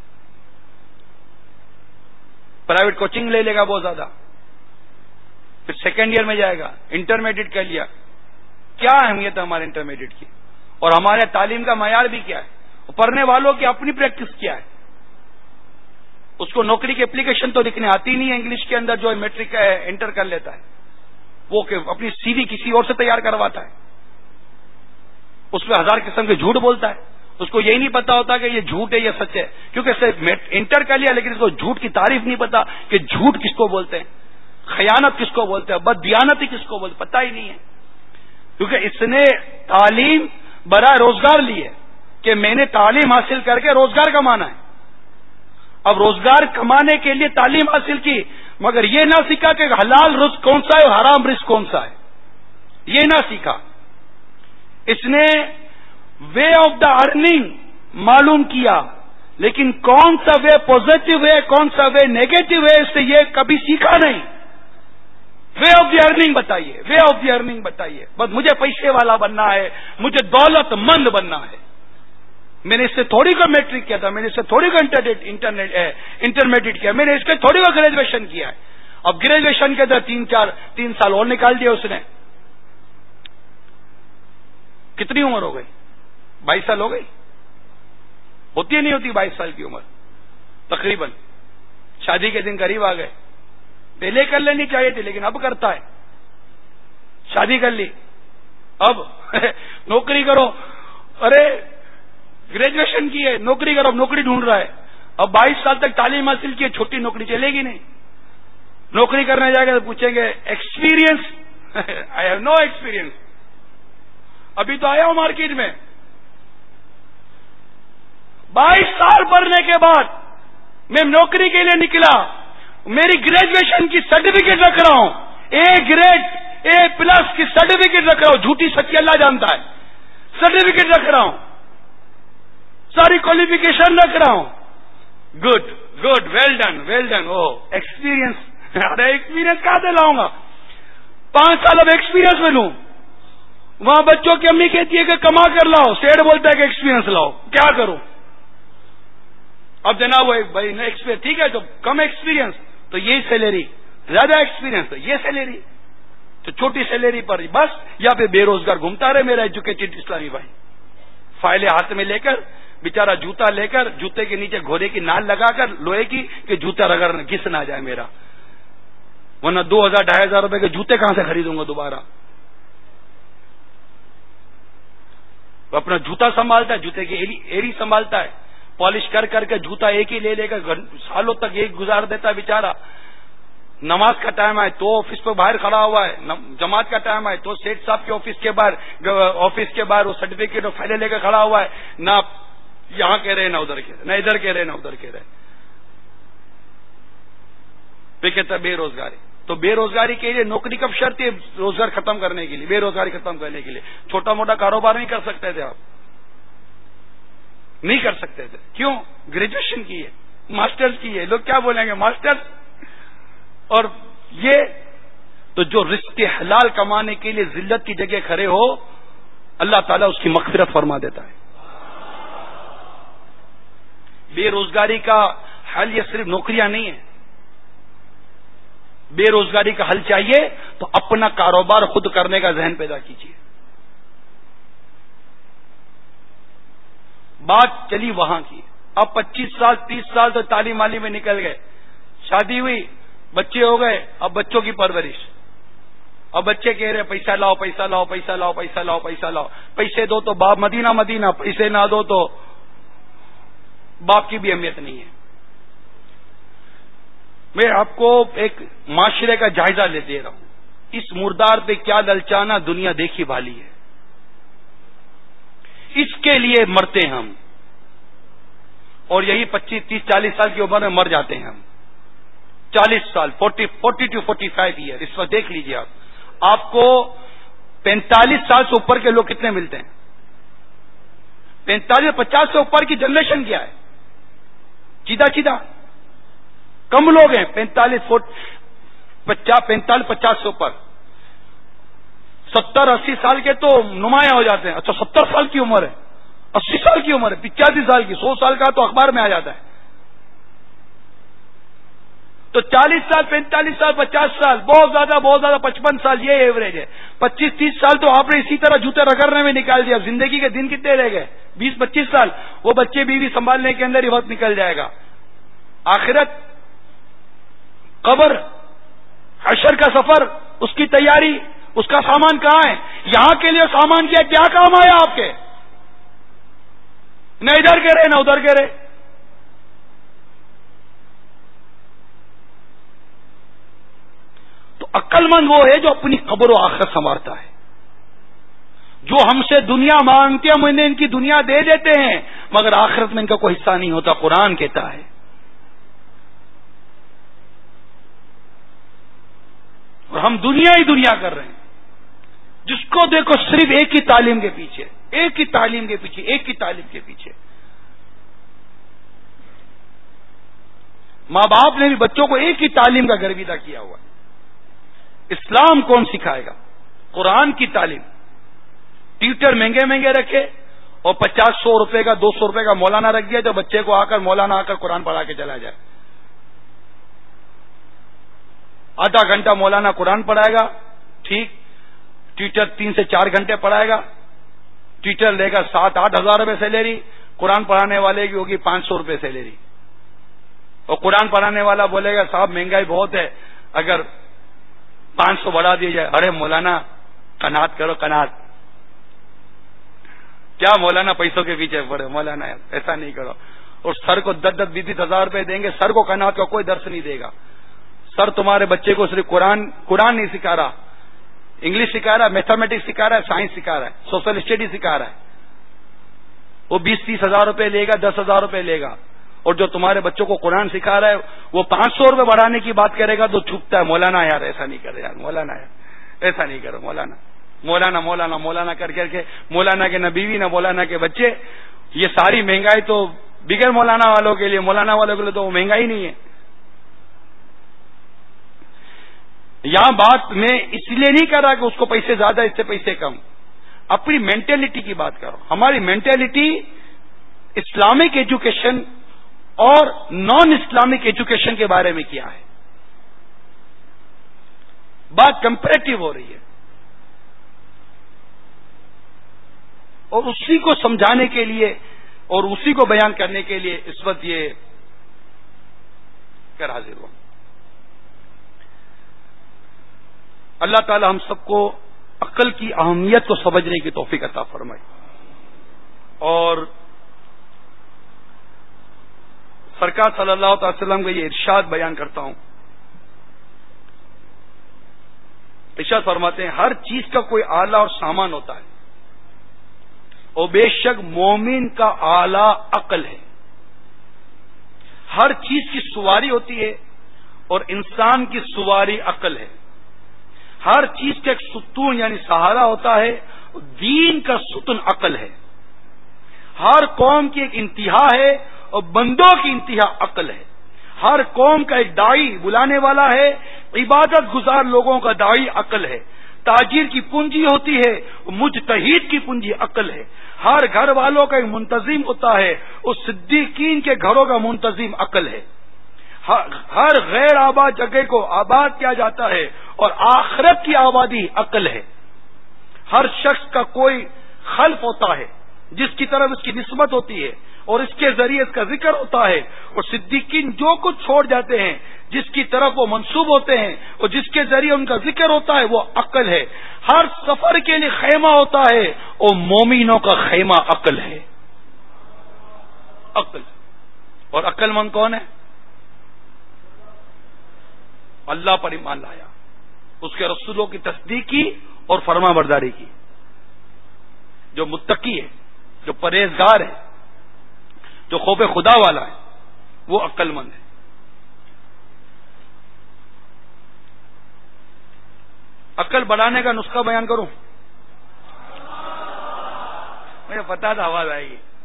Speaker 3: پرائیویٹ کوچنگ لے لے گا بہت زیادہ، پھر سیکنڈ ایئر میں جائے گا، انٹرمیڈیٹ کر لیا. کیا اہمیت ہے ہمارے انٹرمیڈیٹ کی، اور ہمارے تعلیم کا معیار بھی کیا ہے، پڑھنے والوں کی اپنی پریکٹس کیا ہے. اس کو نوکری کی اپلیکیشن تو لکھنے آتی نہیں ہے انگلش کے اندر، جو میٹرک کا انٹر کر لیتا ہے وہ کہ اپنی سی وی کسی اور سے تیار کرواتا ہے، اس میں ہزار قسم کے جھوٹ بولتا ہے. اس کو یہی نہیں پتا ہوتا کہ یہ جھوٹ ہے یا سچ ہے، کیونکہ انٹر کر لیا لیکن اس کو جھوٹ کی تعریف نہیں پتا کہ جھوٹ کس کو بولتے ہیں، خیانت کس کو بولتے ہیں، بددیانتی کس کو بولتے، پتہ ہی نہیں ہے. کیونکہ اس نے تعلیم برائے روزگار لی ہے کہ میں نے تعلیم حاصل کر کے روزگار کمانا ہے. اب روزگار کمانے کے لیے تعلیم حاصل کی، مگر یہ نہ سیکھا کہ حلال رزق کون سا ہے اور حرام رزق کون سا ہے، یہ نہ سیکھا. اس نے وے آف دا ارننگ معلوم کیا، لیکن کون سا وے پازیٹو ہے کون سا وے نیگیٹو ہے اس سے یہ کبھی سیکھا نہیں. وے آف دی ارننگ بتائیے، وے آف دی ارننگ بتائیے. بس مجھے پیسے والا بننا ہے، مجھے دولت مند بننا ہے. میں نے اس سے تھوڑی کا میٹرک کیا تھا، میں نے اس سے تھوڑی کا انٹرمیڈیٹ کیا، میں نے اس کے تھوڑی کا گریجویشن کیا ہے. اب گریجویشن کے اندر تین چار تین سال اور نکال دیا اس نے. کتنی عمر ہو گئی؟ بائیس سال ہو گئی. ہوتی ہے نہیں ہوتی بائیس سال کی عمر تقریباً. شادی کے دن قریب آ گئے. پہلے کر لینی چاہیے تھی لیکن اب کرتا ہے. شادی کر لی، اب نوکری کرو. ارے گریجویشن کی ہے، نوکری کرو، اب نوکری ڈھونڈ رہا ہے. اب بائیس سال تک تعلیم حاصل کی ہے، چھوٹی نوکری چلے گی نہیں. نوکری کرنے جائے گا تو پوچھیں گے experience, I have no experience, ابھی تو آیا ہوں مارکیٹ میں. بائیس سال پڑھنے کے بعد میں نوکری کے لیے نکلا، میری گریجویشن کی سرٹیفکیٹ رکھ رہا ہوں، اے گریڈ اے پلس کی سرٹیفکیٹ رکھ رہا ہوں. جھوٹی سچی اللہ جانتا ہے. سرٹیفکیٹ رکھ رہا ہوں، ساری کوالیفیکیشن رکھ رہا ہوں. Good good well done well done. او ایکسپیرئنس، ارے ایکسپیرئنس کہاں سے لاؤں گا؟ پانچ سال اب ایکسپیرئنس میں لوں. وہاں بچوں کی امی کہتی ہے کہ کما کر لاؤ، سیٹ بولتا ہے کہ ایکسپیرئنس لاؤ. کیا کروں؟ اب جناب وہ بھائی ایکسپیرئنس ٹھیک ہے، تو کم ایکسپیرئنس تو یہی سیلری، زیادہ ایکسپیرئنس تو یہ سیلری، تو چھوٹی سیلری پر بس. یا پھر بے روزگار گھومتا رہے میرا ایجوکیٹڈ اسلامی بھائی، فائلیں ہاتھ میں لے کر، بیچارہ جوتا لے کر، جوتے کے نیچے گھوڑے کی نال لگا کر لوہے کی کہ جوتا رگڑ گھس نہ جائے میرا، ورنہ دو ہزار ڈھائی ہزار روپے کے جوتے کہاں سے خریدوں گا دوبارہ. اپنا جوتا سنبھالتا ہے، جوتے کی ایری ایری سنبھالتا ہے، پالش کر کر کے جوتا ایک ہی لے لے کر سالوں تک ایک گزار دیتا ہے بیچارہ. نماز کا ٹائم آئے تو آفس پہ باہر کھڑا ہوا ہے، جماعت کا ٹائم آئے تو سیٹ صاحب کے آفس کے باہر آفس کے باہر وہ سرٹیفکیٹ اور فائلیں لے کر کھڑا ہوا ہے. نہ یہاں کہہ رہے نہ ادھر کہہ رہے، نہ ادھر کہہ رہے نہ ادھر کہہ رہے. پھر کہتا ہے بے روزگاری. تو بے روزگاری کے لیے نوکری کب شرط ہے؟ روزگار ختم کرنے کے لیے، بے روزگاری ختم کرنے کے لیے. چھوٹا موٹا کاروبار نہیں کر سکتے تھے آپ، نہیں کر سکتے تھے. کیوں؟ گریجویشن کی ہے، ماسٹرز کی ہے. لوگ کیا بولیں گے ماسٹرز. اور یہ تو جو رزق حلال کمانے کے لیے ذلت کی جگہ کھڑے ہو، اللہ تعالیٰ اس کی مغفرت فرما دیتا ہے. بے روزگاری کا حل یہ صرف نوکریاں نہیں ہے. بے روزگاری کا حل چاہیے تو اپنا کاروبار خود کرنے کا ذہن پیدا کیجیے. بات چلی وہاں کی. اب پچیس سال تیس سال تو تعلیم والی میں نکل گئے، شادی ہوئی، بچے ہو گئے. اب بچوں کی پرورش. اب بچے کہہ رہے پیسہ لاؤ پیسہ لاؤ پیسہ لاؤ پیسہ لاؤ پیسہ لاؤ. پیسے دو تو باپ مدینہ مدینہ، پیسے نہ دو تو باپ کی بھی اہمیت نہیں ہے. میں آپ کو ایک معاشرے کا جائزہ لے دے رہا ہوں. اس مردار پہ کیا للچانا دنیا دیکھی بھالی ہے، اس کے لیے مرتے ہم، اور یہی پچیس تیس چالیس سال کی عمر میں مر جاتے ہیں ہم. چالیس سال forty forty two forty five year. اس وقت دیکھ لیجیے آپ آپ کو پینتالیس سال سے اوپر کے لوگ کتنے ملتے ہیں؟ پینتالیس پچاس سے اوپر کی جنریشن کیا ہے؟ سیدھا سیدھا کم لوگ ہیں پینتالیس فٹ پچاس پینتالیس پچاس سے اوپر. ستر اسی سال کے تو نمایاں ہو جاتے ہیں. اچھا ستر سال کی عمر ہے, اسی سال کی عمر ہے, پچاسی سال کی, سو سال کا تو اخبار میں آ جاتا ہے. تو چالیس سال پینتالیس سال پچاس سال بہت زیادہ بہت زیادہ پچپن سال یہ ایوریج ہے. پچیس تیس سال تو آپ نے اسی طرح جوتے رگڑنے میں نکال دیا. زندگی کے دن کتنے رہ گئے؟ بیس پچیس سال. وہ بچے بیوی سنبھالنے کے اندر ہی وقت نکل جائے گا. آخرت, قبر, حشر کا سفر, اس کی تیاری, اس کا سامان کہاں ہے؟ یہاں کے لیے سامان کیا کیا کام آیا آپ کے؟ نہ ادھر کے رہے نہ ادھر کے رہے. تو عقل مند وہ ہے جو اپنی قبر و آخرت سنوارتا ہے. جو ہم سے دنیا مانگتے ہیں ہم انہیں ان کی دنیا دے دیتے ہیں مگر آخرت میں ان کا کوئی حصہ نہیں ہوتا. قرآن کہتا ہے اور ہم دنیا ہی دنیا کر رہے ہیں. جس کو دیکھو صرف ایک ہی تعلیم کے پیچھے, ایک ہی تعلیم کے پیچھے, ایک ہی تعلیم کے پیچھے. ماں باپ نے بھی بچوں کو ایک ہی تعلیم کا گرویدہ کیا ہوا ہے. اسلام کون سکھائے گا؟ قرآن کی تعلیم. ٹیچر مہنگے مہنگے رکھے اور پچاس سو روپے کا دو سو روپے کا مولانا رکھ دیا جو بچے کو آ کر مولانا آ کر قرآن پڑھا کے چلا جائے. آدھا گھنٹہ مولانا قرآن پڑھائے گا, ٹھیک. ٹیچر تین سے چار گھنٹے پڑھائے گا. ٹیچر لے گا سات آٹھ ہزار روپے سیلری, قرآن پڑھانے والے کی ہوگی پانچ سو روپے سیلری. اور قرآن پڑھانے والا بولے گا صاحب مہنگائی بہت ہے, اگر پانچ سو بڑھا دیا جائے. ارے مولانا قناعت کرو, قناعت. کیا مولانا پیسوں کے پیچھے پڑے؟ مولانا ایسا نہیں کرو. اور سر کو دس دس بیس بیس ہزار روپے دیں گے, سر کو قناعت کا کوئی درس نہیں دے گا. سر تمہارے بچے کو صرف قرآن قرآن نہیں سکھا رہا, انگلش سکھا رہا ہے, میتھمیٹکس سکھا رہا ہے, سائنس سکھا رہا ہے, سوشل اسٹڈی سکھا رہا ہے. وہ بیس تیس ہزار روپے لے گا, دس ہزار روپے لے گا. اور جو تمہارے بچوں کو قرآن سکھا رہا ہے وہ پانچ سو روپے بڑھانے کی بات کرے گا تو چھپتا ہے. مولانا یار ایسا نہیں کرے, یار مولانا یار ایسا نہیں کرو. مولانا مولانا مولانا مولانا کر کر کے مولانا کے نہ بیوی نہ مولانا کے بچے. یہ ساری مہنگائی تو بغیر مولانا والوں کے لیے, مولانا والوں کے لیے تو وہ مہنگائی نہیں ہے. یہاں بات میں اس لیے نہیں کر رہا کہ اس کو پیسے زیادہ اس سے پیسے کم, اپنی مینٹلٹی کی بات کرو. ہماری مینٹلٹی اسلامک ایجوکیشن اور نان اسلامک ایجوکیشن کے بارے میں کیا ہے. بات کمپیریٹو ہو رہی ہے اور اسی کو سمجھانے کے لیے اور اسی کو بیان کرنے کے لیے اس وقت یہ کر حاضر ہوں. اللہ تعالی ہم سب کو عقل کی اہمیت کو سمجھنے کی توفیق عطا فرمائے. اور سرکار صلی اللہ تعالی وسلم کا یہ ارشاد بیان کرتا ہوں. ارشاد فرماتے ہیں ہر چیز کا کوئی آلہ اور سامان ہوتا ہے اور بے شک مومن کا آلہ عقل ہے. ہر چیز کی سواری ہوتی ہے اور انسان کی سواری عقل ہے. ہر چیز کا ایک ستون یعنی سہارا ہوتا ہے, دین کا ستون عقل ہے. ہر قوم کی ایک انتہا ہے اور بندوں کی انتہا عقل ہے. ہر قوم کا ایک داعی بلانے والا ہے, عبادت گزار لوگوں کا داعی عقل ہے. تاجر کی پونجی ہوتی ہے, مجتہد کی پونجی عقل ہے. ہر گھر والوں کا ایک منتظم ہوتا ہے, اس صدیقین کے گھروں کا منتظم عقل ہے. ہر غیر آباد جگہ کو آباد کیا جاتا ہے اور آخرت کی آبادی عقل ہے. ہر شخص کا کوئی خلف ہوتا ہے جس کی طرف اس کی نسبت ہوتی ہے اور اس کے ذریعے اس کا ذکر ہوتا ہے. اور صدیقین جو کچھ چھوڑ جاتے ہیں جس کی طرف وہ منسوب ہوتے ہیں اور جس کے ذریعے ان کا ذکر ہوتا ہے وہ عقل ہے. ہر سفر کے لیے خیمہ ہوتا ہے اور مومنوں کا خیمہ عقل ہے. عقل. اور عقل مند کون ہے؟ اللہ پر ایمان لایا, اس کے رسولوں کی تصدیق کی اور فرما برداری کی. جو متقی ہے, جو پرہیزگار ہے, جو خوف خدا والا ہے, وہ عقل مند ہے. عقل بڑھانے کا نسخہ بیان کروں؟ مجھے پتا تھا آواز آئے گی.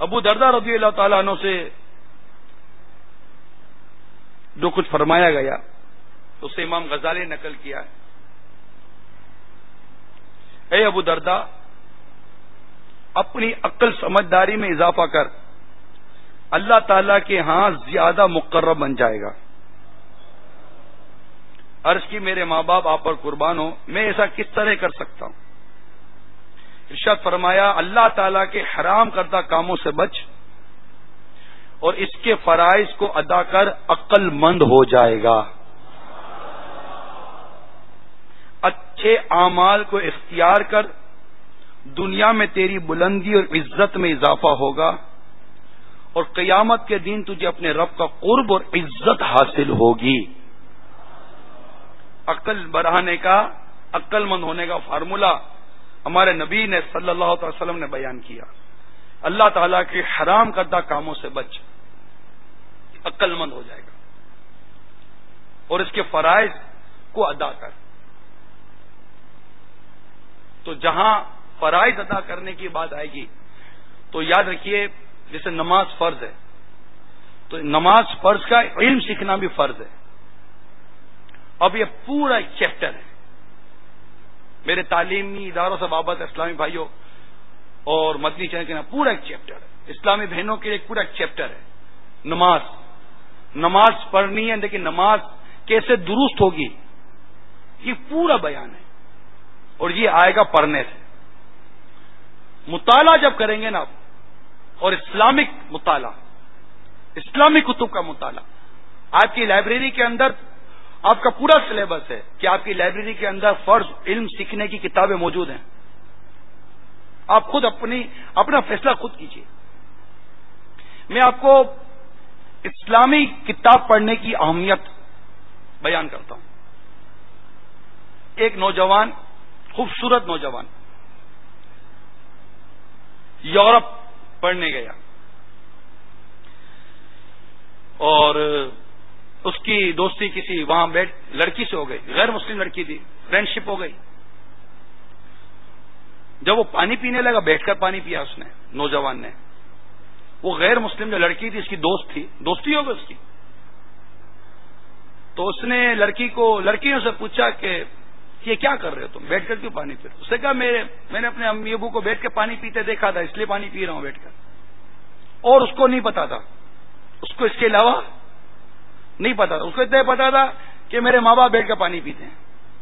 Speaker 3: ابو درداء رضی اللہ تعالیٰ عنہ سے جو کچھ فرمایا گیا اسے امام غزالی نے نقل کیا ہے. اے ابو درداء، اپنی عقل سمجھداری میں اضافہ کر، اللہ تعالی کے ہاں زیادہ مقرب بن جائے گا. عرض کی میرے ماں باپ آپ پر قربان ہو، میں ایسا کس طرح کر سکتا ہوں؟ ارشاد فرمایا، اللہ تعالی کے حرام کردہ کاموں سے بچ اور اس کے فرائض کو ادا کر، عقل مند ہو جائے گا. اچھے اعمال کو اختیار کر، دنیا میں تیری بلندی اور عزت میں اضافہ ہوگا اور قیامت کے دن تجھے اپنے رب کا قرب اور عزت حاصل ہوگی. عقل بڑھانے کا، عقل مند ہونے کا فارمولہ ہمارے نبی نے صلی اللہ علیہ وسلم نے بیان کیا. اللہ تعالیٰ کے حرام کردہ کاموں سے بچ، عقل مند ہو جائے گا اور اس کے فرائض کو ادا کر. تو جہاں فرائض ادا کرنے کی بات آئے گی تو یاد رکھیے، جیسے نماز فرض ہے تو نماز فرض کا علم سیکھنا بھی فرض ہے. اب یہ پورا ایک چیپٹر ہے میرے تعلیمی اداروں سے وابستہ اسلامی بھائیوں اور مدنی چینل کے نام، پورا ایک چیپٹر ہے. اسلامی بہنوں کے لیے ایک پورا ایک چیپٹر ہے. نماز نماز پڑھنی ہے، لیکن نماز کیسے درست ہوگی یہ پورا بیان ہے، اور یہ آئے گا پڑھنے سے. مطالعہ جب کریں گے نا آپ، اور اسلامک مطالعہ، اسلامی کتب کا مطالعہ، آپ کی لائبریری کے اندر آپ کا پورا سلیبس ہے کہ آپ کی لائبریری کے اندر فرض علم سیکھنے کی کتابیں موجود ہیں. آپ خود اپنی اپنا فیصلہ خود کیجیے. میں آپ کو اسلامی کتاب پڑھنے کی اہمیت بیان کرتا ہوں. ایک نوجوان، خوبصورت نوجوان، یورپ پڑھنے گیا اور اس کی دوستی کسی وہاں بیٹھ لڑکی سے ہو گئی، غیر مسلم لڑکی تھی، فرینڈ شپ ہو گئی. جب وہ پانی پینے لگا، بیٹھ کر پانی پیا اس نے، نوجوان نے. وہ غیر مسلم جو لڑکی تھی اس کی دوست تھی، دوستی ہو گئی اس کی. تو اس نے لڑکی کو لڑکی نے اسے پوچھا کہ یہ کیا کر رہے ہو تم، بیٹھ کر کیوں پانی پی رہے ہو؟ اس نے کہا میں میں نے اپنے امی ابو کو بیٹھ کے پانی پیتے دیکھا تھا، اس لیے پانی پی رہا ہوں بیٹھ کر. اور اس کو نہیں پتا تھا، اس کو اس کے علاوہ نہیں پتا تھا. اس کو اتنا پتا تھا کہ میرے ماں باپ بیٹھ کر پانی پیتے ہیں.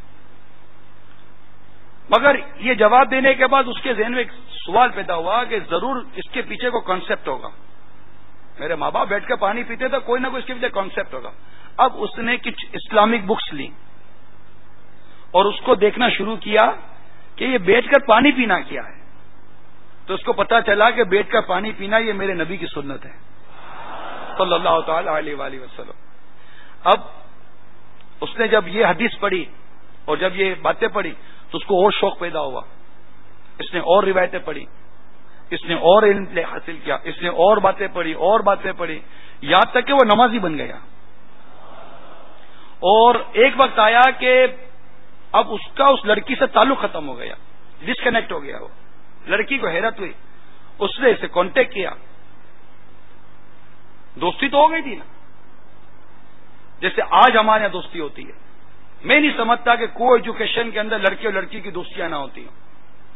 Speaker 3: مگر یہ جواب دینے کے بعد اس کے ذہن میں ایک سوال پیدا ہوا کہ ضرور اس کے پیچھے کو کانسیپٹ ہوگا. میرے ماں باپ بیٹھ کر پانی پیتے تو کوئی نہ کوئی اس کے پیچھے کانسیپٹ ہوگا. اب اس نے کچھ اسلامک بکس لی اور اس کو دیکھنا شروع کیا کہ یہ بیٹھ کر پانی پینا کیا ہے. تو اس کو پتا چلا کہ بیٹھ کر پانی پینا یہ میرے نبی کی سنت ہے صلی اللہ تعالی علیہ وآلہ وسلم. اب اس نے جب یہ حدیث پڑھی اور جب یہ باتیں پڑھی تو اس کو اور شوق پیدا ہوا. اس نے اور روایتیں پڑھی، اس نے اور علم حاصل کیا، اس نے اور باتیں پڑھی اور باتیں پڑھی، یہاں تک کہ وہ نمازی بن گیا. اور ایک وقت آیا کہ اب اس کا اس لڑکی سے تعلق ختم ہو گیا، ڈسکنیکٹ ہو گیا. وہ لڑکی کو حیرت ہوئی، اس نے اسے کانٹیکٹ کیا. دوستی تو ہو گئی تھی نا، جیسے آج ہمارے یہاں دوستی ہوتی ہے. میں نہیں سمجھتا کہ کو ایجوکیشن کے اندر لڑکی اور لڑکی کی دوستیاں نہ ہوتی ہوں.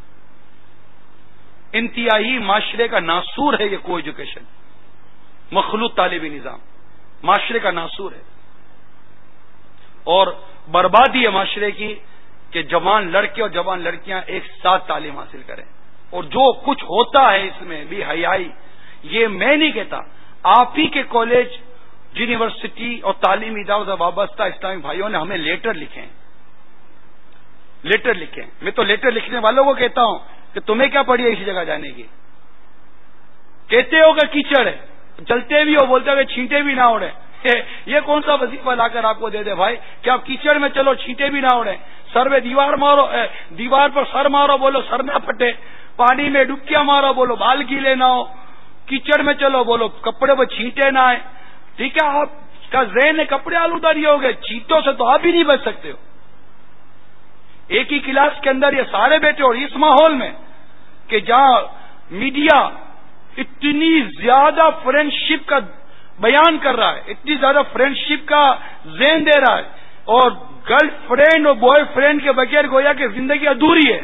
Speaker 3: انتہائی معاشرے کا ناسور ہے یہ کو ایجوکیشن، مخلوط تعلیمی نظام معاشرے کا ناسور ہے. اور بربادی ہے معاشرے کی کہ جوان لڑکے اور جوان لڑکیاں ایک ساتھ تعلیم حاصل کریں. اور جو کچھ ہوتا ہے اس میں بھی حیائی، یہ میں نہیں کہتا، آپ ہی کے کالج، یونیورسٹی اور تعلیمی اداروں سے وابستہ اسلامی بھائیوں نے ہمیں لیٹر لکھے ہیں. لیٹر لکھے ہیں. میں تو لیٹر لکھنے والوں کو کہتا ہوں کہ تمہیں کیا پڑی ہے اسی جگہ جانے کی. کہتے ہو کہ کیچڑ ہے، چلتے بھی ہو، بولتے ہو کہ چھینٹے بھی نہ اڑے. یہ کون سا وظیفہ لا کر آپ کو دے دے بھائی کہ آپ کیچڑ میں چلو چھینٹے بھی نہ اڑے، سر میں دیوار مارو، دیوار پر سر مارو بولو سر نہ پھٹے، پانی میں ڈبکیاں مارو بولو بال گیلے نہ ہو، کیچڑ میں چلو بولو کپڑے پر چھینٹے نہ آئے. ٹھیک ہے، آپ کا ذہن کپڑے آلودہ نہیں ہو گئے، چینٹوں سے تو آپ بھی نہیں بچ سکتے ہو. ایک ہی کلاس کے اندر یہ سارے بیٹھے اور اس ماحول میں کہ جہاں میڈیا اتنی زیادہ فرینڈشپ کا بیان کر رہا ہے، اتنی زیادہ فرینڈشپ کا ذہن دے رہا ہے، اور گرل فرینڈ اور بوائے فرینڈ کے بغیر گویا کہ زندگی ادھوری ہے.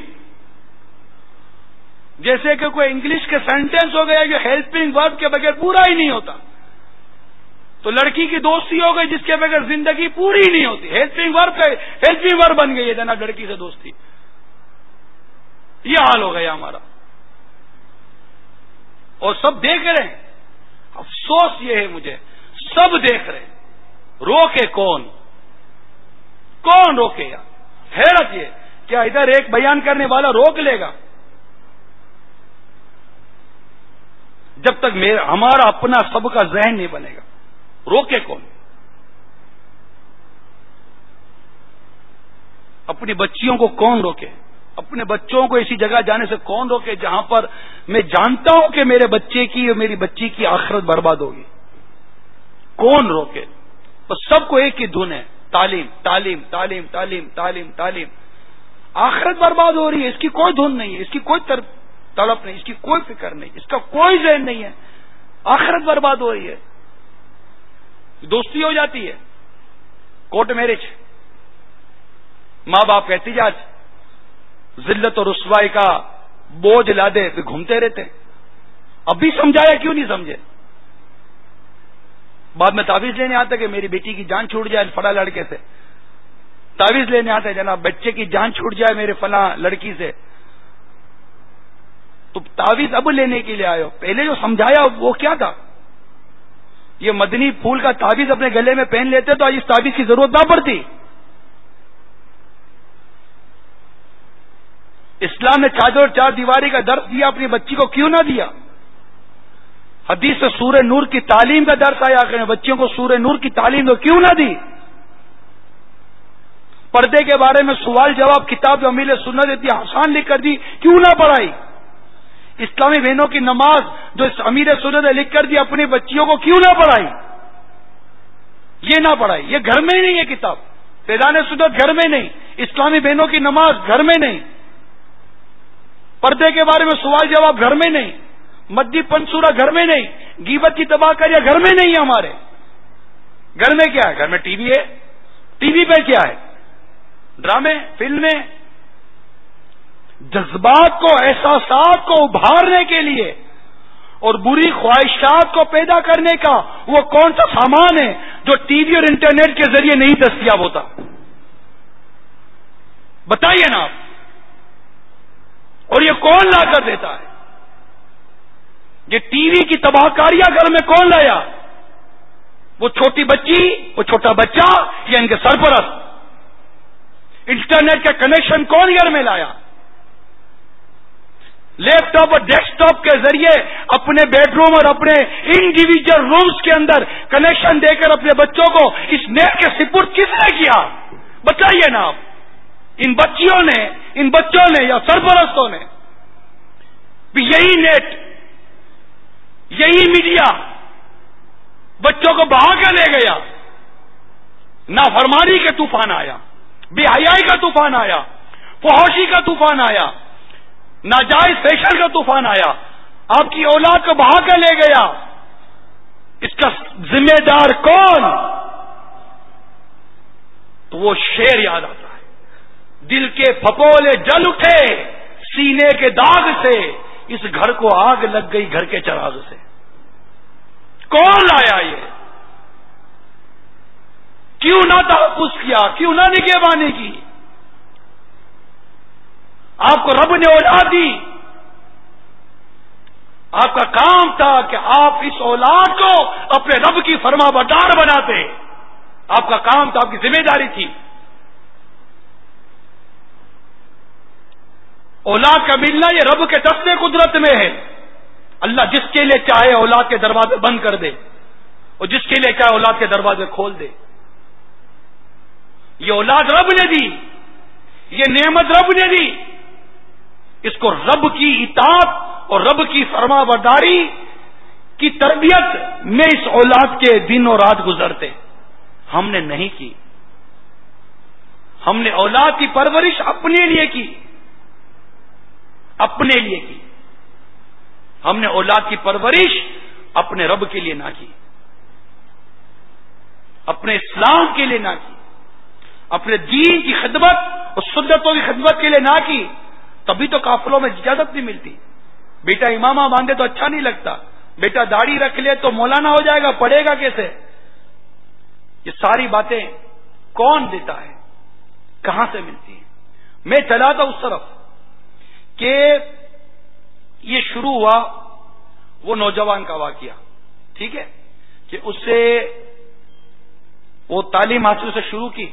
Speaker 3: جیسے کہ کوئی انگلش کے سینٹینس ہو گیا جو ہیلپنگ ورب کے بغیر پورا ہی نہیں ہوتا. تو لڑکی کی دوستی ہو گئی جس کے بغیر زندگی پوری ہی نہیں ہوتی. ہیلپنگ ورب کا ہیلپنگ ورب بن گئی ہے جناب لڑکی سے دوستی. یہ حال ہو گیا ہمارا، اور سب دیکھ رہے ہیں. افسوس یہ ہے مجھے، سب دیکھ رہے ہیں، روکے کون؟ کون روکے گا؟ حیرت یہ، کیا ادھر ایک بیان کرنے والا روک لے گا؟ جب تک میرا ہمارا اپنا سب کا ذہن نہیں بنے گا، روکے کون؟ اپنی بچیوں کو کون روکے؟ اپنے بچوں کو اسی جگہ جانے سے کون روکے جہاں پر میں جانتا ہوں کہ میرے بچے کی اور میری بچی کی آخرت برباد ہوگی؟ کون روکے؟ بس سب کو ایک ہی دھن ہے، تعلیم تعلیم تعلیم تعلیم تعلیم تعلیم. آخرت برباد ہو رہی ہے، اس کی کوئی دھن نہیں ہے، اس کی کوئی تڑپ نہیں، اس کی کوئی فکر نہیں، اس کا کوئی ذہن نہیں ہے. آخرت برباد ہو رہی ہے. دوستی ہو جاتی ہے، کورٹ میرج، ماں باپ کہتی جا ذلت اور رسوائی کا بوجھ لا دے پھر گھومتے رہتے. اب بھی سمجھایا کیوں نہیں سمجھے؟ بعد میں تعویذ لینے آتا کہ میری بیٹی کی جان چھوٹ جائے فلاں لڑکے سے. تعویذ لینے آتا ہے جناب بچے کی جان چھوٹ جائے میرے فلاں لڑکی سے. تو تعویذ اب لینے کے لیے آئے ہو، پہلے جو سمجھایا وہ کیا تھا؟ یہ مدنی پھول کا تعویذ اپنے گلے میں پہن لیتے تو آج اس تعویذ کی ضرورت نہ پڑتی. اسلام نے چادر چار دیواری کا درس دیا، اپنی بچی کو کیوں نہ دیا؟ حدیث سے سورہ نور کی تعلیم کا درس آیا کہ بچیوں کو سورہ نور کی تعلیم تو کیوں نہ دی؟ پردے کے بارے میں سوال جواب کتاب جو امیل سنت اتنی آسان لکھ کر دی کیوں نہ پڑھائی؟ اسلامی بہنوں کی نماز جو امیر سنت نے لکھ کر دی اپنی بچیوں کو کیوں نہ پڑھائی؟ یہ نہ پڑھائی. یہ گھر میں نہیں ہے کتاب، فیضان سنت گھر میں نہیں، اسلامی بہنوں کی نماز گھر میں نہیں، پردے کے بارے میں سوال جواب گھر میں نہیں، مدی پنسورا گھر میں نہیں، غیبت کی تباہ کاریاں گھر میں نہیں ہے. ہمارے گھر میں کیا ہے؟ گھر میں ٹی وی ہے. ٹی وی پہ کیا ہے؟ ڈرامے، فلمیں. جذبات کو، احساسات کو ابھارنے کے لیے اور بری خواہشات کو پیدا کرنے کا وہ کون سا سامان ہے جو ٹی وی اور انٹرنیٹ کے ذریعے نہیں دستیاب ہوتا؟ بتائیے نا آپ. اور یہ کون لا کر دیتا ہے؟ یہ ٹی وی کی تباہ کاریاں گھر میں کون لایا؟ وہ چھوٹی بچی، وہ چھوٹا بچہ یا ان کے سرپرست؟ انٹرنیٹ کا کنیکشن کون گھر میں لایا؟ لیپ ٹاپ اور ڈیسک ٹاپ کے ذریعے اپنے بیڈ روم اور اپنے انڈیویجل رومز کے اندر کنیکشن دے کر اپنے بچوں کو اس نیٹ کے سپرد کس نے کیا؟ بتائیے نا آپ. ان بچیوں نے، ان بچوں نے یا سرپرستوں نے. یہی نیٹ، یہی میڈیا بچوں کو بہا کر لے گیا. نافرمانی کا طوفان آیا، بے حیائی کا طوفان آیا، فحاشی کا طوفان آیا، ناجائز فیشن کا طوفان آیا، آپ کی اولاد کو بہا کر لے گیا. اس کا ذمہ دار کون؟ تو وہ شعر یاد آتا ہے، دل کے پھپولے جل اٹھے سینے کے داغ سے، اس گھر کو آگ لگ گئی گھر کے چراغ سے. کون لایا یہ؟ کیوں نہ تحفظ کیا؟ کیوں نہ نگہبانی کی؟ آپ کو رب نے اولاد دی، آپ کا کام تھا کہ آپ اس اولاد کو اپنے رب کی فرما بردار بناتے. آپ کا کام تھا، آپ کی ذمہ داری تھی. اولاد کا ملنا یہ رب کے دست قدرت میں ہے. اللہ جس کے لیے چاہے اولاد کے دروازے بند کر دے اور جس کے لیے چاہے اولاد کے دروازے کھول دے. یہ اولاد رب نے دی، یہ نعمت رب نے دی. اس کو رب کی اطاعت اور رب کی فرما برداری کی تربیت میں اس اولاد کے دن اور رات گزرتے. ہم نے نہیں کی. ہم نے اولاد کی پرورش اپنے لیے کی، اپنے لیے کی. ہم نے اولاد کی پرورش اپنے رب کے لیے نہ کی، اپنے اسلام کے لیے نہ کی، اپنے دین کی خدمت اور سنتوں کی خدمت کے لیے نہ کی، تبھی تو قافلوں میں اجازت نہیں ملتی. بیٹا امامہ باندھے تو اچھا نہیں لگتا، بیٹا داڑھی رکھ لے تو مولانا ہو جائے گا، پڑھے گا کیسے؟ یہ ساری باتیں کون دیتا ہے، کہاں سے ملتی ہیں؟ میں چلا تھا اس طرف کہ یہ شروع ہوا وہ نوجوان کا واقعہ، ٹھیک ہے، کہ اس سے وہ تعلیم حاصل سے شروع کی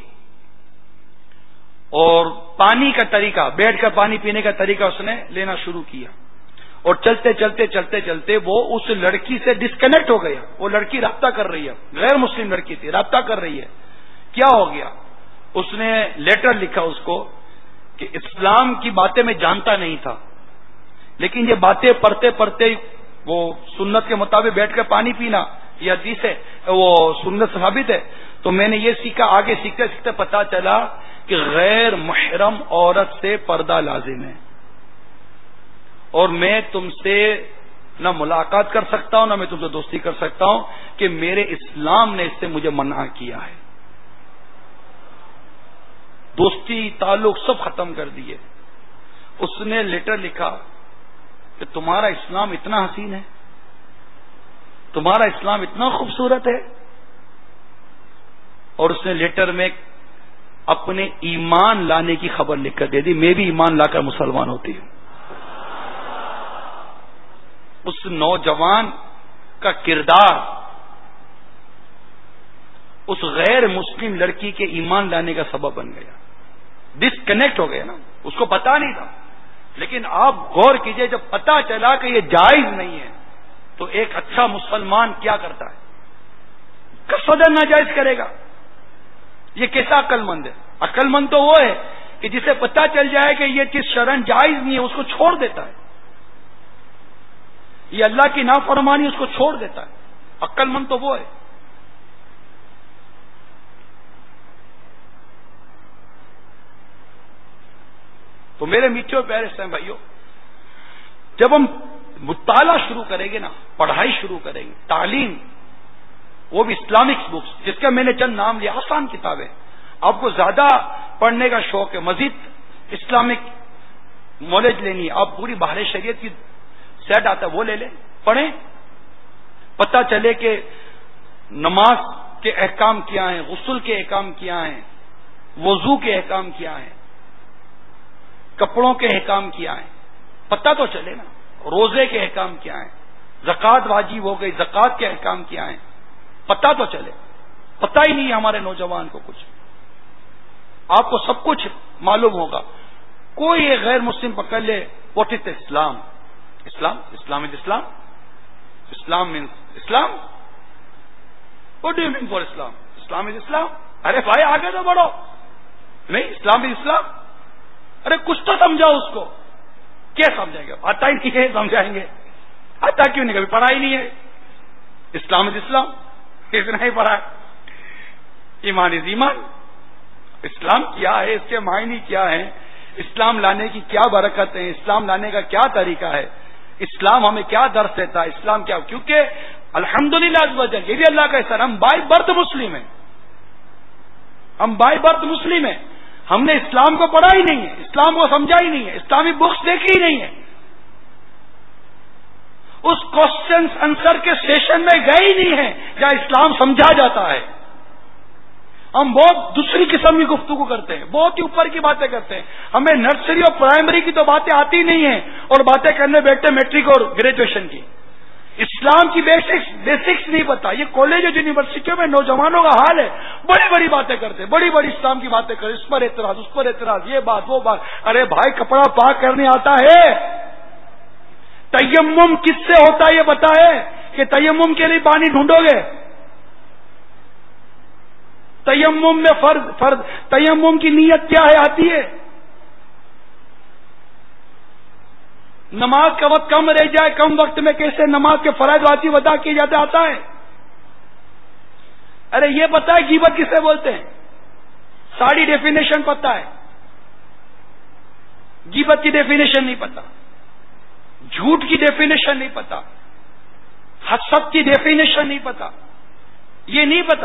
Speaker 3: اور پانی کا طریقہ، بیٹھ کر پانی پینے کا طریقہ اس نے لینا شروع کیا، اور چلتے چلتے چلتے چلتے وہ اس لڑکی سے ڈسکنیکٹ ہو گیا. وہ لڑکی رابطہ کر رہی ہے، غیر مسلم لڑکی تھی، رابطہ کر رہی ہے. کیا ہو گیا؟ اس نے لیٹر لکھا اس کو کہ اسلام کی باتیں میں جانتا نہیں تھا، لیکن یہ باتیں پڑھتے پڑھتے وہ سنت کے مطابق بیٹھ کر پانی پینا یہ حدیث ہے، وہ سنت ثابت ہے، تو میں نے یہ سیکھا. آگے سیکھتے سیکھتے پتا چلا کہ غیر محرم عورت سے پردہ لازم ہے، اور میں تم سے نہ ملاقات کر سکتا ہوں، نہ میں تم سے دوستی کر سکتا ہوں، کہ میرے اسلام نے اس سے مجھے منع کیا ہے. دوستی تعلق سب ختم کر دیے. اس نے لیٹر لکھا کہ تمہارا اسلام اتنا حسین ہے، تمہارا اسلام اتنا خوبصورت ہے، اور اس نے لیٹر میں اپنے ایمان لانے کی خبر لکھ کر دے دی. میں بھی ایمان لا کر مسلمان ہوتی ہوں. اس نوجوان کا کردار اس غیر مسلم لڑکی کے ایمان لانے کا سبب بن گیا. ڈسکنیکٹ ہو گیا نا، اس کو پتا نہیں تھا. لیکن آپ غور کیجئے، جب پتا چلا کہ یہ جائز نہیں ہے تو ایک اچھا مسلمان کیا کرتا ہے؟ قصداً ناجائز کرے گا. یہ کیسا عقل مند ہے؟ عقل مند تو وہ ہے کہ جسے پتا چل جائے کہ یہ چیز شرعاً جائز نہیں ہے، اس کو چھوڑ دیتا ہے. یہ اللہ کی نافرمانی، اس کو چھوڑ دیتا ہے. عقل مند تو وہ ہے. تو میرے میٹھے اور پیارے اسلام بھائیوں، جب ہم مطالعہ شروع کریں گے نا، پڑھائی شروع کریں گے، تعلیم، وہ بھی اسلامک بکس، جس کا میں نے چند نام لیا، آسان کتابیں. آپ کو زیادہ پڑھنے کا شوق ہے، مزید اسلامک نالج لینی ہے، آپ پوری بحر شریعت کی سیٹ آتا ہے وہ لے لیں، پڑھیں. پتہ چلے کہ نماز کے احکام کیا ہیں، غسل کے احکام کیا ہیں، وضو کے احکام کیا ہیں، کپڑوں کے احکام کیا ہیں، پتہ تو چلے نا. روزے کے احکام کیا ہیں، زکوٰۃ واجب ہو گئی، زکوٰۃ کے احکام کیا ہیں، پتہ تو چلے. پتہ ہی نہیں ہے ہمارے نوجوان کو کچھ. آپ کو سب کچھ معلوم ہوگا. کوئی ایک غیر مسلم پکڑ لے، what is Islam? Islam Islam is Islam Islam means Islam. What do you mean for Islam? Islam is Islam. ارے بھائی آگے تو بڑھو. نہیں، اسلام از اسلام. ارے کچھ تو سمجھاؤ اس کو. کیا سمجھائیں گے؟ آتا ہی نہیں ہے، سمجھائیں گے؟ آتا کیوں نہیں؟ کبھی پڑھا ہی نہیں ہے. اسلام از اسلام، اتنا ہی پڑھا ہے. ایمان از ایمان. اسلام کیا ہے، اس کے معنی کیا ہے، اسلام لانے کی کیا برکت ہے، اسلام لانے کا کیا طریقہ ہے، اسلام ہمیں کیا درس دیتا ہے، اسلام کیا؟ کیونکہ الحمدللہ عز و جل، یہ بھی اللہ کا احسان، ہم بائی برتھ مسلم ہیں. ہم بائی برتھ مسلم ہیں. ہم نے اسلام کو پڑھا ہی نہیں ہے، اسلام کو سمجھا ہی نہیں ہے، اسلامی بکس دیکھی ہی نہیں ہے، اس کوشچن آنسر کے سیشن میں گئے ہی نہیں ہیں جہاں اسلام سمجھا جاتا ہے. ہم بہت دوسری قسم کی گفتگو کرتے ہیں، بہت ہی اوپر کی باتیں کرتے ہیں. ہمیں نرسری اور پرائمری کی تو باتیں آتی نہیں ہیں، اور باتیں کرنے بیٹھتے میٹرک اور گریجویشن کی. اسلام کی بیسکس بیسکس نہیں پتا. یہ کالج اور یونیورسٹیوں میں نوجوانوں کا حال ہے. بڑی بڑی باتیں کرتے، بڑی بڑی اسلام کی باتیں کرتے، اس پر اعتراض، اس پر اعتراض، یہ بات وہ بات. ارے بھائی کپڑا پاک کرنے آتا ہے؟ تیمم کس سے ہوتا ہے یہ بتا ہے کہ تیمم کے لیے پانی ڈھونڈو گے؟ تیمم میں فرض فرض تیمم کی نیت کیا ہے آتی ہے؟ نماز کا وقت کم رہ جائے، کم وقت میں کیسے نماز کے فرائض واجب ادا کیے جاتے آتا ہے؟ ارے یہ پتا ہے غیبت کسے بولتے ہیں؟ ساری ڈیفینیشن پتا ہے، غیبت کی ڈیفینیشن نہیں پتا. جھوٹ کی ڈیفینیشن نہیں پتا، حسد کی ڈیفینیشن نہیں پتا، یہ نہیں پتا.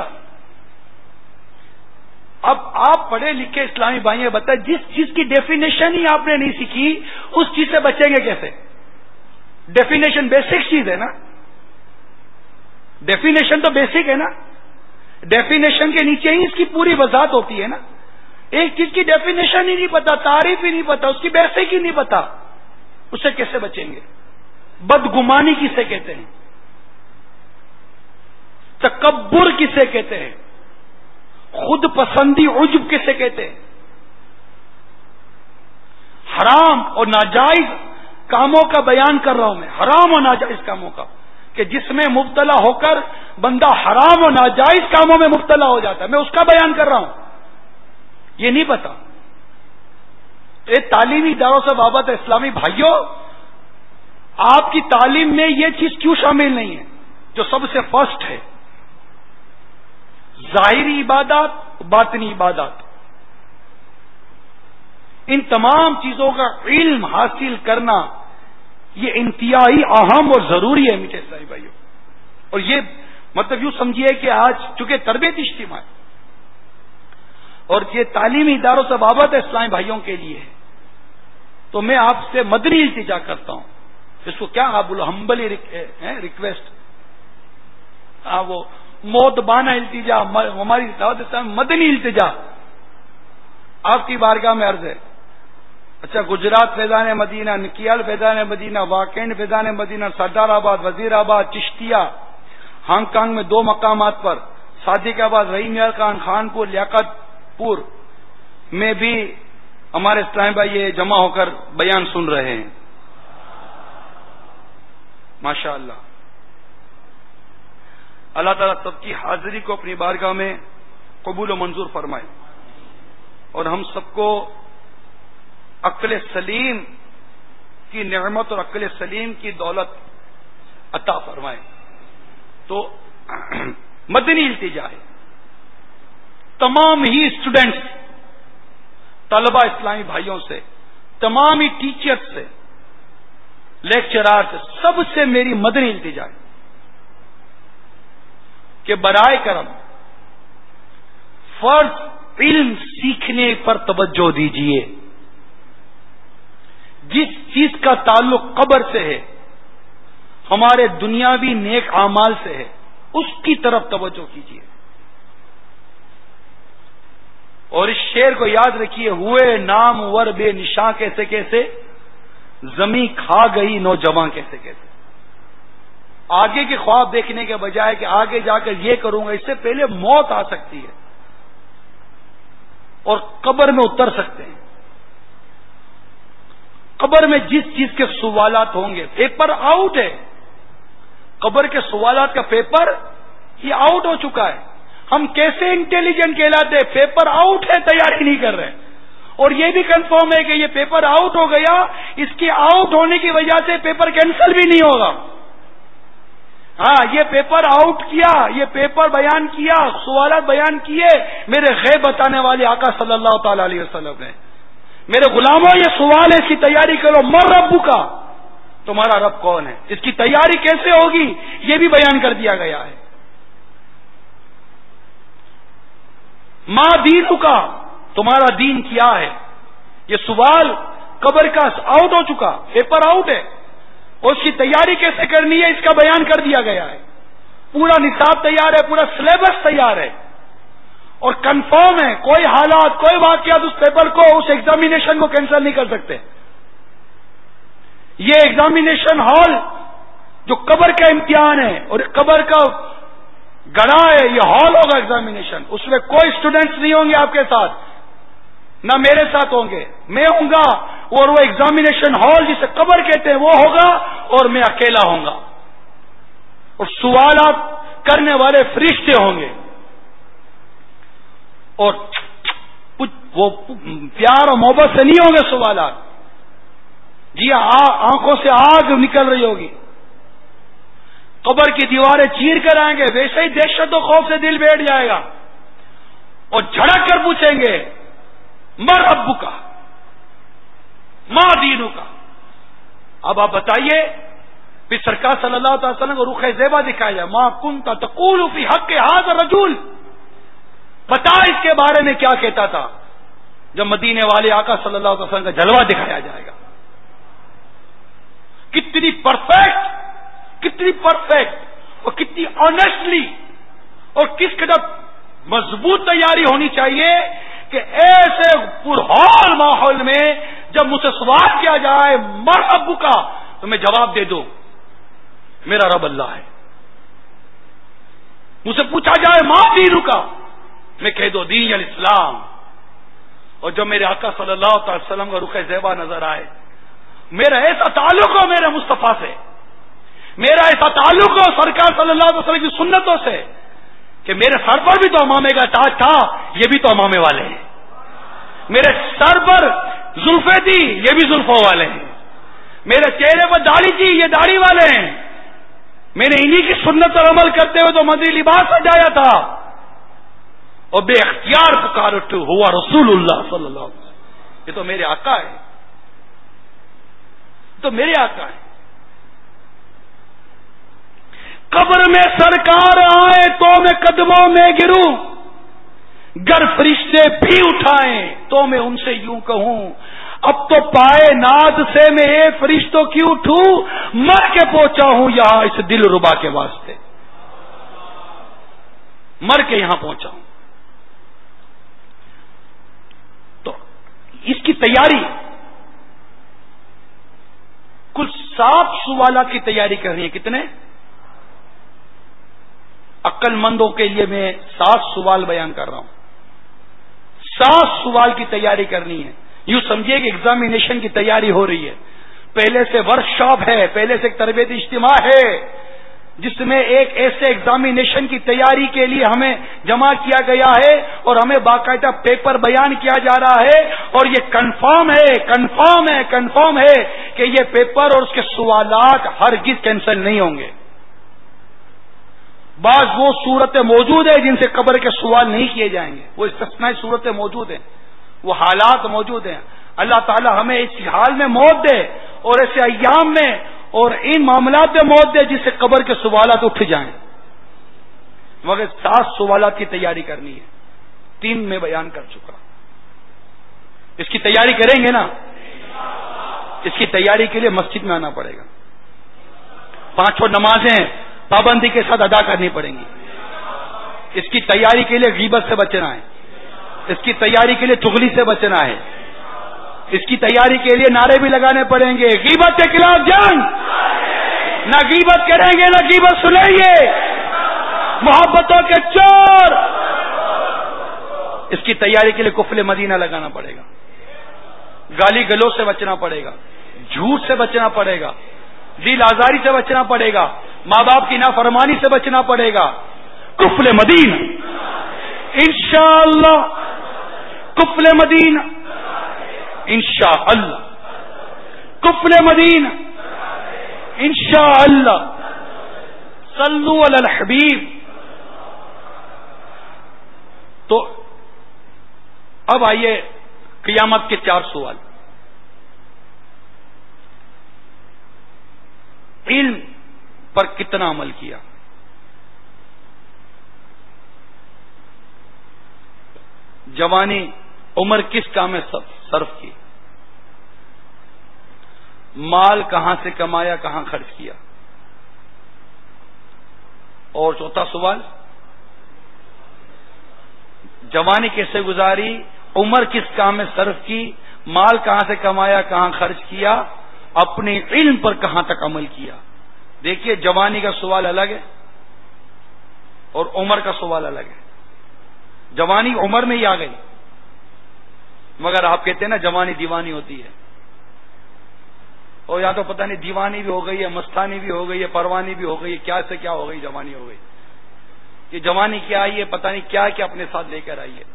Speaker 3: اب آپ پڑھے لکھے اسلامی بھائی بتائیں، جس چیز کی ڈیفینیشن ہی آپ نے نہیں سیکھی اس چیز سے بچیں گے کیسے؟ ڈیفینیشن بیسک چیز ہے نا، ڈیفینیشن تو بیسک ہے نا، ڈیفینیشن کے نیچے ہی اس کی پوری وضاحت ہوتی ہے نا. ایک چیز کی ڈیفینیشن ہی نہیں پتا، تعریف ہی نہیں پتا، اس کی بیسک ہی نہیں پتا، اس سے کیسے بچیں گے؟ بدگمانی کسے کہتے ہیں؟ تکبر کسے کہتے ہیں؟ خود پسندی عجب کسے کہتے ہیں؟ حرام اور ناجائز کاموں کا بیان کر رہا ہوں میں، حرام اور ناجائز کاموں کا، کہ جس میں مبتلا ہو کر بندہ حرام اور ناجائز کاموں میں مبتلا ہو جاتا ہے، میں اس کا بیان کر رہا ہوں. یہ نہیں پتا. یہ تعلیمی اداروں سے وابستہ اسلامی بھائیوں، آپ کی تعلیم میں یہ چیز کیوں شامل نہیں ہے جو سب سے فرسٹ ہے؟ ظاہری عبادات، باطنی عبادات، ان تمام چیزوں کا علم حاصل کرنا یہ انتہائی اہم اور ضروری ہے میٹھے اسلامی بھائیوں. اور یہ مطلب یوں سمجھیے کہ آج چونکہ تربیت اجتماع ہے اور یہ تعلیمی اداروں سے وابستہ اسلامی بھائیوں کے لیے ہے، تو میں آپ سے مدنی التجا کرتا ہوں. اس کو کیا آپ بولو، ہمبلی ریکویسٹ، ہاں وہ موت بانا التجا، ہماری دعوت اسلام مدنی التجا آپ کی بارگاہ میں عرض ہے. اچھا، گجرات فیضان مدینہ، نکیال فیضان مدینہ، واکینڈ فیضان مدینہ، سردار آباد، وزیر آباد، چشتیہ، ہانگ کانگ میں دو مقامات پر، صادق آباد، رحیم یار خان، خان پور، لیاقت پور میں بھی ہمارے اسلام بھائی یہ جمع ہو کر بیان سن رہے ہیں. ماشاء اللہ. اللہ تعالیٰ سب کی حاضری کو اپنی بارگاہ میں قبول و منظور فرمائے اور ہم سب کو عقل سلیم کی نعمت اور عقل سلیم کی دولت عطا فرمائے. تو مدنی التجا ہے، تمام ہی اسٹوڈنٹس، طلبہ اسلامی بھائیوں سے، تمام ہی ٹیچر سے، لیکچرار سے، سب سے میری مدنی التجا ہے کہ برائے کرم فرض علم سیکھنے پر توجہ دیجیے. جس چیز کا تعلق قبر سے ہے، ہمارے دنیاوی نیک اعمال سے ہے، اس کی طرف توجہ کیجیے. اور اس شعر کو یاد رکھیے، ہوئے نام ور بے نشاں کیسے کیسے، زمیں کھا گئی نوجوان کیسے کیسے. آگے کے خواب دیکھنے کے بجائے کہ آگے جا کر یہ کروں گا، اس سے پہلے موت آ سکتی ہے اور قبر میں اتر سکتے ہیں. قبر میں جس چیز کے سوالات ہوں گے، پیپر آؤٹ ہے. قبر کے سوالات کا پیپر یہ آؤٹ ہو چکا ہے. ہم کیسے انٹیلیجنٹ کہلاتے؟ پیپر آؤٹ ہے، تیاری نہیں کر رہے. اور یہ بھی کنفرم ہے کہ یہ پیپر آؤٹ ہو گیا، اس کے آؤٹ ہونے کی وجہ سے پیپر کینسل بھی نہیں ہوگا. ہاں، یہ پیپر آؤٹ کیا، یہ پیپر بیان کیا، سوالات بیان کیے میرے غیب بتانے والے آقا صلی اللہ تعالی علیہ وسلم نے. میرے غلاموں، یہ سوال ہے، اس کی تیاری کرو. مر ربو کا، تمہارا رب کون ہے، اس کی تیاری کیسے ہوگی، یہ بھی بیان کر دیا گیا ہے. ماں دین کا، تمہارا دین کیا ہے، یہ سوال قبر کا آؤٹ ہو چکا، پیپر آؤٹ ہے. اور اس کی تیاری کیسے کرنی ہے، اس کا بیان کر دیا گیا ہے. پورا نصاب تیار ہے، پورا سلیبس تیار ہے اور کنفرم ہے. کوئی حالات، کوئی واقعات اس پیپر کو، اس ایگزامینیشن کو کینسل نہیں کر سکتے. یہ ایگزامینیشن ہال جو قبر کا امتحان ہے اور قبر کا گڑھا ہے، یہ ہال ہوگا ایگزامینیشن. اس میں کوئی اسٹوڈنٹس نہیں ہوں گے آپ کے ساتھ، نہ میرے ساتھ ہوں گے. میں ہوں گا اور وہ ایگزامینیشن ہال جسے قبر کہتے ہیں وہ ہوگا اور میں اکیلا ہوں گا. اور سوالات کرنے والے فرشتے ہوں گے اور وہ پیار اور محبت سے نہیں ہوں گے سوالات. جی آنکھوں سے آگ نکل رہی ہوگی. قبر کی دیواریں چیر کر آئیں گے، ویسے ہی دہشت و خوف سے دل بیٹھ جائے گا اور جھڑک کر پوچھیں گے، مر ابو کا، ماں دینو کا، اب آپ بتائیے، پھر سرکار صلی اللہ تعالی وسلم کو رخ زیبا دکھایا جائے، ما کنت تقول فی حق ھذا الرجل، بتا اس کے بارے میں کیا کہتا تھا، جب مدینے والے آقا صلی اللہ علیہ وسلم کا جلوہ دکھایا جائے گا. کتنی پرفیکٹ، کتنی پرفیکٹ اور کتنی آنیسٹلی اور کس قدر مضبوط تیاری ہونی چاہیے کہ ایسے پرہور ماحول میں جب مجھ سے سوال کیا جائے من ربو کا، تو میں جواب دے دوں میرا رب اللہ ہے. مجھ سے پوچھا جائے ماں دینوں کا، میں کہہ دو دین الاسلام. اور جب میرے آقا صلی اللہ تعالی وسلم کا رخ زیبا نظر آئے، میرا ایسا تعلق ہو میرے مصطفیٰ سے، میرا ایسا تعلق ہو سرکار صلی اللہ علیہ وسلم کی سنتوں سے کہ میرے سر پر بھی تو امامے کا تاج تھا، یہ بھی تو امامے والے ہیں. میرے سر پر زلفیں تھی، یہ بھی زلفوں والے ہیں. میرے چہرے پر داڑھی تھی، یہ داڑھی والے ہیں. میں نے انہی کی سنت پر عمل کرتے ہوئے تو مدنی لباس سجایا تھا، اور بے اختیار پکار اٹھے ہوا رسول اللہ صلی اللہ علیہ وسلم. یہ تو میرے آقا ہے، تو میرے آقا ہے. قبر میں سرکار آئے تو میں قدموں میں گروں، گر فرشتے بھی اٹھائیں تو میں ان سے یوں کہوں، اب تو پائے ناز سے میں اے فرشتوں کی اٹھوں، مر کے پہنچا ہوں یہاں اس دل ربا کے واسطے، مر کے یہاں پہنچا ہوں. تو اس کی تیاری کل سات سوالات کی تیاری کرنی ہے. کتنے؟ عقل مندوں کے لیے میں سات سوال بیان کر رہا ہوں. سات سوال کی تیاری کرنی ہے. یوں سمجھیے کہ ایگزامینیشن کی تیاری ہو رہی ہے. پہلے سے ورک شاپ ہے، پہلے سے ایک تربیتی اجتماع ہے جس میں ایک ایسے ایگزامینیشن کی تیاری کے لیے ہمیں جمع کیا گیا ہے اور ہمیں باقاعدہ پیپر بیان کیا جا رہا ہے، اور یہ کنفرم ہے کنفرم ہے کنفرم ہے کہ یہ پیپر اور اس کے سوالات ہرگز کینسل نہیں ہوں گے. بعض وہ صورتیں موجود ہیں جن سے قبر کے سوال نہیں کیے جائیں گے، وہ استثنائی صورتیں موجود ہیں، وہ حالات موجود ہیں. اللہ تعالی ہمیں اس حال میں موت دے اور ایسے ایام میں اور ان معاملات میں موت دے جس سے قبر کے سوالات اٹھ جائیں. مگر سات سوالات کی تیاری کرنی ہے. تین میں بیان کر چکا. اس کی تیاری کریں گے نا، اس کی تیاری کے لیے مسجد میں آنا پڑے گا. پانچوں نمازیں پابندی کے ساتھ ادا کرنی پڑیں گی. اس کی تیاری کے لیے غیبت سے بچنا ہے، اس کی تیاری کے لیے چغلی سے بچنا ہے، اس کی تیاری کے لیے نعرے بھی لگانے پڑیں گے. غیبت کے خلاف جنگ، نہ غیبت کریں گے نہ غیبت سنیں گے، محبتوں کے چور. اس کی تیاری کے لیے کفل مدینہ لگانا پڑے گا، گالی گلوچ سے بچنا پڑے گا، جھوٹ سے بچنا پڑے گا، دل آزاری سے بچنا پڑے گا، ماں باپ کی نافرمانی سے بچنا پڑے گا. کفل مدینہ انشاءاللہ، کفل مدینہ انشاءاللہ، کفل مدینہ انشاءاللہ. صلو علی الحبیب. تو اب آئیے قیامت کے چار سوال. علم پر کتنا عمل کیا؟ جوانی عمر کس کام میں صرف کی؟ مال کہاں سے کمایا، کہاں خرچ کیا؟ اور چوتھا سوال، جوانی کیسے گزاری، عمر کس کام میں صرف کی، مال کہاں سے کمایا، کہاں خرچ کیا، اپنے علم پر کہاں تک عمل کیا. دیکھیے جوانی کا سوال الگ ہے اور عمر کا سوال الگ ہے. جوانی عمر میں ہی آ گئی، مگر آپ کہتے ہیں نا جوانی دیوانی ہوتی ہے، اور یا تو پتہ نہیں دیوانی بھی ہو گئی ہے، مستانی بھی ہو گئی ہے، پروانی بھی ہو گئی ہے، کیا سے کیا ہو گئی، جوانی ہو گئی. یہ جوانی کیا آئی ہے، پتہ نہیں کیا کیا اپنے ساتھ لے کر آئی ہے.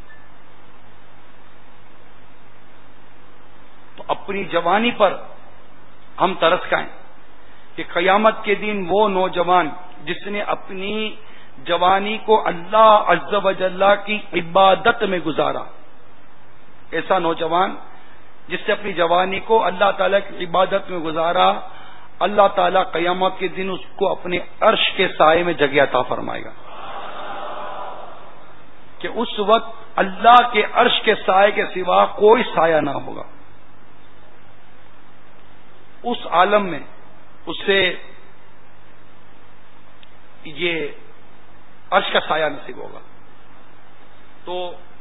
Speaker 3: تو اپنی جوانی پر ہم ترس کھائیں کہ قیامت کے دن وہ نوجوان جس نے اپنی جوانی کو اللہ عز و جل کی عبادت میں گزارا، ایسا نوجوان جس سے اپنی جوانی کو اللہ تعالیٰ کی عبادت میں گزارا، اللہ تعالیٰ قیامت کے دن اس کو اپنے عرش کے سائے میں جگہ عطا فرمائے گا، کہ اس وقت اللہ کے عرش کے سائے کے سوا کوئی سایہ نہ ہوگا. اس عالم میں اس سے یہ عرش کا سایہ نصیب ہوگا. تو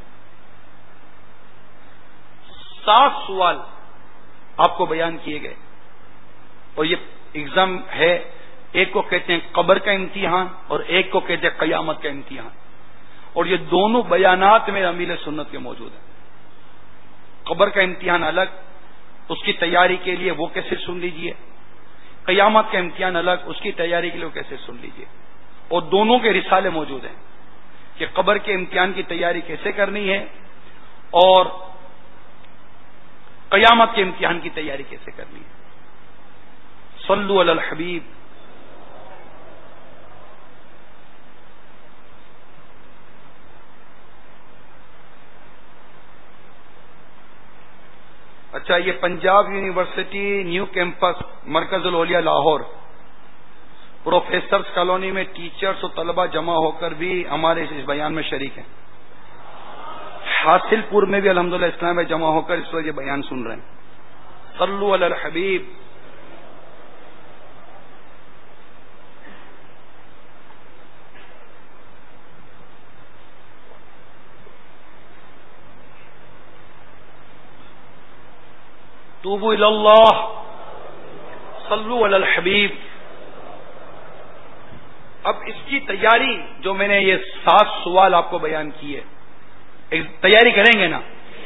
Speaker 3: سات سوال آپ کو بیان کیے گئے، اور یہ ایگزام ہے. ایک کو کہتے ہیں قبر کا امتحان اور ایک کو کہتے ہیں قیامت کا امتحان، اور یہ دونوں بیانات میں امیل سنت کے موجود ہیں. قبر کا امتحان الگ، اس کی تیاری کے لیے وہ کیسے سن لیجئے. قیامت کا امتحان الگ، اس کی تیاری کے لیے وہ کیسے سن لیجئے. اور دونوں کے رسالے موجود ہیں کہ قبر کے امتحان کی تیاری کیسے کرنی ہے اور قیامت کے امتحان کی تیاری کیسے کرنی ہے. صلو علی الحبیب. اچھا، یہ پنجاب یونیورسٹی نیو کیمپس مرکز الاولیاء لاہور پروفیسرز کالونی میں ٹیچرز اور طلبہ جمع ہو کر بھی ہمارے اس بیان میں شریک ہیں. حاصل پور میں بھی الحمدللہ اسلام میں جمع ہو کر اس وقت یہ بیان سن رہے ہیں. صلو علی الحبیب. توبوا الی اللہ. صلو علی الحبیب. اب اس کی تیاری جو میں نے یہ سات سوال آپ کو بیان کیے، تیاری کریں گے نا؟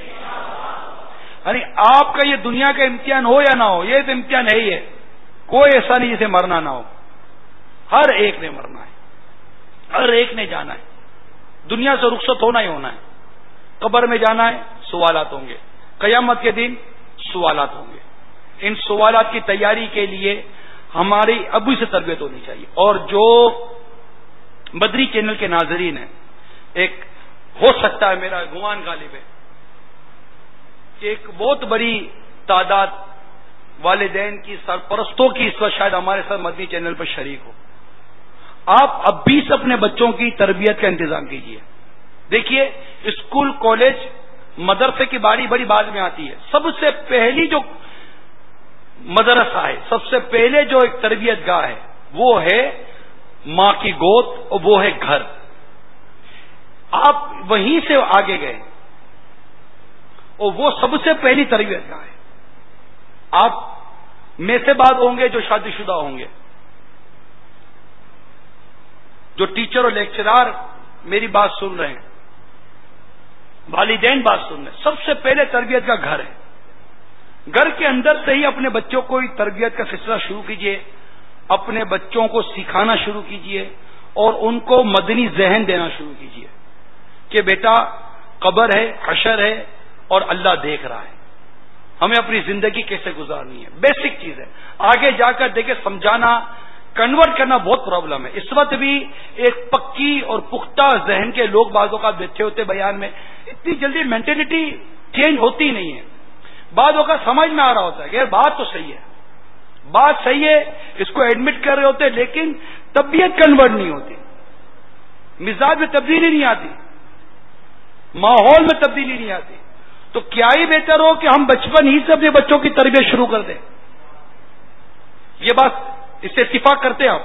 Speaker 3: یعنی آپ کا یہ دنیا کا امتحان ہو یا نہ ہو، یہ تو امتحان ہے ہی ہے. کوئی ایسا نہیں جسے مرنا نہ ہو. ہر ایک نے مرنا ہے، ہر ایک نے جانا ہے. دنیا سے رخصت ہونا ہی ہونا ہے. قبر میں جانا ہے، سوالات ہوں گے. قیامت کے دن سوالات ہوں گے. ان سوالات کی تیاری کے لیے ہماری ابھی سے تربیت ہونی چاہیے. اور جو بدری چینل کے ناظرین ہیں، ایک ہو سکتا ہے میرا گمان غالب ہے کہ ایک بہت بڑی تعداد والدین کی سرپرستوں کی اس وقت شاید ہمارے ساتھ مدنی چینل پر شریک ہو. آپ اب بھی سے اپنے بچوں کی تربیت کا انتظام کیجیے. دیکھیے، اسکول کالج مدرسے کی باری بڑی بعد میں آتی ہے. سب سے پہلی جو مدرسہ ہے، سب سے پہلے جو ایک تربیت گاہ ہے، وہ ہے ماں کی گود اور وہ ہے گھر. آپ وہیں سے آگے گئے اور وہ سب سے پہلی تربیت گاہ ہے. آپ میں سے بعد ہوں گے جو شادی شدہ ہوں گے، جو ٹیچر اور لیکچرار میری بات سن رہے ہیں، والدین بات سن رہے ہیں، سب سے پہلے تربیت کا گھر ہے. گھر کے اندر سے ہی اپنے بچوں کو تربیت کا سلسلہ شروع کیجیے. اپنے بچوں کو سکھانا شروع کیجیے اور ان کو مدنی ذہن دینا شروع کیجیے کہ بیٹا قبر ہے، حشر ہے اور اللہ دیکھ رہا ہے. ہمیں اپنی زندگی کیسے گزارنی ہے، بیسک چیز ہے. آگے جا کر دیکھیں سمجھانا، کنورٹ کرنا بہت پرابلم ہے. اس وقت بھی ایک پکی اور پختہ ذہن کے لوگ بعض اوقات بیٹھے ہوتے بیان میں، اتنی جلدی مینٹلٹی چینج ہوتی نہیں ہے. بعض اوقات سمجھ میں آ رہا ہوتا ہے کہ بات تو صحیح ہے، بات صحیح ہے، اس کو ایڈمٹ کر رہے ہوتے، لیکن طبیعت کنورٹ نہیں ہوتی، مزاج میں تبدیلی نہیں آتی، ماحول میں تبدیلی نہیں آتی. تو کیا ہی بہتر ہو کہ ہم بچپن ہی سے اپنے بچوں کی تربیت شروع کر دیں. یہ بات اس سے اتفاق کرتے ہیں آپ؟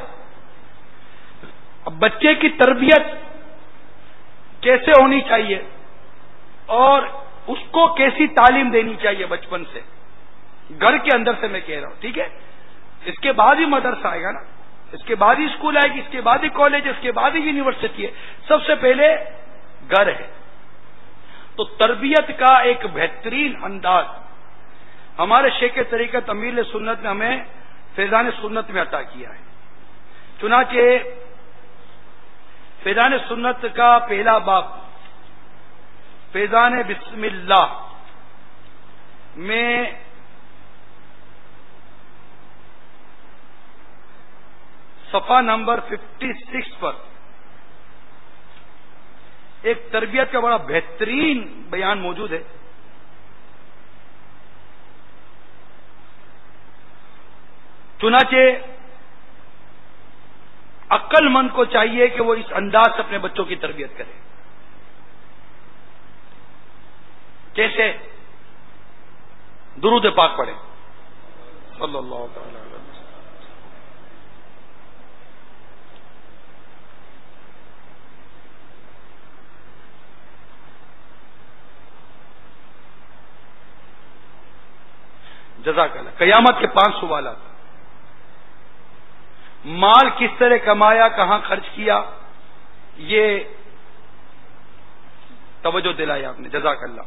Speaker 3: اب بچے کی تربیت کیسے ہونی چاہیے اور اس کو کیسی تعلیم دینی چاہیے بچپن سے، گھر کے اندر سے میں کہہ رہا ہوں. ٹھیک ہے، اس کے بعد ہی مدرسہ آئے گا نا، اس کے بعد ہی اسکول آئے گی، اس کے بعد ہی کالج، اس کے بعد ہی یونیورسٹی ہے. سب سے پہلے گھر ہے. تو تربیت کا ایک بہترین انداز ہمارے شیخ طریقت امیر سنت نے ہمیں فیضان سنت میں عطا کیا ہے. چنانچہ فیضان سنت کا پہلا باب فیضان بسم اللہ میں صفحہ نمبر ففٹی سکس پر ایک تربیت کا بڑا بہترین بیان موجود ہے. چنانچہ عقل مند کو چاہیے کہ وہ اس انداز سے اپنے بچوں کی تربیت کرے. کیسے؟ درود پاک پڑھے صلی اللہ تعالی علیہ وسلم. جزاک اللہ. قیامت کے پانچ سوالات. مال کس طرح کمایا، کہاں خرچ کیا، یہ توجہ دلائی آپ نے، جزاک اللہ.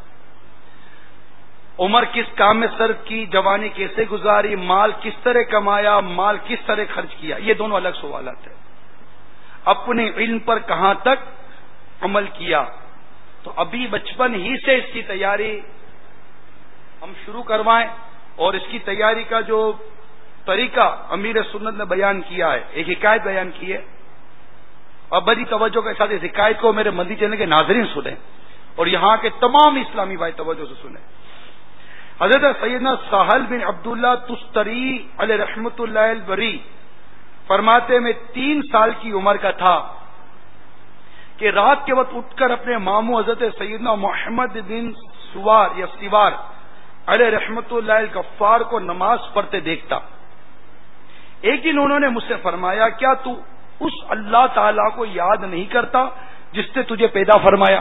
Speaker 3: عمر کس کام میں صرف کی، جوانی کیسے گزاری، مال کس طرح کمایا، مال کس طرح خرچ کیا، یہ دونوں الگ سوالات ہیں. اپنے علم پر کہاں تک عمل کیا. تو ابھی بچپن ہی سے اس کی تیاری ہم شروع کروائیں، اور اس کی تیاری کا جو طریقہ امیر سنت نے بیان کیا ہے، ایک حکایت بیان کی ہے، اور بڑی توجہ کے ساتھ اس حکایت کو میرے مدنی چینل کے ناظرین سنیں، اور یہاں کے تمام اسلامی بھائی توجہ سے سنیں. حضرت سیدنا سہل بن عبداللہ تستری علیہ رحمت اللہ البری فرماتے میں تین سال کی عمر کا تھا کہ رات کے وقت اٹھ کر اپنے ماموں حضرت سیدنا محمد بن سوار یا سوار علیہ رحمت اللہ الغفار کو نماز پڑھتے دیکھتا. ایک دن انہوں نے مجھ سے فرمایا، کیا تو اس اللہ تعالی کو یاد نہیں کرتا جس نے تجھے پیدا فرمایا؟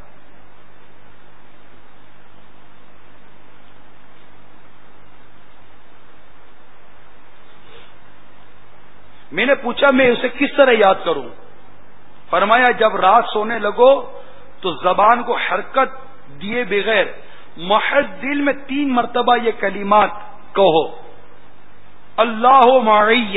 Speaker 3: میں نے پوچھا میں اسے کس طرح یاد کروں؟ فرمایا، جب رات سونے لگو تو زبان کو حرکت دیے بغیر محض دل میں تین مرتبہ یہ کلمات کہو، اللہ معی،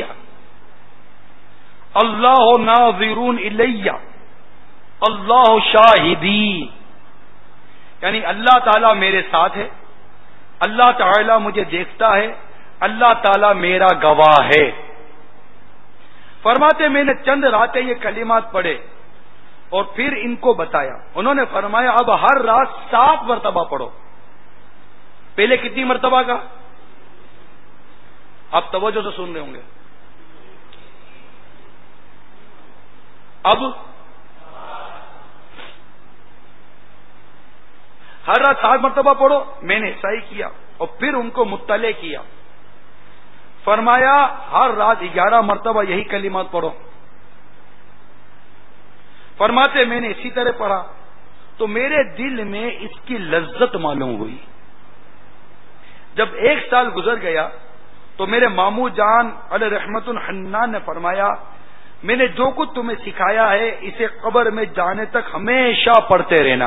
Speaker 3: اللہ ناظرون الی، اللہ شاہدی. یعنی اللہ تعالیٰ میرے ساتھ ہے، اللہ تعالیٰ مجھے دیکھتا ہے، اللہ تعالیٰ میرا گواہ ہے. فرماتے میں نے چند راتیں یہ کلمات پڑھے اور پھر ان کو بتایا. انہوں نے فرمایا، اب ہر رات سات مرتبہ پڑھو. پہلے کتنی مرتبہ کا؟ آپ توجہ سے سن رہے ہوں گے. اب ہر رات سات مرتبہ پڑھو. میں نے ایسا ہی کیا اور پھر ان کو مطلع کیا. فرمایا، ہر رات گیارہ مرتبہ یہی کلمات پڑھو. فرماتے میں نے اسی طرح پڑھا تو میرے دل میں اس کی لذت معلوم ہوئی. جب ایک سال گزر گیا تو میرے ماموں جان علیہ رحمت الحنان نے فرمایا، میں نے جو کچھ تمہیں سکھایا ہے اسے قبر میں جانے تک ہمیشہ پڑھتے رہنا،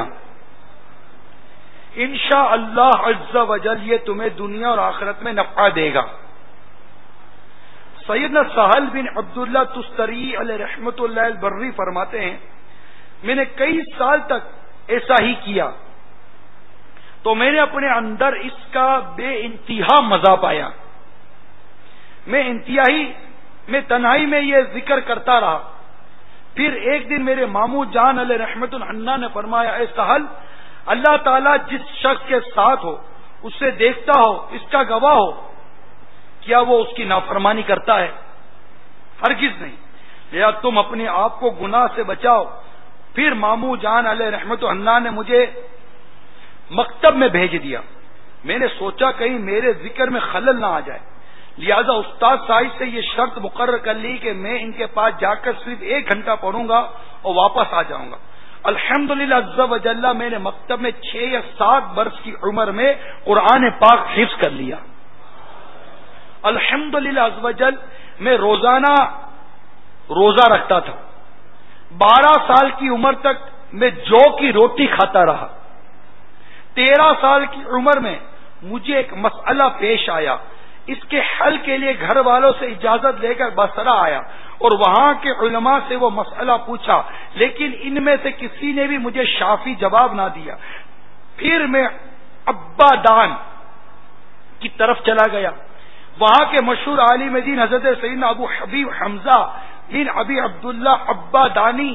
Speaker 3: انشاءاللہ عز و جل یہ تمہیں دنیا اور آخرت میں نفع دے گا. سیدنا سہل بن عبداللہ تستری علیہ رحمت اللہ البری فرماتے ہیں، میں نے کئی سال تک ایسا ہی کیا تو میں نے اپنے اندر اس کا بے انتہا مزہ پایا. میں انتہائی میں تنہائی میں یہ ذکر کرتا رہا. پھر ایک دن میرے ماموں جان علیہ رحمت الحنان نے فرمایا، اے سہل، اللہ تعالیٰ جس شخص کے ساتھ ہو اسے دیکھتا ہو، اس کا گواہ ہو، کیا وہ اس کی نافرمانی کرتا ہے؟ ہرگز نہیں. لہذا تم اپنے آپ کو گناہ سے بچاؤ. پھر ماموں جان علیہ رحمت الحنان نے مجھے مکتب میں بھیج دیا. میں نے سوچا کہیں میرے ذکر میں خلل نہ آ جائے، لہذا استاد صاحب سے یہ شرط مقرر کر لی کہ میں ان کے پاس جا کر صرف ایک گھنٹہ پڑھوں گا اور واپس آ جاؤں گا. الحمدللہ عز و جل میں نے مکتب میں چھ یا سات برس کی عمر میں قرآن پاک حفظ کر لیا. الحمدللہ عز و جل میں روزانہ روزہ رکھتا تھا. بارہ سال کی عمر تک میں جو کی روٹی کھاتا رہا. تیرہ سال کی عمر میں مجھے ایک مسئلہ پیش آیا. اس کے حل کے لیے گھر والوں سے اجازت لے کر بصرہ آیا اور وہاں کے علماء سے وہ مسئلہ پوچھا، لیکن ان میں سے کسی نے بھی مجھے شافی جواب نہ دیا. پھر میں ابا دان کی طرف چلا گیا. وہاں کے مشہور عالم دین حضرت سیدنا ابو حبیب حمزہ بن ابی عبداللہ ابا دانی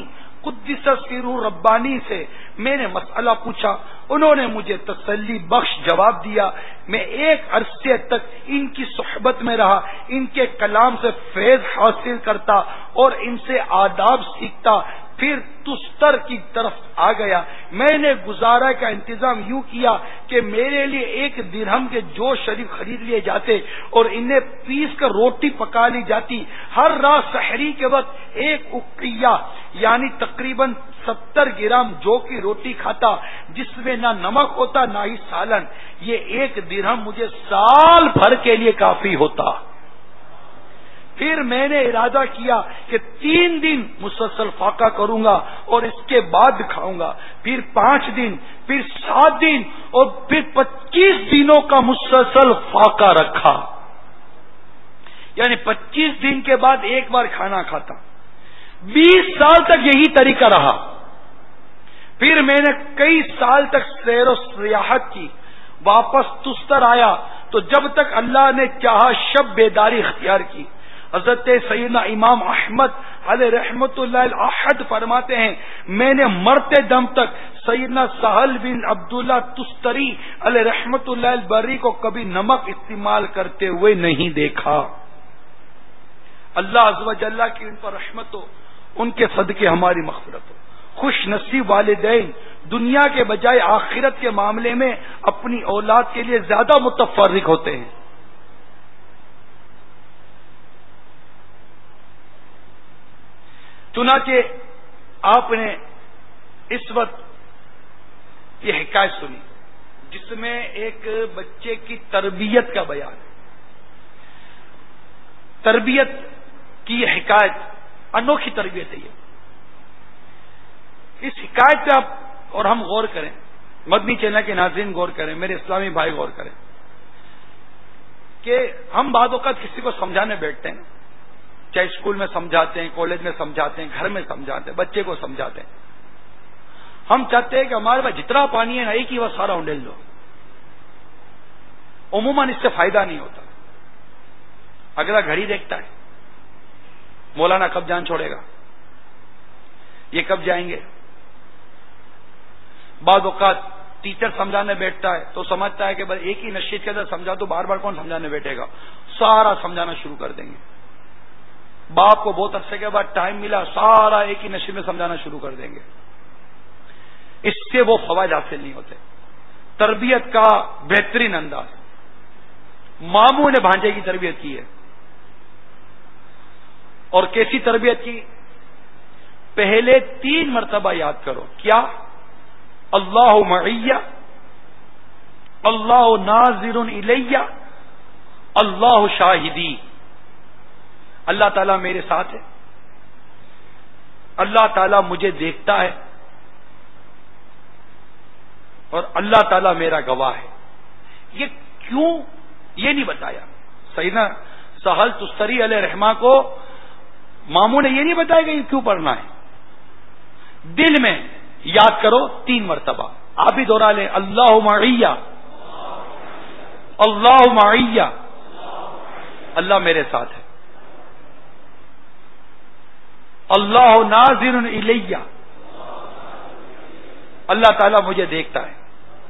Speaker 3: قدس سیرو ربانی سے میں نے مسئلہ پوچھا، انہوں نے مجھے تسلی بخش جواب دیا. میں ایک عرصے تک ان کی صحبت میں رہا، ان کے کلام سے فیض حاصل کرتا اور ان سے آداب سیکھتا، پھر تستر کی طرف آ گیا. میں نے گزارا کا انتظام یوں کیا کہ میرے لیے ایک درہم کے جو شریف خرید لیے جاتے اور انہیں پیس کر روٹی پکا لی جاتی. ہر رات سحری کے وقت ایک اقیہ یعنی تقریباً ستر گرام جو کی روٹی کھاتا، جس میں نہ نمک ہوتا نہ ہی سالن. یہ ایک درہم مجھے سال بھر کے لیے کافی ہوتا. پھر میں نے ارادہ کیا کہ تین دن مسلسل فاقہ کروں گا اور اس کے بعد کھاؤں گا، پھر پانچ دن، پھر سات دن اور پھر پچیس دنوں کا مسلسل فاقہ رکھا. یعنی پچیس دن کے بعد ایک بار کھانا کھاتا. بیس سال تک یہی طریقہ رہا. پھر میں نے کئی سال تک سیر و سیاحت کی. واپس تستر آیا تو جب تک اللہ نے چاہا شب بیداری اختیار کی. حضرت سیدنا امام احمد علیہ رحمت اللہ الاحد فرماتے ہیں، میں نے مرتے دم تک سیدنا سہل بن عبداللہ تستری علیہ رحمت اللہ البری کو کبھی نمک استعمال کرتے ہوئے نہیں دیکھا. اللہ عز و جل کی ان پر رحمت ہو، ان کے صدقے ہماری مغفرت ہو. خوش نصیب والدین دنیا کے بجائے آخرت کے معاملے میں اپنی اولاد کے لیے زیادہ متفرق ہوتے ہیں. چنانچہ آپ نے اس وقت یہ حکایت سنی جس میں ایک بچے کی تربیت کا بیان ہے. تربیت کی یہ حکایت انوکھی تربیت ہے. یہ اس حکایت پہ آپ اور ہم غور کریں، مدنی چینل کے ناظرین غور کریں، میرے اسلامی بھائی غور کریں کہ ہم بعض اوقات کسی کو سمجھانے بیٹھتے ہیں، چاہے اسکول میں سمجھاتے ہیں، کالج میں سمجھاتے ہیں، گھر میں سمجھاتے ہیں، بچے کو سمجھاتے ہیں. ہم چاہتے ہیں کہ ہمارے پاس جتنا پانی ہے نا ایک ہی وہ سارا انڈیل دو. عموماً اس سے فائدہ نہیں ہوتا. اگلا گھڑی دیکھتا ہے، مولانا کب جان چھوڑے گا، یہ کب جائیں گے. بعض اوقات ٹیچر سمجھانے بیٹھتا ہے تو سمجھتا ہے کہ بس ایک ہی نشید کے اندر سمجھا تو بار بار کون سمجھانے بیٹھے گا، سارا سمجھانا شروع کر دیں گے. باپ کو بہت عرصے کے بعد ٹائم ملا، سارا ایک ہی نشید میں سمجھانا شروع کر دیں گے. اس سے وہ فوائد حاصل نہیں ہوتے. تربیت کا بہترین انداز ماموں نے بھانجے کی تربیت کی ہے. اور کیسی تربیت کی؟ پہلے تین مرتبہ یاد کرو. کیا؟ اللہ معیہ، اللہ ناظر الیہ، اللہ شاہدی. اللہ تعالیٰ میرے ساتھ ہے، اللہ تعالیٰ مجھے دیکھتا ہے، اور اللہ تعالیٰ میرا گواہ ہے. یہ کیوں یہ نہیں بتایا. سیدنا سہل تستری علیہ رحمہ کو ماموں نے یہ نہیں بتایا کہ یہ کیوں پڑھنا ہے. دل میں یاد کرو تین مرتبہ. آپ بھی دوہرا لیں، اللہ معیہ، اللہ معیہ، اللہ میرے ساتھ ہے، اللہ ناظر الیہ، اللہ تعالیٰ مجھے دیکھتا ہے،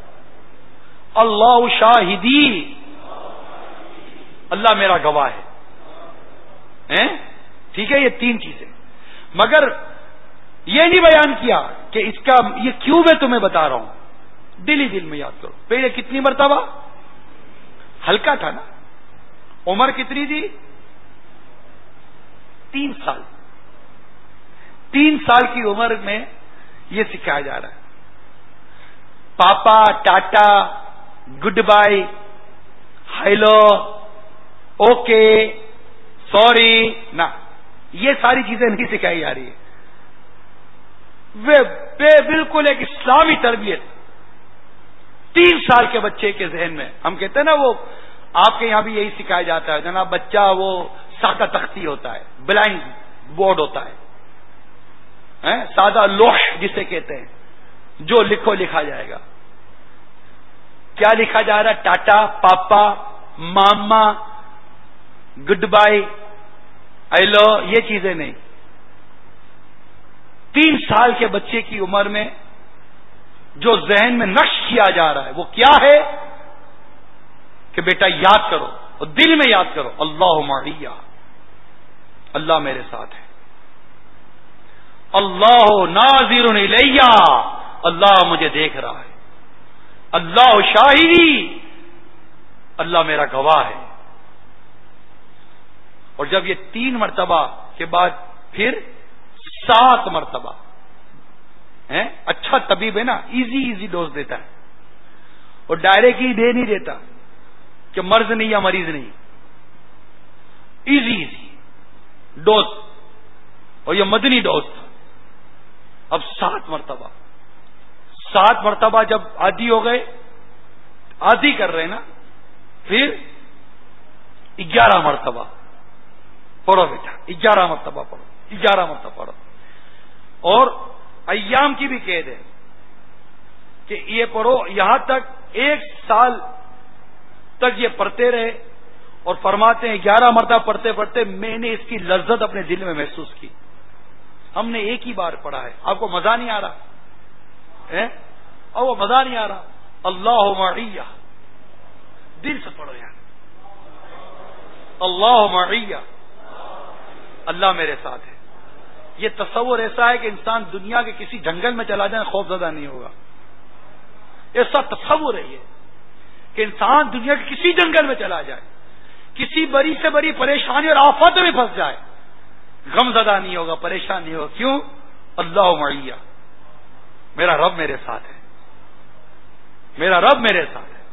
Speaker 3: اللہ شاہدی، اللہ میرا گواہ ہے. ٹھیک ہے، یہ تین چیزیں. مگر یہ نہیں بیان کیا کہ اس کا یہ کیوں میں تمہیں بتا رہا ہوں. دل ہی دل میں یاد کرو. پہلے کتنی مرتبہ؟ ہلکا تھا نا. عمر کتنی تھی؟ تین سال. تین سال کی عمر میں یہ سکھایا جا رہا ہے. Papa, tata, goodbye, hello, okay, sorry, نہ، یہ ساری چیزیں نہیں سکھائی جا رہی ہے. وہ بالکل ایک اسلامی تربیت تین سال کے بچے کے ذہن میں. ہم کہتے ہیں نا، وہ آپ کے یہاں بھی یہی سکھایا جاتا ہے جناب، بچہ وہ سادہ تختی ہوتا ہے، بلائنڈ بورڈ ہوتا ہے، سادہ لوح جسے کہتے ہیں، جو لکھو لکھا جائے گا. کیا لکھا جا رہا ہے؟ Tata, papa, mama, goodbye, hello, یہ چیزیں نہیں. تین سال کے بچے کی عمر میں جو ذہن میں نقش کیا جا رہا ہے وہ کیا ہے کہ بیٹا یاد کرو اور دل میں یاد کرو، اللہ معیہ، اللہ میرے ساتھ ہے، اللہ ناظر الیہ، اللہ مجھے دیکھ رہا ہے، اللہ شاہدی، اللہ میرا گواہ ہے۔ اور جب یہ تین مرتبہ کے بعد پھر سات مرتبہ ہے، اچھا طبیب ہے نا، ایزی ایزی ڈوز دیتا ہے، اور ڈائریکٹ ہی دے نہیں دیتا کہ مرض نہیں یا مریض نہیں، ایزی ایزی ڈوز، اور یہ مدنی ڈوز تھا۔ اب سات مرتبہ سات مرتبہ جب عادی ہو گئے، عادی کر رہے نا، پھر گیارہ مرتبہ پڑھو بیٹا، گیارہ مرتبہ پڑھو، گیارہ مرتبہ پڑھو۔ اور ایام کی بھی قید ہے کہ یہ پڑھو یہاں تک ایک سال تک یہ پڑھتے رہے، اور فرماتے ہیں گیارہ مرتبہ پڑھتے پڑھتے میں نے اس کی لذت اپنے دل میں محسوس کی۔ ہم نے ایک ہی بار پڑھا ہے، آپ کو مزہ نہیں آ رہا ہے؟ اور وہ مزہ نہیں آ رہا، اللہ معیہ، دل سے پڑھو یار، اللہ معیہ، اللہ میرے ساتھ ہے۔ یہ تصور ایسا ہے کہ انسان دنیا کے کسی جنگل میں چلا جائے خوف زدہ نہیں ہوگا، ایسا تصور ہے یہ کہ انسان دنیا کے کسی جنگل میں چلا جائے، کسی بڑی سے بڑی پریشانی اور آفت میں پھنس جائے، غم زدہ نہیں ہوگا، پریشان نہیں ہوگا۔ کیوں؟ اللہ معیہ، میرا رب میرے ساتھ ہے، میرا رب میرے ساتھ ہے،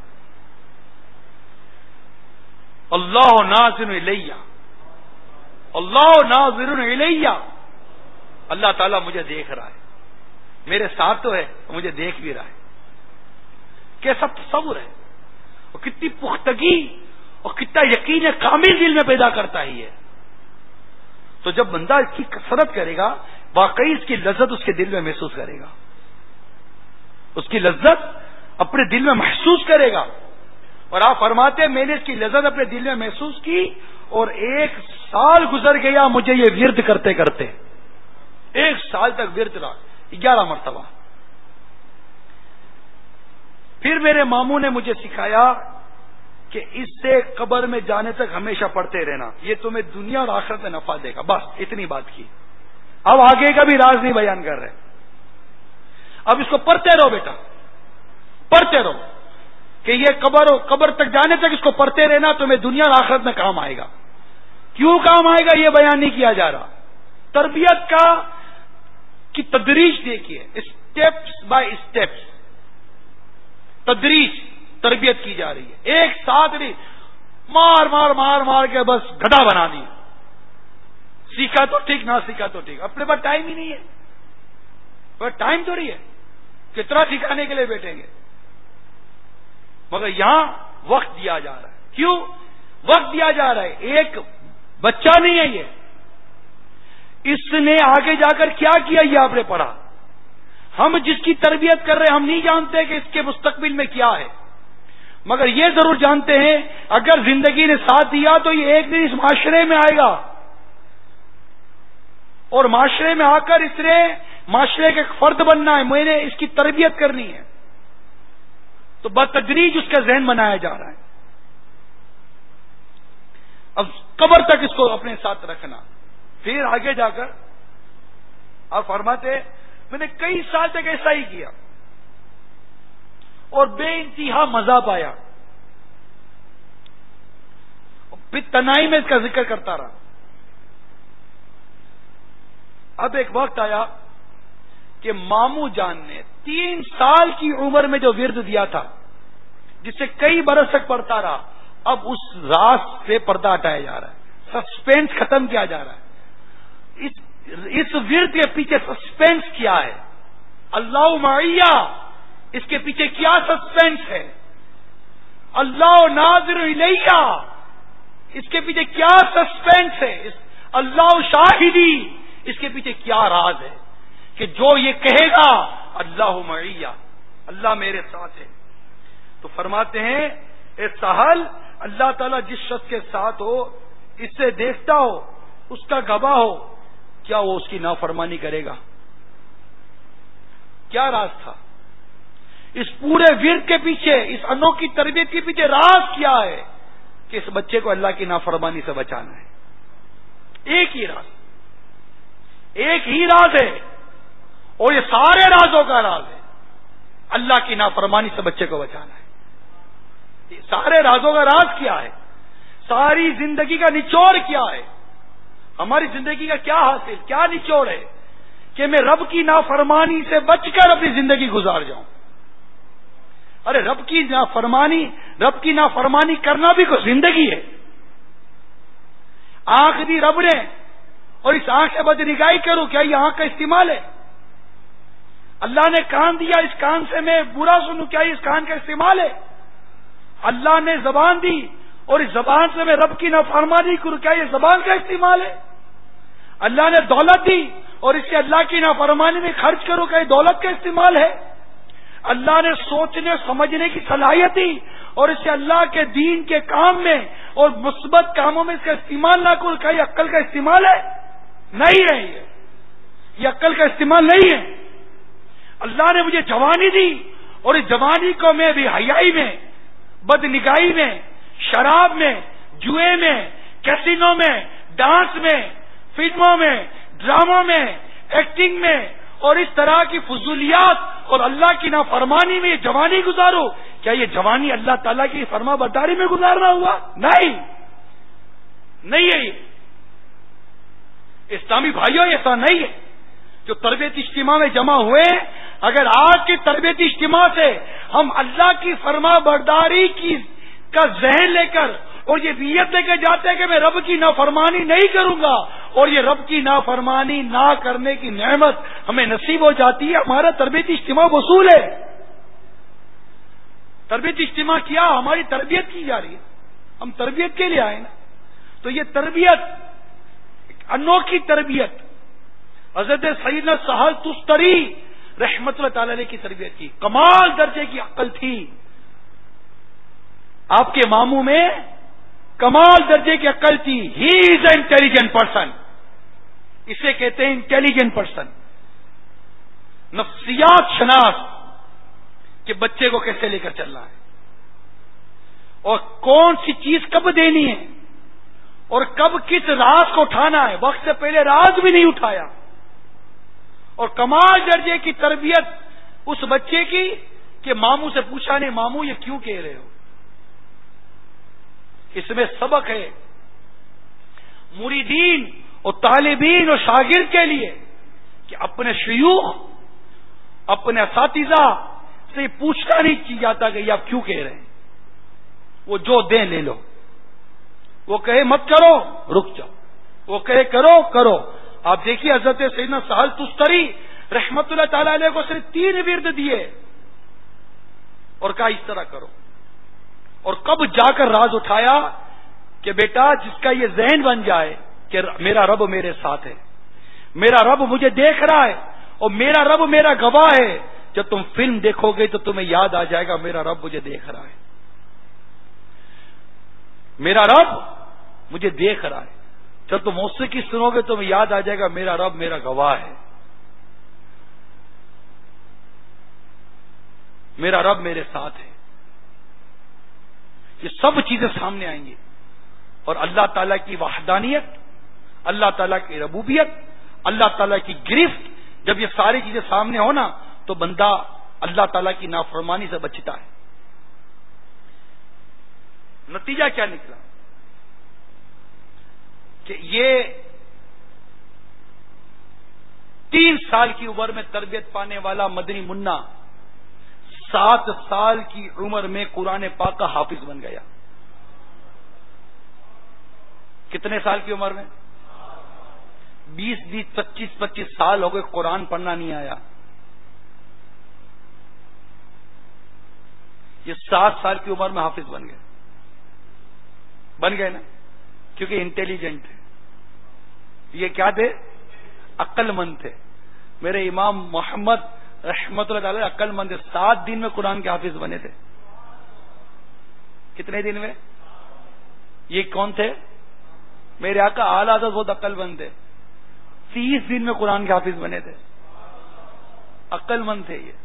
Speaker 3: اللہ ناظر الیہ، اللہ ناظر الیہ، اللہ تعالیٰ مجھے دیکھ رہا ہے، میرے ساتھ تو ہے، مجھے دیکھ بھی رہا ہے۔ کیسا تصور ہے، اور کتنی پختگی اور کتنا یقین کامل دل میں پیدا کرتا ہی ہے۔ تو جب بندہ اس کی کثرت کرے گا، واقعی اس کی لذت اس کے دل میں محسوس کرے گا، اس کی لذت اپنے دل میں محسوس کرے گا۔ اور آپ فرماتے ہیں میں نے اس کی لذت اپنے دل میں محسوس کی، اور ایک سال گزر گیا مجھے یہ ورد کرتے کرتے، ایک سال تک ورد رہا، گیارہ مرتبہ۔ پھر میرے ماموں نے مجھے سکھایا کہ اس سے قبر میں جانے تک ہمیشہ پڑھتے رہنا، یہ تمہیں دنیا اور آخرت میں نفع دے گا، بس اتنی بات کی۔ اب آگے کا بھی راز نہیں بیان کر رہے، اب اس کو پڑھتے رہو بیٹا، پڑھتے رہو کہ یہ قبر قبر تک جانے تک اس کو پڑھتے رہنا، تمہیں دنیا اور آخرت میں کام آئے گا۔ کیوں کام آئے گا یہ بیان نہیں کیا جا رہا، تربیت کا کی تدریج دیکھیے، اسٹیپس بائی اسٹیپس تدریج تربیت کی جا رہی ہے، ایک ساتھ نہیں مار مار مار مار کے بس گدھا بنا دی، سیکھا تو ٹھیک، نہ سیکھا تو ٹھیک، اپنے پاس ٹائم ہی نہیں ہے، پر ٹائم تھوڑی ہے کتنا سکھانے کے لیے بیٹھیں گے، مگر یہاں وقت دیا جا رہا ہے۔ کیوں وقت دیا جا رہا ہے؟ ایک بچہ نہیں ہے یہ، اس نے آگے جا کر کیا کیا یہ آپ نے پڑھا، ہم جس کی تربیت کر رہے ہیں ہم نہیں جانتے کہ اس کے مستقبل میں کیا ہے، مگر یہ ضرور جانتے ہیں اگر زندگی نے ساتھ دیا تو یہ ایک دن اس معاشرے میں آئے گا، اور معاشرے میں آ کر اس نے معاشرے کا ایک فرد بننا ہے، میں نے اس کی تربیت کرنی ہے، تو بتدریج اس کا ذہن بنایا جا رہا ہے۔ اب قبر تک اس کو اپنے ساتھ رکھنا، پھر آگے جا کر آپ فرماتے میں نے کئی سال تک ایسا ہی کیا اور بے انتہا مزہ پایا، پھر تنہائی میں اس کا ذکر کرتا رہا۔ اب ایک وقت آیا کہ ماموں جان نے تین سال کی عمر میں جو ورد دیا تھا جس سے کئی برس تک پڑھتا رہا، اب اس راز سے پردہ ہٹایا جا رہا ہے، سسپینس ختم کیا جا رہا ہے۔ اس اس ورد کے پیچھے سسپینس کیا ہے؟ اللہ معیہ، اس کے پیچھے کیا سسپینس ہے؟ اللہ ناظر الیہ، اس کے پیچھے کیا سسپینس ہے؟ اللہ شاہدی، اس کے پیچھے کیا راز ہے کہ جو یہ کہے گا اللہ معیہ، اللہ میرے ساتھ ہے۔ تو فرماتے ہیں اے سہل، اللہ تعالیٰ جس شخص کے ساتھ ہو، اس سے دیکھتا ہو، اس کا گواہ ہو، کیا وہ اس کی نافرمانی کرے گا؟ کیا راز تھا اس پورے ورد کے پیچھے، اس انوکھی تربیت کے پیچھے راز کیا ہے کہ اس بچے کو اللہ کی نافرمانی سے بچانا ہے؟ ایک ہی راز، ایک ہی راز ہے، اور یہ سارے رازوں کا راز ہے، اللہ کی نافرمانی سے بچے کو بچانا ہے۔ یہ سارے رازوں کا راز کیا ہے؟ ساری زندگی کا نچوڑ کیا ہے؟ ہماری زندگی کا کیا حاصل، کیا نچوڑ ہے کہ میں رب کی نافرمانی سے بچ کر اپنی زندگی گزار جاؤں؟ ارے رب کی نافرمانی رب کی نافرمانی کرنا بھی کوئی زندگی ہے؟ آنکھ دی رب نے، اور اس آنکھ سے بدنگاہی کروں، کیا یہ آنکھ کا استعمال ہے؟ اللہ نے کان دیا، اس کان سے میں برا سنوں، کیا یہ اس کان کا استعمال ہے؟ اللہ نے زبان دی، اور اس زبان سے میں رب کی نافرمانی کروں، کیا یہ زبان کا استعمال ہے؟ اللہ نے دولت دی، اور اس سے اللہ کی نافرمانی میں خرچ کروں، کیا یہ دولت کا استعمال ہے؟ اللہ نے سوچنے سمجھنے کی صلاحیت دی، اور اس سے اللہ کے دین کے کام میں اور مثبت کاموں میں اس کا استعمال نہ کروں، کیا یہ عقل کا استعمال ہے؟ نہیں ہے، یہ یہ عقل کا استعمال نہیں ہے۔ اللہ نے مجھے جوانی دی، اور اس جوانی کو میں بھی حیائی میں، بد نگاہی میں، شراب میں، جوئے میں، کیسینو میں، ڈانس میں، فلموں میں، ڈراموں میں، ایکٹنگ میں، اور اس طرح کی فضولیات اور اللہ کی نافرمانی میں یہ جوانی گزارو، کیا یہ جوانی اللہ تعالیٰ کی فرما برداری میں گزارنا ہوا؟ نہیں، نہیں ہے۔ یہ اسلامی بھائیوں ایسا نہیں ہے۔ جو تربیت اجتماع میں جمع ہوئے، اگر آج کی تربیت اجتماع سے ہم اللہ کی فرما برداری کی کا ذہن لے کر اور یہ نیت لے کے جاتے ہیں کہ میں رب کی نافرمانی نہیں کروں گا، اور یہ رب کی نافرمانی نہ کرنے کی نعمت ہمیں نصیب ہو جاتی ہے، ہمارا تربیت اجتماع وصول ہے۔ تربیت اجتماع کیا؟ ہماری تربیت کی جا رہی ہے، ہم تربیت کے لیے آئے نا۔ تو یہ تربیت انوکھی تربیت حضرت سیدنا سہل تستری رحمت اللہ تعالی علیہ کی تربیت کی، کمال درجے کی عقل تھی آپ کے ماموں میں، کمال درجے کی عقل تھی۔ ہی از اے انٹیلیجنٹ پرسن، اسے کہتے ہیں انٹیلیجنٹ پرسن، نفسیات شناس، کہ بچے کو کیسے لے کر چلنا ہے، اور کون سی چیز کب دینی ہے، اور کب کس راز کو اٹھانا ہے۔ وقت سے پہلے راز بھی نہیں اٹھایا، اور کمال درجے کی تربیت اس بچے کی کہ ماموں سے پوچھا نہیں، ماموں یہ کیوں کہہ رہے ہو؟ اس میں سبق ہے مریدین اور طالبین اور شاگرد کے لیے کہ اپنے شیوخ، اپنے اساتذہ سے پوچھنا نہیں کی جاتا کہ یہ آپ کیوں کہہ رہے ہیں، وہ جو دیں لے لو، وہ کہے مت کرو رک جاؤ، وہ کہے کرو کرو۔ آپ دیکھیے حضرت سیدنا سہل تستری رحمت اللہ تعالی علیہ کو صرف تین ورد دیے اور کہا اس طرح کرو، اور کب جا کر راز اٹھایا کہ بیٹا جس کا یہ ذہن بن جائے کہ میرا رب میرے ساتھ ہے، میرا رب مجھے دیکھ رہا ہے، اور میرا رب میرا گواہ ہے، جب تم فلم دیکھو گے تو تمہیں یاد آ جائے گا میرا رب مجھے دیکھ رہا ہے، میرا رب مجھے دیکھ رہا ہے، جب تم موسیقی سنو گے تمہیں یاد آ جائے گا میرا رب میرا گواہ ہے، میرا رب میرے ساتھ ہے۔ یہ سب چیزیں سامنے آئیں گی، اور اللہ تعالیٰ کی وحدانیت، اللہ تعالیٰ کی ربوبیت، اللہ تعالیٰ کی گرفت، جب یہ ساری چیزیں سامنے ہونا تو بندہ اللہ تعالیٰ کی نافرمانی سے بچتا ہے۔ نتیجہ کیا نکلا کہ یہ تین سال کی عمر میں تربیت پانے والا مدنی منا سات سال کی عمر میں قرآن پاک کا حافظ بن گیا۔ کتنے سال کی عمر میں؟ بیس بیس پچیس پچیس سال ہو گئے، قرآن پڑھنا نہیں آیا۔ یہ سات سال کی عمر میں حافظ بن گئے، بن گئے نا، کیونکہ انٹیلیجنٹ تھے، یہ کیا تھے؟ عقل مند تھے۔ میرے امام محمد رحمت اللہ تعالی عقل مند، سات دن میں قرآن کے حافظ بنے تھے۔ کتنے دن میں؟ یہ کون تھے؟ میرے آقا اعلیٰ حضرت بہت عقل مند تھے، تیس دن میں قرآن کے حافظ بنے تھے۔ عقل مند تھے یہ.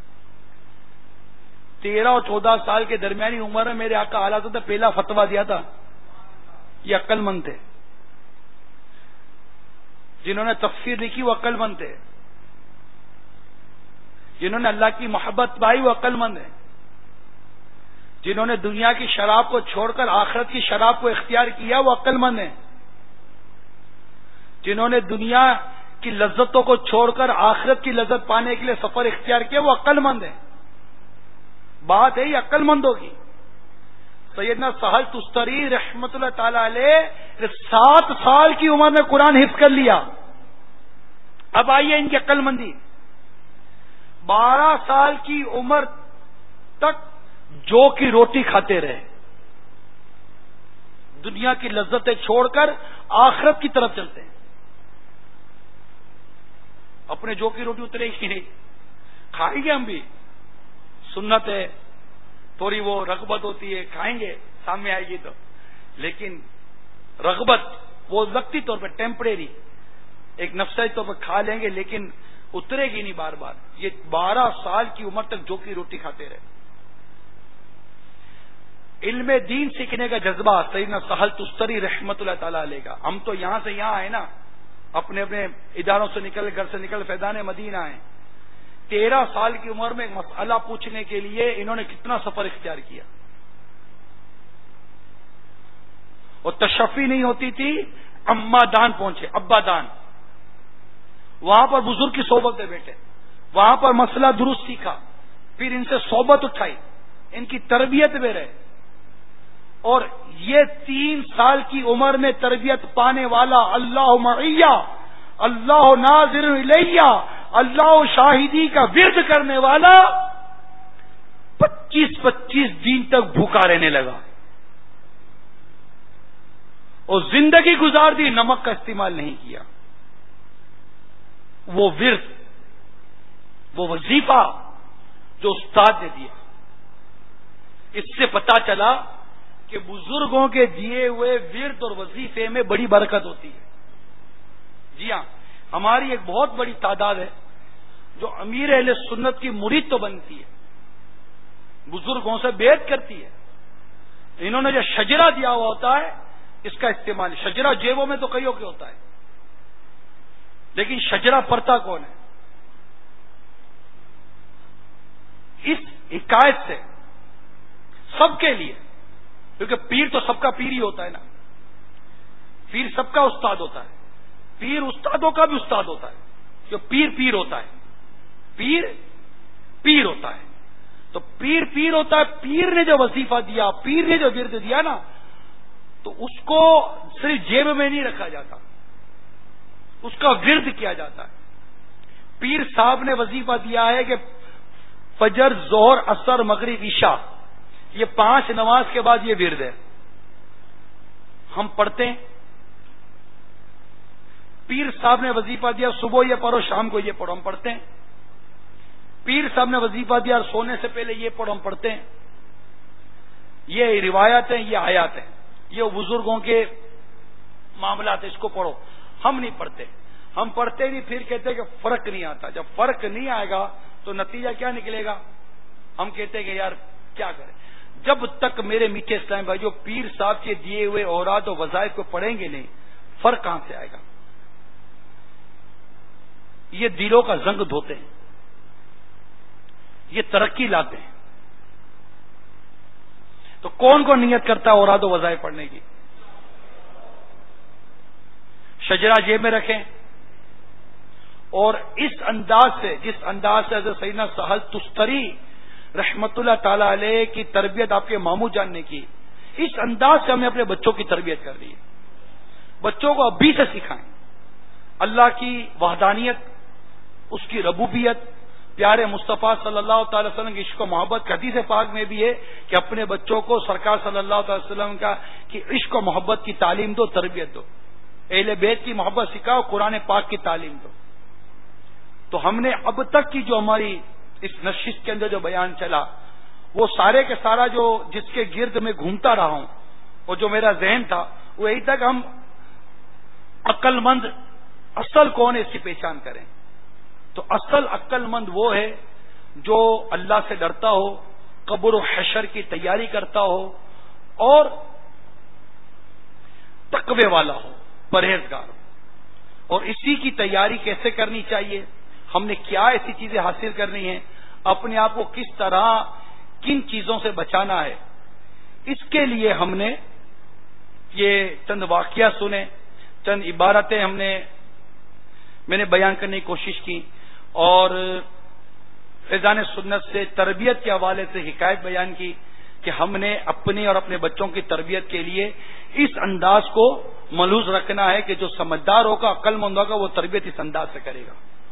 Speaker 3: تیرہ اور چودہ سال کے درمیانی عمر میں میرے آقا اعلیٰ حضرت نے پہلا فتوا دیا تھا. یہ عقل مند تھے. جنہوں نے تفسیر لکھی وہ عقل مند تھے. جنہوں نے اللہ کی محبت پائی وہ عقل مند ہیں. جنہوں نے دنیا کی شراب کو چھوڑ کر آخرت کی شراب کو اختیار کیا وہ عقل مند ہیں. جنہوں نے دنیا کی لذتوں کو چھوڑ کر آخرت کی لذت پانے کے لیے سفر اختیار کیا وہ عقل مند ہیں. بات ہے یہ عقل مندوں کی. سیدنا سہل تستری رحمت اللہ تعالی علیہ سات سال کی عمر میں قرآن حفظ کر لیا. اب آئیے ان کی عقل مندی. بارہ سال کی عمر تک جو کی روٹی کھاتے رہے, دنیا کی لذتیں چھوڑ کر آخرت کی طرف چلتے ہیں. اپنے جو کی روٹی اترے گی نہیں, کھائیں گے ہم بھی, سنت ہے, تھوڑی وہ رغبت ہوتی ہے, کھائیں گے سامنے آئے گی تو, لیکن رغبت وہ وقتی طور پہ ٹیمپریری ایک نفسیاتی طور پر کھا لیں گے, لیکن اترے گی نہیں بار بار. یہ بارہ سال کی عمر تک جو کی روٹی کھاتے رہے. علم دین سیکھنے کا جذبہ سیدنا سہل تستری رحمت اللہ تعالی علیہ کا. ہم تو یہاں سے یہاں آئے نا, اپنے اپنے اداروں سے نکل, گھر سے نکل فیضان مدینہ آئے. تیرہ سال کی عمر میں ایک مسئلہ پوچھنے کے لیے انہوں نے کتنا سفر اختیار کیا. اور تشفی نہیں ہوتی تھی, اما دان پہنچے, ابا دان, وہاں پر بزرگ کی صحبت میں بیٹھے, وہاں پر مسئلہ درست سیکھا, پھر ان سے صحبت اٹھائی, ان کی تربیت میں رہے. اور یہ تین سال کی عمر میں تربیت پانے والا اللہ معیہ, اللہ ناظر الیہ, اللہ شاہدی کا ورد کرنے والا پچیس پچیس دن تک بھوکا رہنے لگا اور زندگی گزار دی, نمک کا استعمال نہیں کیا. وہ ورد, وہ وظیفہ جو استاد نے دیا, اس سے پتا چلا کہ بزرگوں کے دیے ہوئے ورد اور وظیفے میں بڑی برکت ہوتی ہے. جی ہاں, ہماری ایک بہت بڑی تعداد ہے جو امیر اہل سنت کی مرید تو بنتی ہے, بزرگوں سے بیعت کرتی ہے. انہوں نے جو شجرہ دیا ہوا ہوتا ہے اس کا استعمال, شجرہ جیبوں میں تو کئیوں کے ہوتا ہے, لیکن شجرہ پرتا کون ہے؟ اس حکایت سے سب کے لیے, کیونکہ پیر تو سب کا پیر ہی ہوتا ہے نا, پیر سب کا استاد ہوتا ہے, پیر استادوں کا بھی استاد ہوتا ہے, جو پیر پیر ہوتا ہے, پیر پیر ہوتا ہے. تو پیر پیر ہوتا ہے. پیر نے جو وظیفہ دیا, پیر نے جو ورد دیا نا, تو اس کو صرف جیب میں نہیں رکھا جاتا, اس کا ورد کیا جاتا ہے. پیر صاحب نے وظیفہ دیا ہے کہ فجر, ظہر, عصر, مغرب, عشاء, یہ پانچ نماز کے بعد یہ ورد ہے. ہم پڑھتے ہیں. پیر صاحب نے وظیفہ دیا صبح یہ پڑھو, شام کو یہ پڑھو, ہم پڑھتے ہیں. پیر صاحب نے وظیفہ دیا سونے سے پہلے یہ پڑھو, ہم پڑھتے ہیں. یہ روایات ہیں, یہ آیات ہیں, یہ بزرگوں کے معاملات ہیں, اس کو پڑھو. ہم نہیں پڑھتے, ہم پڑھتے نہیں, پھر کہتے کہ فرق نہیں آتا. جب فرق نہیں آئے گا تو نتیجہ کیا نکلے گا؟ ہم کہتے کہ یار کیا کریں. جب تک میرے میٹھے اسلام بھائی جو پیر صاحب کے دیے ہوئے اوراد و وظائف کو پڑھیں گے نہیں, فرق کہاں سے آئے گا؟ یہ دلوں کا زنگ دھوتے ہیں, یہ ترقی لاتے ہیں. تو کون کون نیت کرتا ہے اوراد و وظائف پڑھنے کی؟ شجرہ جیب میں رکھیں, اور اس انداز سے, جس انداز سے حضرت سیدنا سہل تستری رحمت اللہ تعالی علیہ کی تربیت آپ کے ماموں جان نے کی, اس انداز سے ہمیں اپنے بچوں کی تربیت کر رہی ہے. بچوں کو ابھی سے سکھائیں اللہ کی وحدانیت, اس کی ربوبیت, پیارے مصطفیٰ صلی اللہ تعالی وسلم کی عشق و محبت. حدیث پاک میں بھی ہے کہ اپنے بچوں کو سرکار صلی اللہ تعالی وسلم کا کی عشق و محبت کی تعلیم دو, تربیت دو, اہل بیت کی محبت سکھاؤ, قرآن پاک کی تعلیم دو. تو ہم نے اب تک کی جو ہماری اس نشست کے اندر جو بیان چلا, وہ سارے کے سارا جو جس کے گرد میں گھومتا رہا ہوں, اور جو میرا ذہن تھا, وہ یہی تک ہم عقل مند اصل کون ہے اس کی پہچان کریں. تو اصل عقل مند وہ ہے جو اللہ سے ڈرتا ہو، قبر و حشر کی تیاری کرتا ہو اور تقوی والا ہو، پرہیزگار ہو۔ اور اسی کی تیاری کیسے کرنی چاہیے، ہم نے کیا ایسی چیزیں حاصل کرنی ہیں، اپنے آپ کو کس طرح کن چیزوں سے بچانا ہے، اس کے لیے ہم نے یہ چند واقعہ سنے، چند عبارتیں ہم نے میں نے بیان کرنے کی کوشش کی، اور فیضان سنت سے تربیت کے حوالے سے حکایت بیان کی کہ ہم نے اپنے اور اپنے بچوں کی تربیت کے لیے اس انداز کو ملحوظ رکھنا ہے کہ جو سمجھدار ہوگا، عقل مند ہوگا، وہ تربیت اس انداز سے کرے گا۔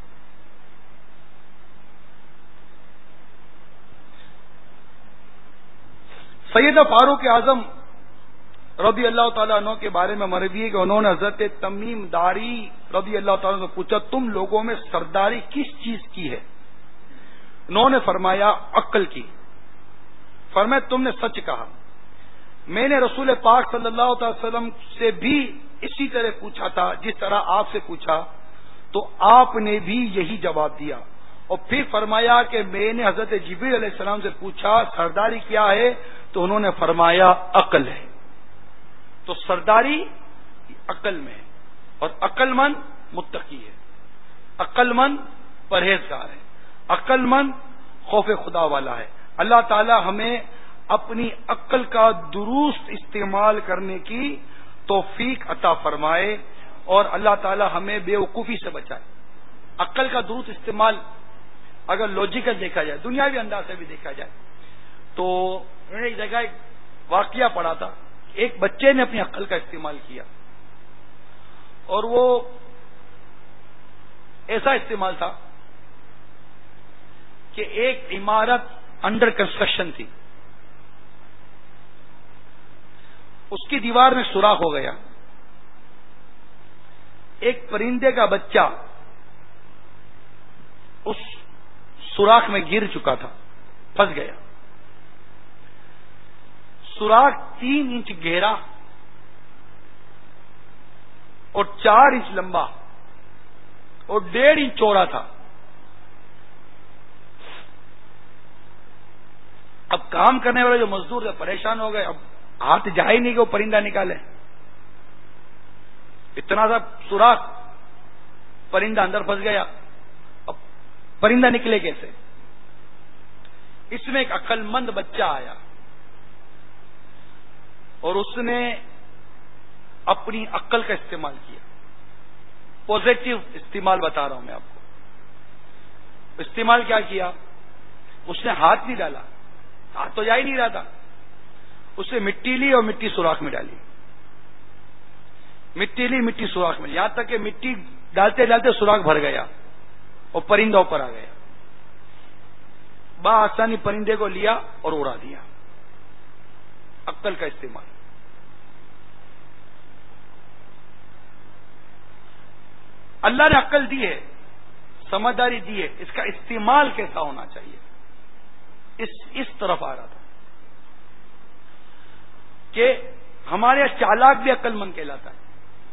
Speaker 3: سیدنا فاروق اعظم رضی اللہ تعالیٰ عنہ کے بارے میں مروی ہے کہ انہوں نے حضرت تمیم داری رضی اللہ تعالیٰ عنہ سے پوچھا، تم لوگوں میں سرداری کس چیز کی ہے؟ انہوں نے فرمایا عقل کی۔ فرمایا تم نے سچ کہا۔ میں نے رسول پاک صلی اللہ تعالی وسلم سے بھی اسی طرح پوچھا تھا جس طرح آپ سے پوچھا، تو آپ نے بھی یہی جواب دیا۔ اور پھر فرمایا کہ میں نے حضرت جبریل علیہ السلام سے پوچھا سرداری کیا ہے، تو انہوں نے فرمایا عقل ہے۔ تو سرداری عقل میں ہے، اور عقل مند متقی ہے، عقل مند پرہیزگار ہے، عقل مند خوف خدا والا ہے۔ اللہ تعالی ہمیں اپنی عقل کا درست استعمال کرنے کی توفیق عطا فرمائے، اور اللہ تعالی ہمیں بے وقوفی سے بچائے۔ عقل کا درست استعمال اگر لوجیکل دیکھا جائے، دنیاوی انداز سے بھی دیکھا جائے، تو میں نے ایک جگہ ایک واقعہ پڑھا تھا، ایک بچے نے اپنی عقل کا استعمال کیا، اور وہ ایسا استعمال تھا کہ ایک عمارت انڈر کنسٹرکشن تھی، اس کی دیوار میں سوراخ ہو گیا، ایک پرندے کا بچہ اس سوراخ میں گر چکا تھا، پھنس گیا۔ سوراخ تین انچ گہرا اور چار انچ لمبا اور ڈیڑھ انچ چوڑا تھا۔ اب کام کرنے والے جو مزدور تھے پریشان ہو گئے، اب ہاتھ جا ہی نہیں کہ وہ پرندہ نکالے، اتنا سا سوراخ، پرندہ اندر پھنس گیا، اب پرندہ نکلے کیسے؟ اس میں ایک عقل مند بچہ آیا اور اس نے اپنی عقل کا استعمال کیا۔ پوزیٹو استعمال بتا رہا ہوں میں آپ کو۔ استعمال کیا کیا؟ اس نے ہاتھ نہیں ڈالا، ہاتھ تو جا ہی نہیں رہا تھا، اس نے مٹی لی اور مٹی سوراخ میں ڈالی، مٹی لی مٹی سوراخ میں، یہاں تک کہ مٹی ڈالتے ڈالتے سوراخ بھر گیا اور پرندہ اوپر آ گیا۔ بآسانی پرندے کو لیا اور اڑا دیا۔ عقل کا استعمال۔ اللہ نے عقل دی ہے، سمجھداری دی ہے، اس کا استعمال کیسا ہونا چاہیے، اس اس طرف آ رہا تھا کہ ہمارے یہاں چالاک بھی عقل مند کہلاتا ہے،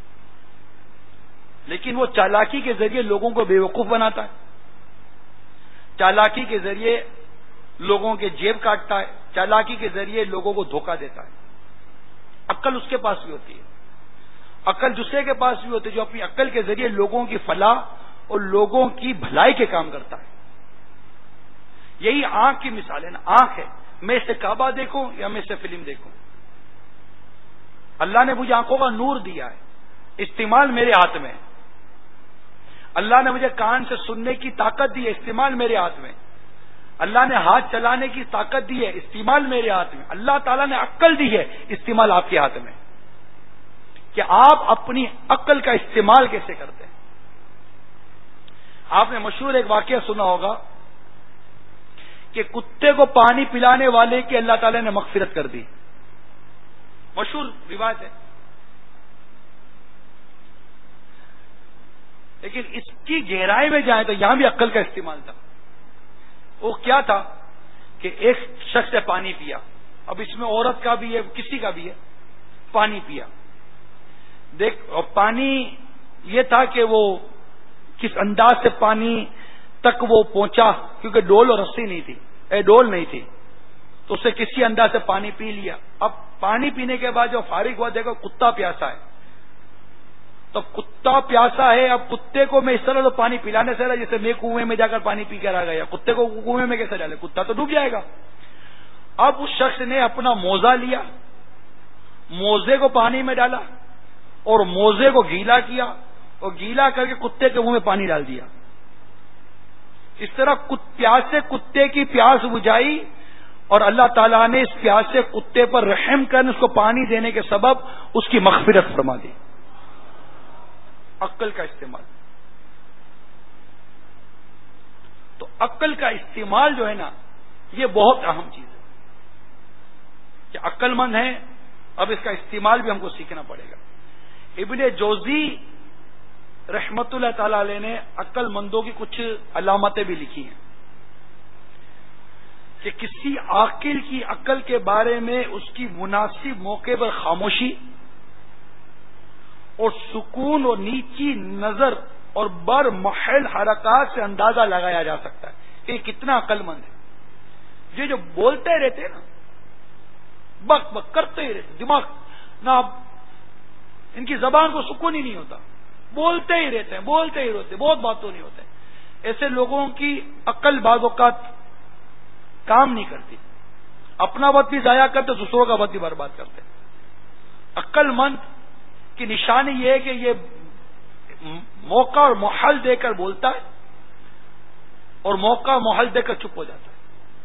Speaker 3: لیکن وہ چالاکی کے ذریعے لوگوں کو بے وقوف بناتا ہے، چالاکی کے ذریعے لوگوں کے جیب کاٹتا ہے، چالاکی کے ذریعے لوگوں کو دھوکہ دیتا ہے۔ عقل اس کے پاس بھی ہوتی ہے، عقل دوسرے کے پاس بھی ہوتی ہے جو اپنی عقل کے ذریعے لوگوں کی فلاح اور لوگوں کی بھلائی کے کام کرتا ہے۔ یہی آنکھ کی مثال ہے نا، آنکھ ہے، میں اسے کعبہ دیکھوں یا میں اسے فلم دیکھوں، اللہ نے مجھے آنکھوں کا نور دیا ہے، استعمال میرے ہاتھ میں، اللہ نے مجھے کان سے سننے کی طاقت دی ہے، استعمال میرے ہاتھ میں، اللہ نے ہاتھ چلانے کی طاقت دی ہے، استعمال میرے ہاتھ میں، اللہ تعالیٰ نے عقل دی ہے، استعمال آپ کے ہاتھ میں، کہ آپ اپنی عقل کا استعمال کیسے کرتے ہیں۔ آپ نے مشہور ایک واقعہ سنا ہوگا کہ کتے کو پانی پلانے والے کی اللہ تعالیٰ نے مغفرت کر دی، مشہور روایت ہے، لیکن اس کی گہرائی میں جائیں تو یہاں بھی عقل کا استعمال تھا۔ وہ کیا تھا کہ ایک شخص نے پانی پیا، اب اس میں عورت کا بھی ہے کسی کا بھی ہے، پانی پیا، دیکھ، اور پانی یہ تھا کہ وہ کس انداز سے پانی تک وہ پہنچا، کیونکہ ڈول اور رسی نہیں تھی، اے ڈول نہیں تھی، تو اسے کسی انداز سے پانی پی لیا. اب پانی پینے کے بعد جو فارغ ہوا دیکھو کتا پیاسا ہے، تو کتا پیاسا ہے، اب کتے کو میں اس طرح تو پانی پلانے سے رہا جیسے میں کنویں میں جا کر پانی پی کر آ گیا، کتے کو کنویں میں کیسے ڈالے، کتا تو ڈوب جائے گا. اب اس شخص نے اپنا موزہ لیا، موزے کو پانی میں ڈالا اور موزے کو گیلا کیا اور گیلا کر کے کتے کے منہ میں پانی ڈال دیا. اس طرح پیاسے کتے کی پیاس بجھائی اور اللہ تعالیٰ نے اس پیاسے کتے پر رحم کرنے اس کو پانی دینے کے سبب اس کی مغفرت فرما دی. عقل کا استعمال. تو عقل کا استعمال جو ہے نا یہ بہت اہم چیز ہے کہ عقل مند ہے. اب اس کا استعمال بھی ہم کو سیکھنا پڑے گا. ابن جوزی رحمت اللہ تعالی علیہ نے عقل مندوں کی کچھ علامتیں بھی لکھی ہیں کہ کسی عاقل کی عقل کے بارے میں اس کی مناسب موقع پر خاموشی اور سکون اور نیچی نظر اور بر محل حرکات سے اندازہ لگایا جا سکتا ہے کہ یہ کتنا عقل مند ہے. یہ جو بولتے رہتے ہیں نا، بک بک کرتے ہی رہتے، دماغ نہ ان کی زبان کو سکون ہی نہیں ہوتا، بولتے ہی رہتے ہیں بولتے ہی رہتے بہت باتوں نہیں ہوتے. ایسے لوگوں کی عقل بعض اوقات کام نہیں کرتی، اپنا وقت بھی ضائع کرتے، دوسروں کا وقت بھی برباد کرتے. عقل مند کی نشانی یہ ہے کہ یہ موقع اور محل دے کر بولتا ہے اور موقع اور محل دے کر چپ ہو جاتا ہے.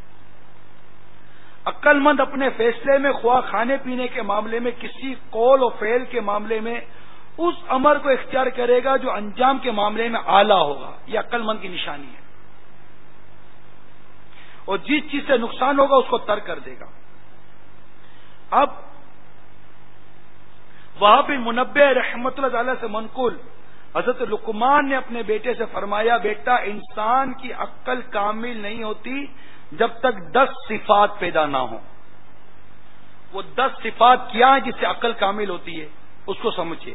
Speaker 3: عقل مند اپنے فیصلے میں خواہ کھانے پینے کے معاملے میں کسی قول و فعل کے معاملے میں اس امر کو اختیار کرے گا جو انجام کے معاملے میں اعلیٰ ہوگا. یہ عقل مند کی نشانی ہے. اور جس چیز سے نقصان ہوگا اس کو ترک کر دے گا. اب وہاں بن منبہ رحمت اللہ تعالی سے منقول حضرت لقمان نے اپنے بیٹے سے فرمایا، بیٹا انسان کی عقل کامل نہیں ہوتی جب تک دس صفات پیدا نہ ہوں. وہ دس صفات کیا ہیں جس سے عقل کامل ہوتی ہے اس کو سمجھیے.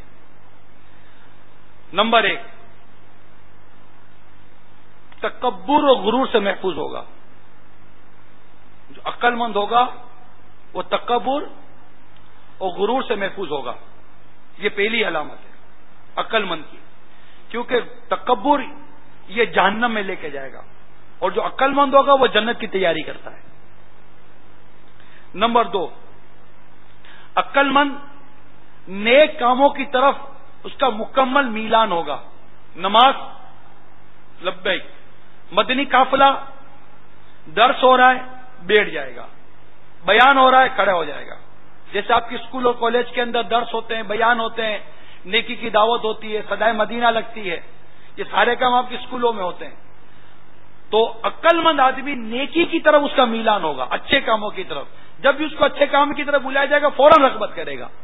Speaker 3: نمبر ایک، تکبر و غرور سے محفوظ ہوگا. جو عقل مند ہوگا وہ تکبر اور غرور سے محفوظ ہوگا. یہ پہلی علامت ہے عقل مند کی، کیونکہ تکبر یہ جہنم میں لے کے جائے گا اور جو عقل مند ہوگا وہ جنت کی تیاری کرتا ہے. نمبر دو، عقل مند نیک کاموں کی طرف اس کا مکمل میلان ہوگا. نماز لبیک، مدنی قافلہ درس ہو رہا ہے بیٹھ جائے گا، بیان ہو رہا ہے کھڑا ہو جائے گا. جیسے آپ کے اسکول اور کالج کے اندر درس ہوتے ہیں، بیان ہوتے ہیں، نیکی کی دعوت ہوتی ہے، صدائے مدینہ لگتی ہے، یہ سارے کام آپ کے اسکولوں میں ہوتے ہیں. تو عقل مند آدمی نیکی کی طرف اس کا میلان ہوگا، اچھے کاموں کی طرف. جب بھی اس کو اچھے کام کی طرف بلایا جائے گا فوراً رغبت کرے گا.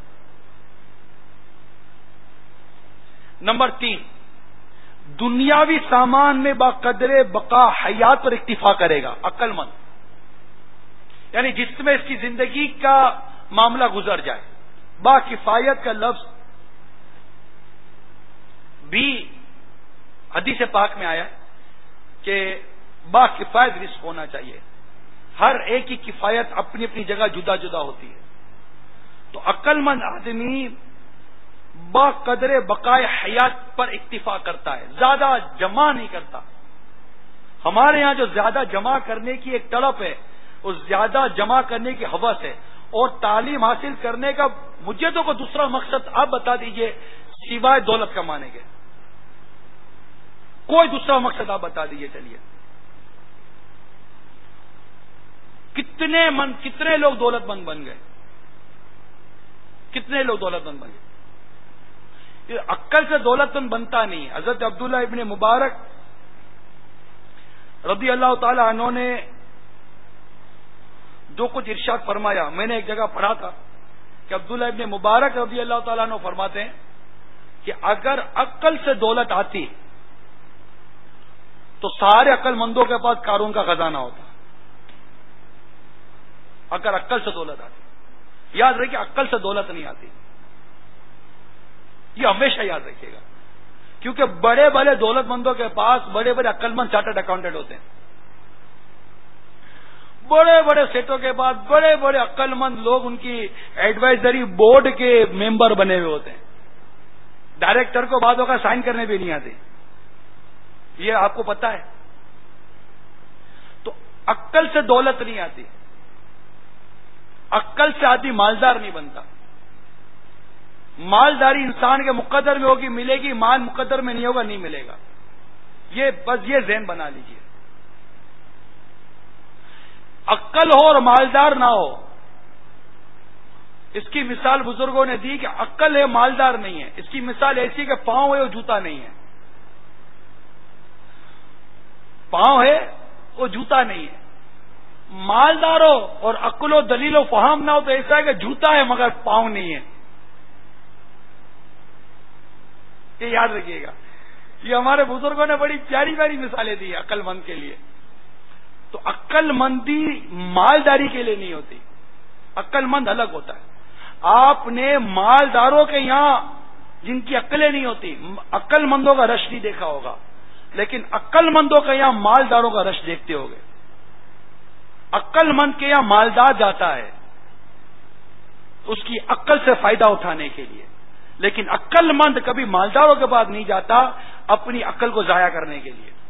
Speaker 3: نمبر تین، دنیاوی سامان میں با قدر بقا حیات پر اکتفا کرے گا عقل مند. یعنی جس میں اس کی زندگی کا معاملہ گزر جائے. با کفایت کا لفظ بھی حدیث پاک میں آیا کہ با کفایت رزق ہونا چاہیے. ہر ایک کی کفایت اپنی اپنی جگہ جدا جدا ہوتی ہے. تو عقل مند آدمی با قدر بقائے حیات پر اکتفا کرتا ہے، زیادہ جمع نہیں کرتا. ہمارے یہاں جو زیادہ جمع کرنے کی ایک طلب ہے، وہ زیادہ جمع کرنے کی ہوس ہے. اور تعلیم حاصل کرنے کا مجھے تو کوئی دوسرا مقصد آپ بتا دیجئے سوائے دولت کمانے کے. کوئی دوسرا مقصد آپ بتا دیجئے. چلیے کتنے من کتنے لوگ دولت مند بن گئے، کتنے لوگ دولت مند بن گئے. عقل سے دولت مند بنتا نہیں. حضرت عبداللہ ابن مبارک رضی اللہ تعالی عنہ نے جو کچھ ارشاد فرمایا، میں نے ایک جگہ پڑھا تھا کہ عبداللہ ابن مبارک رضی اللہ تعالیٰ عنہ فرماتے ہیں کہ اگر عقل سے دولت آتی تو سارے عقل مندوں کے پاس قارون کا خزانہ ہوتا. اگر عقل سے دولت آتی، یاد رکھیے عقل سے دولت نہیں آتی، یہ ہمیشہ یاد رکھیے گا. کیونکہ بڑے بڑے دولت مندوں کے پاس بڑے بڑے عقل مند چارٹرڈ اکاؤنٹنٹ ہوتے ہیں. بڑے بڑے سیٹوں کے بعد بڑے بڑے عقل مند لوگ ان کی ایڈوائزری بورڈ کے ممبر بنے ہوئے ہوتے ہیں. ڈائریکٹر کو بعدوں کا سائن کرنے بھی نہیں آتے. یہ آپ کو پتا ہے. تو عقل سے دولت نہیں آتی, عقل سے آدمی مالدار نہیں بنتا. مالداری انسان کے مقدر میں ہوگی ملے گی, مال مقدر میں نہیں ہوگا نہیں ملے گا. یہ بس یہ ذہن بنا لیجئے. عقل ہو اور مالدار نہ ہو, اس کی مثال بزرگوں نے دی کہ عقل ہے مالدار نہیں ہے. اس کی مثال ایسی کہ پاؤں ہے وہ جوتا نہیں ہے. پاؤں ہے وہ جوتا نہیں ہے. مالدار ہو اور عقل و دلیل و فہم نہ ہو تو ایسا ہے کہ جوتا ہے مگر پاؤں نہیں ہے. یہ یاد رکھیے گا. یہ ہمارے بزرگوں نے بڑی پیاری پیاری مثالیں دی عقل مند کے لیے. تو عقل مندی مالداری کے لیے نہیں ہوتی, عقل مند الگ ہوتا ہے. آپ نے مالداروں کے یہاں جن کی عقلیں نہیں ہوتی عقل مندوں کا رش نہیں دیکھا ہوگا, لیکن عقل مندوں کے یہاں مالداروں کا رش دیکھتے ہوگے. عقل مند کے یہاں مالدار جاتا ہے اس کی عقل سے فائدہ اٹھانے کے لیے, لیکن عقل مند کبھی مالداروں کے بعد نہیں جاتا اپنی عقل کو ضائع کرنے کے لیے.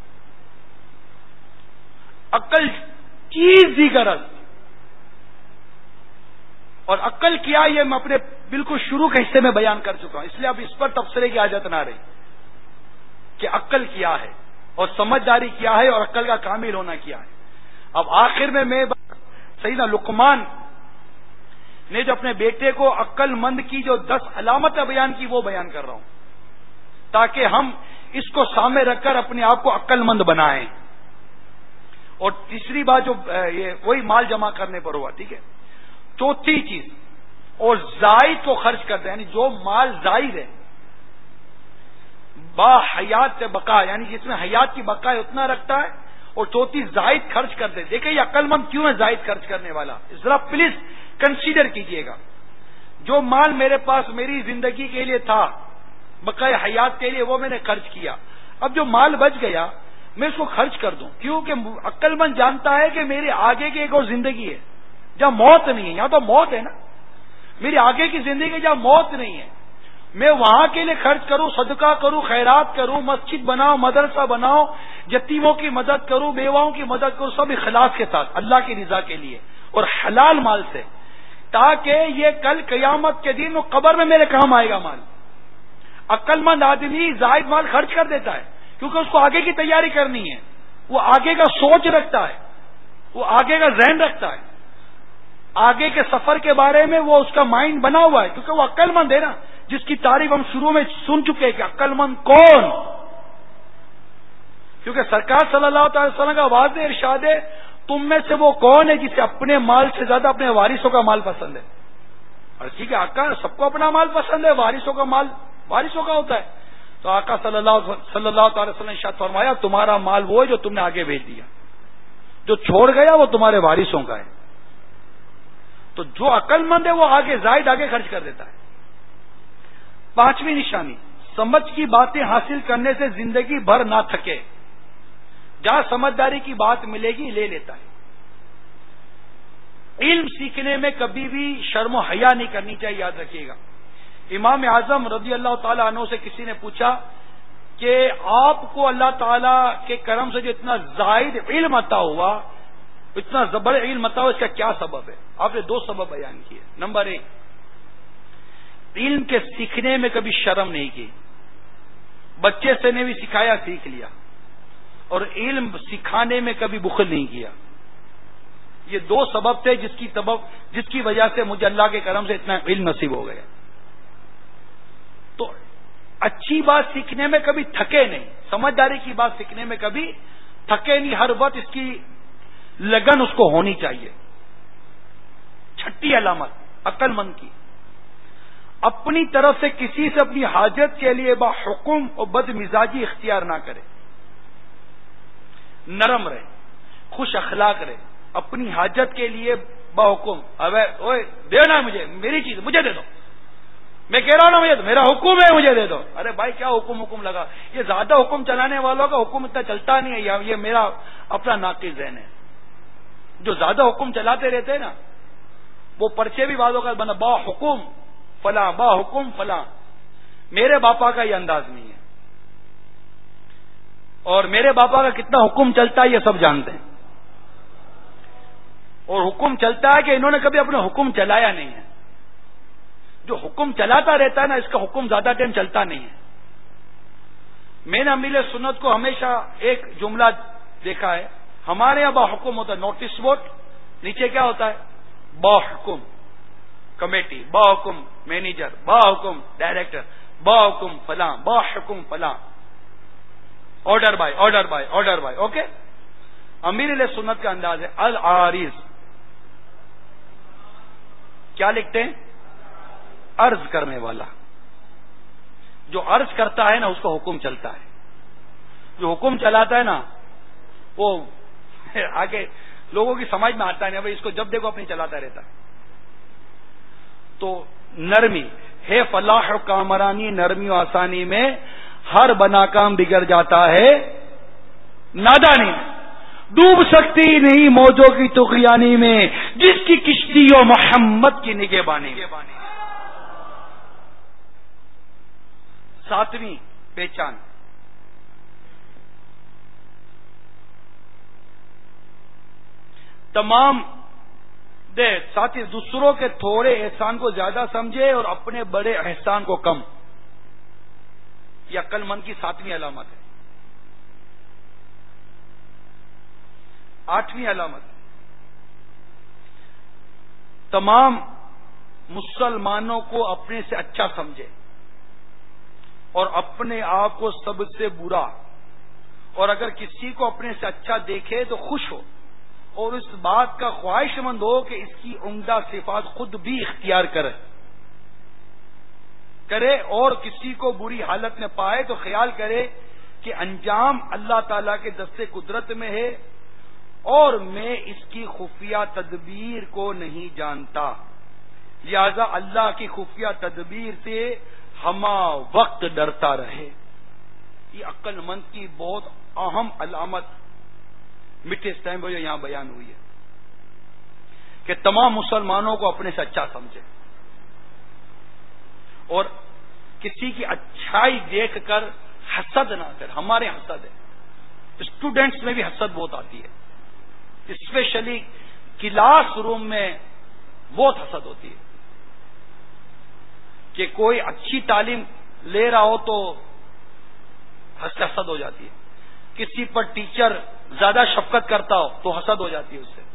Speaker 3: عقل چیز دی غرض, اور عقل کیا یہ میں اپنے بالکل شروع کے حصے میں بیان کر چکا ہوں, اس لیے اب اس پر تبصرے کی حاجت نہ رہی کہ عقل کیا ہے اور سمجھداری کیا ہے اور عقل کا کامل ہونا کیا ہے. اب آخر میں میں سیدنا لقمان نے جو اپنے بیٹے کو عقل مند کی جو دس علامتیں بیان کی وہ بیان کر رہا ہوں, تاکہ ہم اس کو سامنے رکھ کر اپنے آپ کو عقل مند بنائیں. اور تیسری بات جو یہ وہی مال جمع کرنے پر ہوا, ٹھیک ہے. چوتھی چیز, اور زائد کو خرچ کرتے ہیں, یعنی جو مال زائد ہے با حیات بقا, یعنی جس میں حیات کی بقا ہے اتنا رکھتا ہے. اور چوتھی زائد خرچ کرتے. دیکھیں یہ عقل مند کیوں ہے زائد خرچ کرنے والا, ذرا پلیز کنسیڈر کیجئے گا. جو مال میرے پاس میری زندگی کے لیے تھا بقائے حیات کے لیے وہ میں نے خرچ کیا, اب جو مال بچ گیا میں اس کو خرچ کر دوں, کیونکہ عقل مند جانتا ہے کہ میری آگے کی ایک اور زندگی ہے جہاں موت نہیں ہے. یہاں تو موت ہے نا, میری آگے کی زندگی جہاں موت نہیں ہے, میں وہاں کے لیے خرچ کروں, صدقہ کروں, خیرات کروں, مسجد بناؤں, مدرسہ بناؤں, یتیموں کی مدد کروں, بیواؤں کی مدد کروں, سب اخلاص کے ساتھ اللہ کی رضا کے لیے اور حلال مال سے, تاکہ یہ کل قیامت کے دن وہ قبر میں میرے کام آئے گا مال. عقل مند آدمی زائد مال خرچ کر دیتا ہے کیونکہ اس کو آگے کی تیاری کرنی ہے, وہ آگے کا سوچ رکھتا ہے, وہ آگے کا ذہن رکھتا ہے, آگے کے سفر کے بارے میں وہ اس کا مائنڈ بنا ہوا ہے, کیونکہ وہ عقل مند ہے نا, جس کی تعریف ہم شروع میں سن چکے ہیں کہ عقل مند کون. کیونکہ سرکار صلی اللہ تعالی وسلم کا واضح ارشاد ہے, تم میں سے وہ کون ہے جسے اپنے مال سے زیادہ اپنے وارثوں کا مال پسند ہے. اور ٹھیک ہے آقا سب کو اپنا مال پسند ہے, وارثوں کا مال وارثوں کا ہوتا ہے. تو آقا صلی اللہ صلی اللہ تعالی وسلم نے ارشاد فرمایا تمہارا مال وہ ہے جو تم نے آگے بھیج دیا, جو چھوڑ گیا وہ تمہارے وارثوں کا ہے. تو جو عقل مند ہے وہ آگے زائد آگے خرچ کر دیتا ہے. پانچویں نشانی, سمجھ کی باتیں حاصل کرنے سے زندگی بھر نہ تھکے, جہاں سمجھداری کی بات ملے گی لے لیتا ہے. علم سیکھنے میں کبھی بھی شرم و حیا نہیں کرنی چاہیے, یاد رکھیے گا. امام اعظم رضی اللہ تعالی عنہ سے کسی نے پوچھا کہ آپ کو اللہ تعالی کے کرم سے جو اتنا زائد علم عطا ہوا, اتنا زبر علم عطا ہوا, اس کا کیا سبب ہے؟ آپ نے دو سبب بیان کیے. نمبر ایک, علم کے سیکھنے میں کبھی شرم نہیں کی, بچے سے نے بھی سکھایا سیکھ لیا, اور علم سکھانے میں کبھی بخل نہیں کیا. یہ دو سبب تھے جس کی سبب جس کی وجہ سے مجھے اللہ کے کرم سے اتنا علم نصیب ہو گیا. تو اچھی بات سیکھنے میں کبھی تھکے نہیں, سمجھداری کی بات سیکھنے میں کبھی تھکے نہیں, ہر وقت اس کی لگن اس کو ہونی چاہیے. چھٹی علامت عقل مند کی, اپنی طرف سے کسی سے اپنی حاجت کے لیے با حکم اور بد مزاجی اختیار نہ کرے, نرم رہے, خوش اخلاق رہے. اپنی حاجت کے لیے با حکم, اب اوئے دینا مجھے, میری چیز مجھے دے دو, میں کہہ رہا ہوں نا مجھے میرا حکم ہے مجھے دے دو. ارے بھائی کیا حکم حکم لگا, یہ زیادہ حکم چلانے والوں کا حکم اتنا چلتا نہیں ہے, یہ میرا اپنا ناقص ذہن ہے. جو زیادہ حکم چلاتے رہتے ہیں نا وہ پرچے بھی بعضوں کا بنا با حکم فلاں با حکم فلاں. میرے باپا کا یہ انداز نہیں ہے, اور میرے باپا کا کتنا حکم چلتا ہے یہ سب جانتے ہیں. اور حکم چلتا ہے کہ انہوں نے کبھی اپنا حکم چلایا نہیں ہے. جو حکم چلاتا رہتا ہے نا اس کا حکم زیادہ ٹائم چلتا نہیں ہے. میں نے امیل سنت کو ہمیشہ ایک جملہ دیکھا ہے, ہمارے یہاں با حکم ہوتا ہے نوٹس بورڈ, نیچے کیا ہوتا ہے با حکم کمیٹی, با حکم مینیجر, با حکم ڈائریکٹر, با حکم فلاں, با حکم فلاں, order by order by order by. Okay, امیر علیہ سنت کا انداز ہے العارض. کیا لکھتے ہیں عرض کرنے والا. جو عرض کرتا ہے نا اس کا حکم چلتا ہے, جو حکم چلاتا ہے نا وہ آگے لوگوں کی سمجھ میں آتا ہے, بھائی اس کو جب دیکھو اپنی چلاتا رہتا ہے. تو نرمی ہے فلاح و کامرانی, نرمی و آسانی میں ہر بنا کام بگڑ جاتا ہے نادانی میں. ڈوب سکتی نہیں موجوں کی طغیانی میں جس کی کشتی و محمد کی نگہبانی. ساتویں پہچان, تمام دے ساتھی دوسروں کے تھوڑے احسان کو زیادہ سمجھے اور اپنے بڑے احسان کو کم. یہ عقل مند کی ساتویں علامت ہے. آٹھویں علامت, تمام مسلمانوں کو اپنے سے اچھا سمجھے اور اپنے آپ کو سب سے برا, اور اگر کسی کو اپنے سے اچھا دیکھے تو خوش ہو اور اس بات کا خواہش مند ہو کہ اس کی عمدہ صفات خود بھی اختیار کرے کرے اور کسی کو بری حالت میں پائے تو خیال کرے کہ انجام اللہ تعالی کے دستے قدرت میں ہے اور میں اس کی خفیہ تدبیر کو نہیں جانتا, لہذا اللہ کی خفیہ تدبیر سے ہما وقت ڈرتا رہے. یہ عقل مند کی بہت اہم علامت میٹھے اسٹائم جو یہاں بیان ہوئی ہے کہ تمام مسلمانوں کو اپنے سے اچھا سمجھے اور کسی کی اچھائی دیکھ کر حسد نہ کرے. ہمارے حسد ہے, اسٹوڈینٹس میں بھی حسد بہت آتی ہے, اسپیشلی کلاس روم میں بہت حسد ہوتی ہے کہ کوئی اچھی تعلیم لے رہا ہو تو حسد ہو جاتی ہے. کسی پر ٹیچر زیادہ شفقت کرتا ہو تو حسد ہو جاتی ہے اس سے.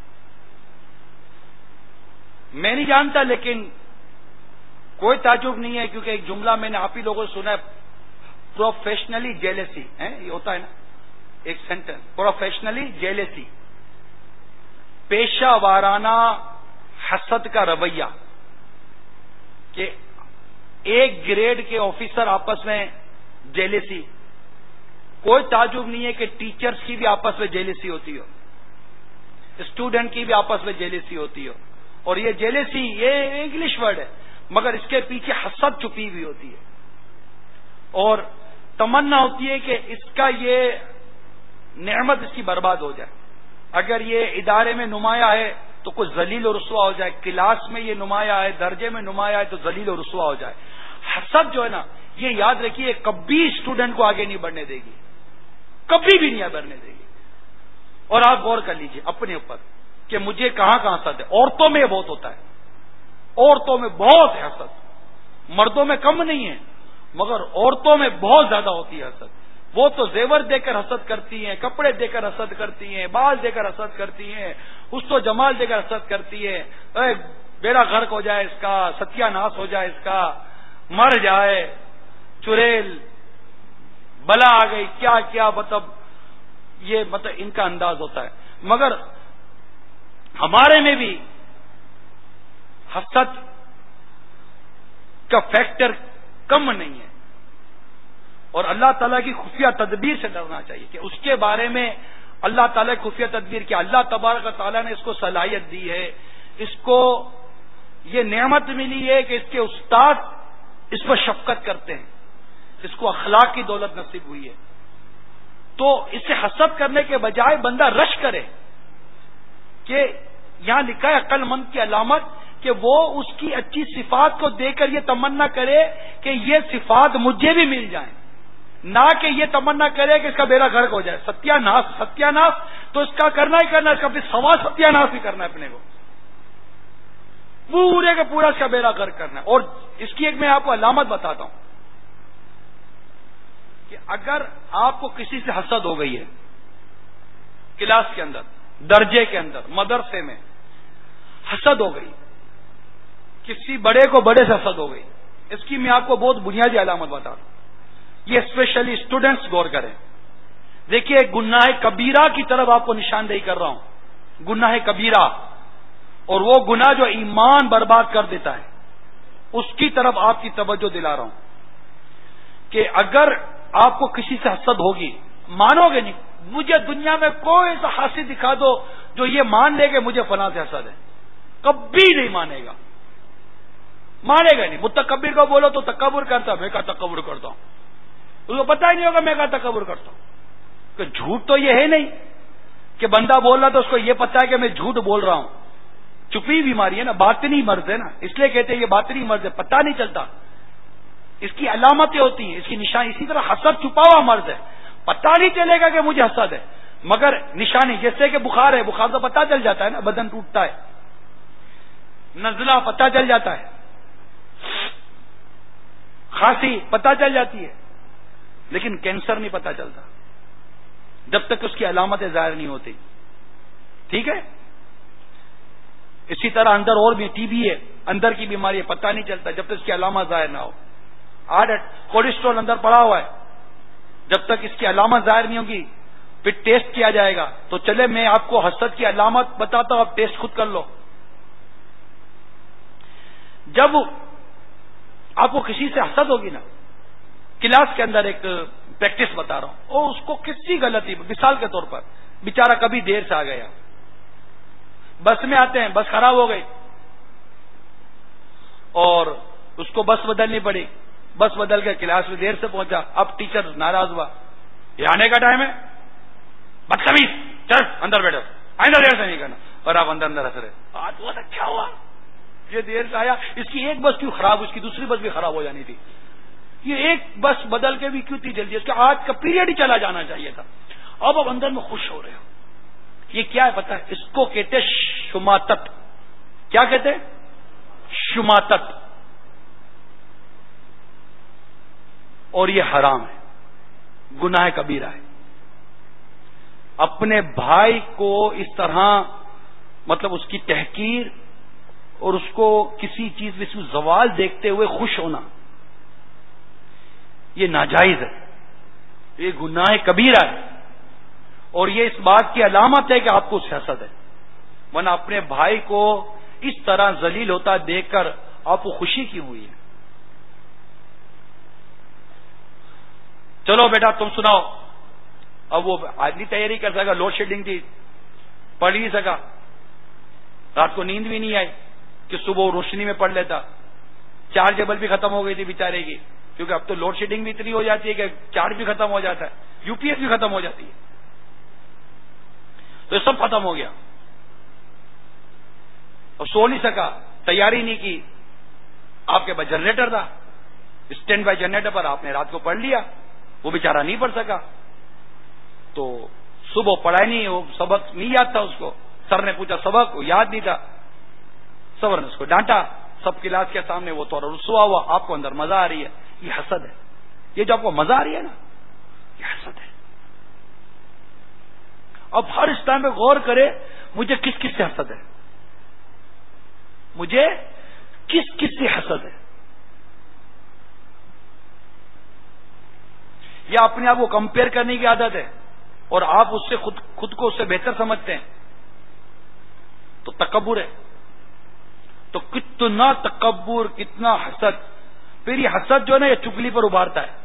Speaker 3: میں نہیں جانتا لیکن کوئی تعجب نہیں ہے کیونکہ ایک جملہ میں نے آپ ہی لوگوں سے سنا ہے, پروفیشنلی جیلیسی ہے, یہ ہوتا ہے نا ایک سینٹنس, پروفیشنلی جیلیسی, پیشہ وارانہ حسد کا رویہ, کہ ایک گریڈ کے آفیسر آپس میں جیلیسی. کوئی تعجب نہیں ہے کہ ٹیچرز کی بھی آپس میں جیلیسی ہوتی ہو, اسٹوڈنٹ کی بھی آپس میں جیلیسی ہوتی ہو, اور یہ جیلیسی یہ انگلش ورڈ ہے مگر اس کے پیچھے حسد چھپی ہوئی ہوتی ہے, اور تمنا ہوتی ہے کہ اس کا یہ نعمت اس کی برباد ہو جائے. اگر یہ ادارے میں نمایاں ہے تو کچھ ذلیل و رسوا ہو جائے, کلاس میں یہ نمایاں ہے, درجے میں نمایاں ہے تو ذلیل و رسوا ہو جائے. حسد جو ہے نا یہ یاد رکھیے کبھی اسٹوڈنٹ کو آگے نہیں بڑھنے دے گی, کبھی بھی نہیں بڑھنے دے گی. اور آپ غور کر لیجئے اپنے اوپر کہ مجھے کہاں کہاں حسد ہے. عورتوں میں یہ بہت ہوتا ہے, عورتوں میں بہت ہے حسد, مردوں میں کم نہیں ہے مگر عورتوں میں بہت زیادہ ہوتی ہے حسد. وہ تو زیور دے کر حسد کرتی ہیں, کپڑے دے کر حسد کرتی ہیں, بال دے کر حسد کرتی ہیں, حسن و جمال دے کر حسد کرتی ہے. بیڑا غرق ہو جائے اس کا, ستیہ ناش ہو جائے اس کا, مر جائے, چڑیل بلا آ گئی, کیا کیا مطلب یہ مطلب ان کا انداز ہوتا ہے. مگر ہمارے میں بھی حسد کا فیکٹر کم نہیں ہے, اور اللہ تعالیٰ کی خفیہ تدبیر سے ڈرنا چاہیے کہ اس کے بارے میں اللہ تعالیٰ کی خفیہ تدبیر کیا. اللہ تبارک و تعالیٰ نے اس کو صلاحیت دی ہے, اس کو یہ نعمت ملی ہے کہ اس کے استاد اس پر شفقت کرتے ہیں، اس کو اخلاق کی دولت نصیب ہوئی ہے، تو اس سے حسد کرنے کے بجائے بندہ رش کرے کہ یہاں لکھا ہے عقل مند کی علامت کہ وہ اس کی اچھی صفات کو دیکھ کر یہ تمنا کرے کہ یہ صفات مجھے بھی مل جائیں، نہ کہ یہ تمنا کرے کہ اس کا بیڑا غرق ہو جائے. ستیہ ناس ستیہ ناس تو اس کا کرنا ہی کرنا، اس کا اپنی سوا ستیہ ناس بھی کرنا ہے، اپنے کو پورے کا پورا اس کا بیڑا غرق کرنا ہے. اور اس کی ایک میں آپ کو علامت بتاتا ہوں کہ اگر آپ کو کسی سے حسد ہو گئی ہے، کلاس کے اندر، درجے کے اندر، مدرسے میں حسد ہو گئی، کسی بڑے کو بڑے سے حسد ہو گئی، اس کی میں آپ کو بہت بنیادی علامت بتا دوں. یہ اسپیشلی اسٹوڈنٹس غور کریں. دیکھیے گناہ کبیرہ کی طرف آپ کو نشاندہی کر رہا ہوں، گناہ کبیرہ، اور وہ گناہ جو ایمان برباد کر دیتا ہے، اس کی طرف آپ کی توجہ دلا رہا ہوں کہ اگر آپ کو کسی سے حسد ہوگی، مانو گے نہیں، مجھے دنیا میں کوئی سا حاسد دکھا دو جو یہ مان لے کہ مجھے فلاں سے حسد ہے، کبھی نہیں مانے گا، مانے گا نہیں. متکبر کو بولو تو تکبر کرتا، میں کا تکبر کرتا ہوں، اس کو پتہ ہی نہیں ہوگا میں کا تکبر کرتا ہوں. کہ جھوٹ تو یہ ہے نہیں کہ بندہ بول رہا تو اس کو یہ پتا ہے کہ میں جھوٹ بول رہا ہوں. چھپی بیماری ہے نا، باطنی مرض ہے نا، اس لیے کہتے ہیں یہ باطنی مرض ہے، پتہ نہیں چلتا. اس کی علامتیں ہوتی ہیں، اس کی نشانی. اسی طرح حسد چھپا ہوا مرض ہے، پتہ نہیں چلے گا کہ مجھے حسد ہے، مگر نشانی. جیسے کہ بخار ہے، بخار تو پتہ چل جاتا ہے نا، بدن ٹوٹتا ہے. نزلہ پتہ چل جاتا ہے، کھانسی پتہ چل جاتی ہے، لیکن کینسر نہیں پتہ چلتا جب تک اس کی علامتیں ظاہر نہیں ہوتی. ٹھیک ہے. اسی طرح اندر اور بھی ٹی بی ہے، اندر کی بیماری ہے، پتہ نہیں چلتا جب تک اس کی علامت ظاہر نہ ہو. ہارٹ کولیسٹرول اندر پڑا ہوا ہے، جب تک اس کی علامت ظاہر نہیں ہوگی پھر ٹیسٹ کیا جائے گا. تو چلے میں آپ کو حسد کی علامت بتاتا ہوں، آپ ٹیسٹ خود کر لو. جب آپ کو کسی سے حسد ہوگی نا، کلاس کے اندر ایک پریکٹس بتا رہا ہوں، اور اس کو کسی غلطی، مثال کے طور پر بیچارہ کبھی دیر سے آ گیا، بس میں آتے ہیں، بس خراب ہو گئی اور اس کو بس بدلنی پڑی، بس بدل کے کلاس میں دیر سے پہنچا. اب ٹیچر ناراض ہوا، یہ آنے کا ٹائم ہے، بدتمیز، چل اندر بیٹھو، آئندہ دیر سے نہیں کرنا. اور آپ اندر اندر ہنس رہے، آج بہت اچھا ہوا یہ دیر سے آیا، اس کی ایک بس کیوں خراب، اس کی دوسری بس بھی خراب ہو جانی تھی، یہ ایک بس بدل کے بھی کیوں تھی جلدی، اس کا آج کا پیریڈ ہی چلا جانا چاہیے تھا. اب اب اندر میں خوش ہو رہے ہو. یہ کیا ہے پتہ ہے؟ اس کو کہتے شماتت. کیا کہتے شماتت. اور یہ حرام ہے، گناہ کبیرہ ہے. اپنے بھائی کو اس طرح مطلب اس کی تحقیر اور اس کو کسی چیز میں سے زوال دیکھتے ہوئے خوش ہونا، یہ ناجائز ہے، یہ گناہ کبیرہ ہے. اور یہ اس بات کی علامت ہے کہ آپ کو اس سے حسد ہے، ورنہ اپنے بھائی کو اس طرح ذلیل ہوتا دیکھ کر آپ کو خوشی کیوں ہوئی ہے؟ چلو بیٹا تم سناؤ. اب وہ آدمی تیاری کر سکا، لوڈ شیڈنگ تھی، پڑھ نہیں سکا، رات کو نیند بھی نہیں آئی کہ صبح روشنی میں پڑھ لیتا. چارجیبل بھی ختم ہو گئی تھی بیچارے کی، کیونکہ اب تو لوڈ شیڈنگ بھی اتنی ہو جاتی ہے کہ چارج بھی ختم ہو جاتا ہے، یو پی ایس بھی ختم ہو جاتی ہے. تو یہ سب ختم ہو گیا اور سو نہیں سکا، تیاری نہیں کی. آپ کے پاس جنریٹر تھا، اسٹینڈ بائی جنریٹر پر آپ نے رات کو پڑھ لیا، وہ بیچارہ نہیں پڑھ سکا. تو صبح پڑھائی نہیں، وہ سبق نہیں یاد تھا اس کو. سر نے پوچھا سبق، وہ یاد نہیں تھا. سر نے اس کو ڈانٹا سب کلاس کے سامنے، وہ تھوڑا رسوا ہوا. آپ کو اندر مزہ آ رہی ہے، یہ حسد ہے. یہ جو آپ کو مزہ آ رہی ہے نا، یہ حسد ہے. اب ہر اس ٹائم پہ غور کرے، مجھے کس کس سے حسد ہے، مجھے کس کس سے حسد ہے. یا اپنے آپ کو کمپیئر کرنے کی عادت ہے اور آپ اس سے خود خود کو اس سے بہتر سمجھتے ہیں، تو تکبر ہے. تو کتنا تکبر، کتنا حسد. پھر یہ حسد جو ہے نا، یہ چگلی پر ابھارتا ہے.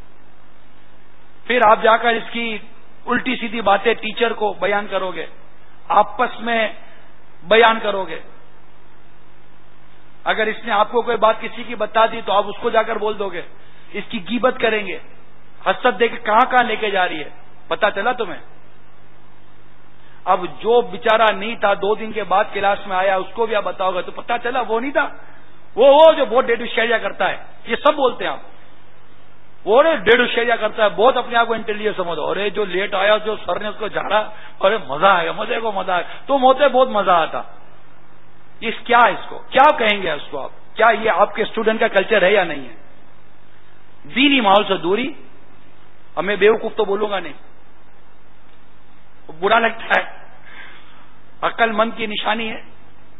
Speaker 3: پھر آپ جا کر اس کی الٹی سیدھی باتیں ٹیچر کو بیان کرو گے، آپس میں بیان کرو گے. اگر اس نے آپ کو کوئی بات کسی کی بتا دی تو آپ اس کو جا کر بول دو گے، اس کی غیبت کریں گے، حسد دے کے کہاں کہاں لے کے جا رہی ہے، پتا چلا تمہیں؟ اب جو بیچارہ نہیں تھا دو دن کے بعد کلاس میں آیا، اس کو بھی آپ بتاؤ گے تو پتا چلا وہ نہیں تھا، وہ وہ جو بہت ڈیڈو شیریا کرتا ہے، یہ سب بولتے ہیں آپ، وہ ڈیڈو شیریا کرتا ہے، بہت اپنے آپ کو انٹیلیجنٹ سمجھو، اور جو لیٹ آیا جو سر نے اس کو جھاڑا، ارے مزہ آئے گا، مزے کو مزہ آئے، تم ہوتے بہت مزہ آتا. اس کیا اس کو کیا کہیں گے اس کو آپ؟ کیا یہ آپ کے اسٹوڈنٹ کا کلچر ہے یا نہیں ہے؟ دینی ماحول سے دوری. اب میں بیوقوف تو بولوں گا نہیں، برا لگتا ہے. عقل مند کی نشانی ہے،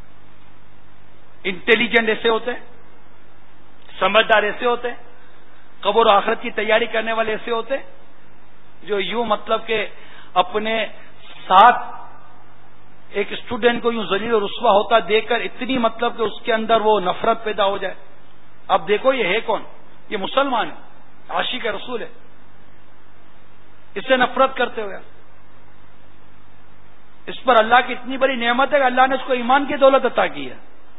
Speaker 3: انٹیلیجنٹ ایسے ہوتے ہیں، سمجھدار ایسے ہوتے ہیں، قبر و آخرت کی تیاری کرنے والے ایسے ہوتے ہیں جو یوں مطلب کہ اپنے ساتھ ایک اسٹوڈنٹ کو یوں ذلیل و رسوا ہوتا دیکھ کر اتنی مطلب کہ اس کے اندر وہ نفرت پیدا ہو جائے. اب دیکھو یہ ہے کون؟ یہ مسلمان ہے، عاشق رسول ہے، اس سے نفرت کرتے ہوئے اس پر اللہ کی اتنی بڑی نعمت ہے کہ اللہ نے اس کو ایمان کی دولت عطا کی ہے.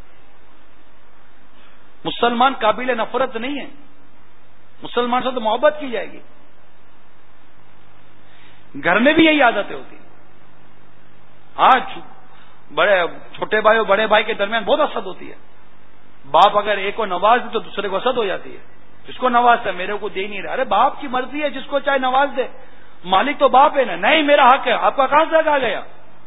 Speaker 3: مسلمان قابل نفرت نہیں ہے، مسلمان سے تو محبت کی جائے گی. گھر میں بھی یہی عادتیں ہوتی ہیں. آج بڑے چھوٹے بھائی اور بڑے بھائی کے درمیان بہت حسد ہوتی ہے. باپ اگر ایک کو نواز دے تو دوسرے کو حسد ہو جاتی ہے، جس کو نوازتا ہے میرے کو دے نہیں رہا. ارے باپ کی مرضی ہے، جس کو چاہے نواز دے، مالک تو باپ ہے نا. نہیں میرا حق ہے، آپ کا کہاں سے آ گیا؟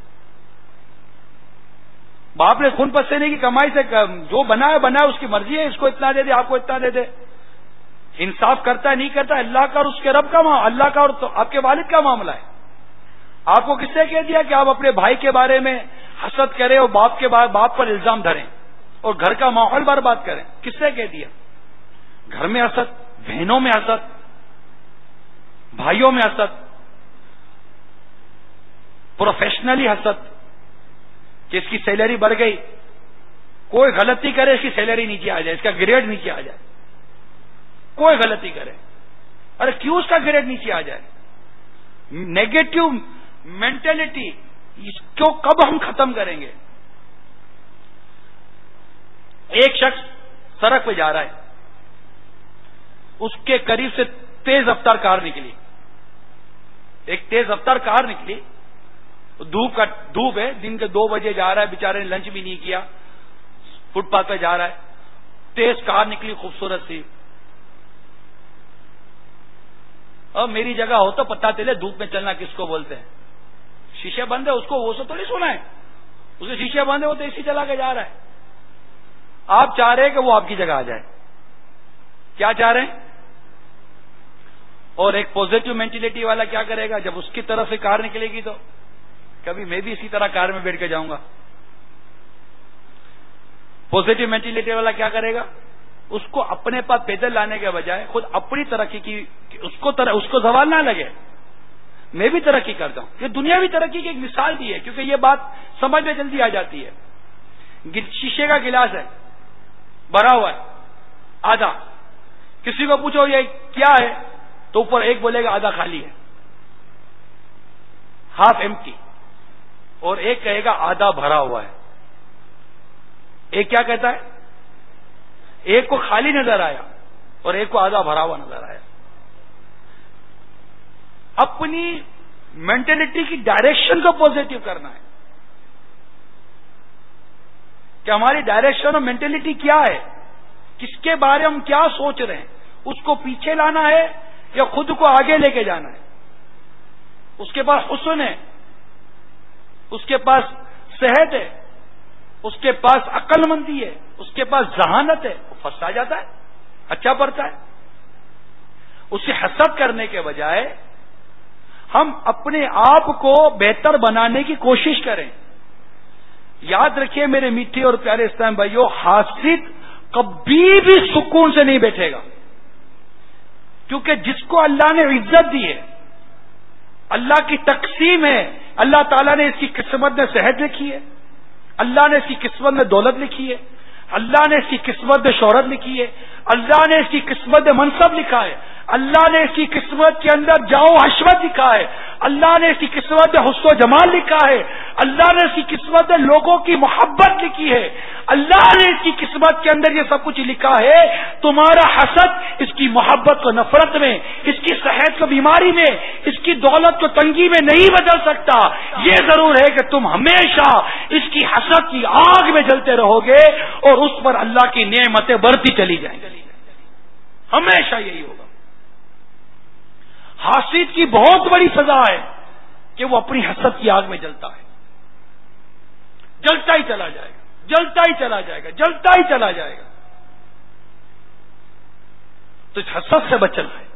Speaker 3: باپ نے خون پسینے کی کمائی سے جو بنا ہے بنا ہے، اس کی مرضی ہے، اس کو اتنا دے دے، آپ کو اتنا دے دے. انصاف کرتا ہے نہیں کرتا اللہ کا اور اس کے رب کا معاملہ، اللہ کا اور آپ کے والد کا معاملہ ہے. آپ کو کس نے کہہ دیا کہ آپ اپنے بھائی کے بارے میں حسد کریں اور باپ کے باپ پر الزام دھریں اور گھر کا ماحول برباد کریں؟ کس نے کہہ دیا؟ گھر میں حسد، بہنوں میں حسد، بھائیوں میں حسد، پروفیشنلی حسد کہ اس کی سیلری بڑھ گئی، کوئی غلطی کرے اس کی سیلری نیچے آ جائے، اس کا گریڈ نیچے آ جائے. کوئی غلطی کرے، ارے کیوں اس کا گریڈ نیچے آ جائے؟ نیگیٹو مینٹلٹی اس کو کب ہم ختم کریں گے؟ ایک شخص سڑک پہ جا رہا ہے، اس کے قریب سے تیز رفتار کار نکلی، ایک تیز رفتار کار نکلی. دھوپ کا دھوپ ہے، دن کے دو بجے جا رہا ہے، بیچارے نے لنچ بھی نہیں کیا، فٹ پاتھ پہ جا رہا ہے، تیز کار نکلی خوبصورت سی. اب میری جگہ ہو تو پتہ چلے دھوپ میں چلنا کس کو بولتے ہیں. شیشے بند ہے، اس کو وہ سو تو نہیں سنا ہے، اسے شیشے بند ہے، وہ تو اسی چلا کے جا رہا ہے. آپ چاہ رہے ہیں کہ وہ آپ کی جگہ آ جائے، کیا چاہ رہے ہیں؟ اور ایک پوزیٹو مینٹلٹی والا کیا کرے گا؟ جب اس کی طرف سے کار نکلے گی تو کبھی میں بھی اسی طرح کار میں بیٹھ کے جاؤں گا. پوزیٹو مینٹلٹی والا کیا کرے گا؟ اس کو اپنے پاس پیدل لانے کے بجائے خود اپنی ترقی کی اس کو تر... اس کو زوال نہ لگے، میں بھی ترقی کرتا ہوں. یہ دنیاوی ترقی کی ایک مثال بھی ہے، کیونکہ یہ بات سمجھ میں جلدی آ جاتی ہے. شیشے کا گلاس ہے، بھرا ہوا ہے آدھا، کسی کو پوچھو یہ کیا ہے تو اوپر ایک بولے گا آدھا خالی ہے، ہاف ایمٹی، اور ایک کہے گا آدھا بھرا ہوا ہے. ایک کیا کہتا ہے؟ ایک کو خالی نظر آیا اور ایک کو آدھا بھرا ہوا نظر آیا. اپنی مینٹلٹی کی ڈائریکشن کو پوزیٹو کرنا ہے کہ ہماری ڈائریکشن اور مینٹلٹی کیا ہے، کس کے بارے ہم کیا سوچ رہے ہیں، اس کو پیچھے لانا ہے یا خود کو آگے لے کے جانا ہے. اس کے پاس حسن ہے، اس کے پاس صحت ہے، اس کے پاس عقل مندی ہے، اس کے پاس ذہانت ہے، وہ پھنسا جاتا ہے، اچھا پڑتا ہے. اسے حسد کرنے کے بجائے ہم اپنے آپ کو بہتر بنانے کی کوشش کریں. یاد رکھیے میرے میٹھے اور پیارے اسلام بھائیوں، حاسد کبھی بھی سکون سے نہیں بیٹھے گا، کیونکہ جس کو اللہ نے عزت دی ہے، اللہ کی تقسیم ہے، اللہ تعالیٰ نے اس کی قسمت میں صحت لکھی ہے، اللہ نے اس کی قسمت میں دولت لکھی ہے، اللہ نے اس کی قسمت میں شہرت لکھی ہے، اللہ نے اس کی قسمت میں منصب لکھا ہے، اللہ نے اس کی قسمت کے اندر جاؤ حشمت لکھا ہے،
Speaker 4: اللہ نے اس کی قسمت میں حسن و جمال لکھا ہے، اللہ نے اس کی قسمت میں لوگوں کی محبت لکھی ہے، اللہ نے اس کی قسمت کے اندر یہ سب کچھ لکھا ہے. تمہارا حسد اس کی محبت کو نفرت میں، اس کی صحت کو بیماری میں، اس کی دولت کو تنگی میں نہیں بدل سکتا. یہ ضرور ہے کہ تم ہمیشہ اس کی حسد کی آگ میں جلتے رہو گے اور اس پر اللہ کی نعمتیں بڑھتی چلی جائیں گی. ہمیشہ یہی ہوگا. حاسد کی بہت بڑی سزا ہے کہ وہ اپنی حسد کی آگ میں جلتا ہے، جلتا ہی چلا جائے گا، جلتا ہی چلا جائے گا، جلتا ہی چلا جائے گا. تو اس حسد سے بچنا ہے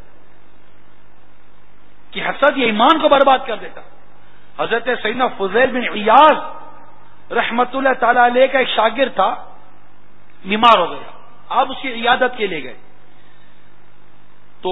Speaker 4: کہ حسد یہ ایمان کو برباد کر دیتا. حضرت سیدنا فضیل بن عیاض رحمت اللہ تعالی علیہ کا ایک شاگرد تھا، بیمار ہو گیا. آپ اس کی عیادت کے لیے گئے تو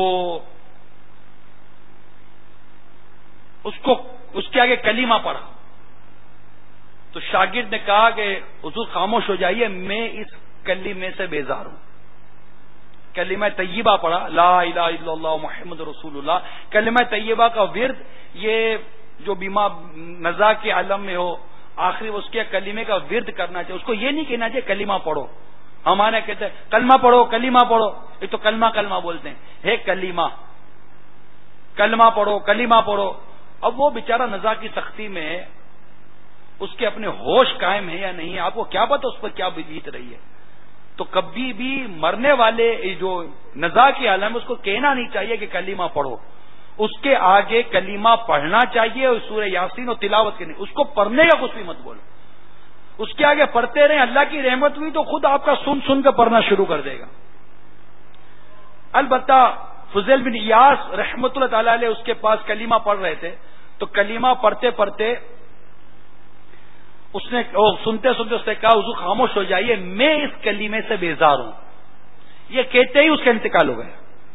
Speaker 4: اس کو اس کے آگے کلمہ پڑھا. تو شاگرد نے کہا کہ حضور خاموش ہو جائیے، میں اس کلمے سے بیزار ہوں. کلمہ طیبہ پڑھا، لا الہ الا اللہ محمد رسول اللہ. کلمہ طیبہ کا ورد، یہ جو بیمار نزا کے عالم میں ہو آخری اس کے کلمے کا ورد کرنا چاہیے. اس کو یہ نہیں کہنا چاہیے کلمہ پڑھو. ہمارے کہتے ہیں کلمہ پڑھو کلمہ پڑھو، یہ تو کلمہ کلمہ بولتے ہیں. ہے کلمہ، کلمہ پڑھو کلمہ پڑھو. اب وہ بیچارہ نزا کی سختی میں اس کے اپنے ہوش قائم ہے یا نہیں، آپ کو کیا پتا اس پر کیا بیت رہی ہے. تو کبھی بھی مرنے والے جو نزا کی عالم ہے اس کو کہنا نہیں چاہیے کہ کلمہ پڑھو. اس کے آگے کلمہ پڑھنا چاہیے اور سورہ یاسین اور تلاوت کرنی. اس کو پڑھنے کا کچھ بھی مت بولو، اس کے آگے پڑھتے رہیں. اللہ کی رحمت ہوئی تو خود آپ کا سن سن کے پڑھنا شروع کر دے گا. البتہ فضیل بن عیاض رحمت اللہ تعالی علیہ اس کے پاس کلمہ پڑھ رہے تھے، تو کلمہ پڑھتے پڑھتے اس نے سنتے سنتے اس نے کہا حضور خاموش ہو جائیے، میں اس کلمے سے بیزار ہوں. یہ کہتے ہی اس کا انتقال ہو گیا.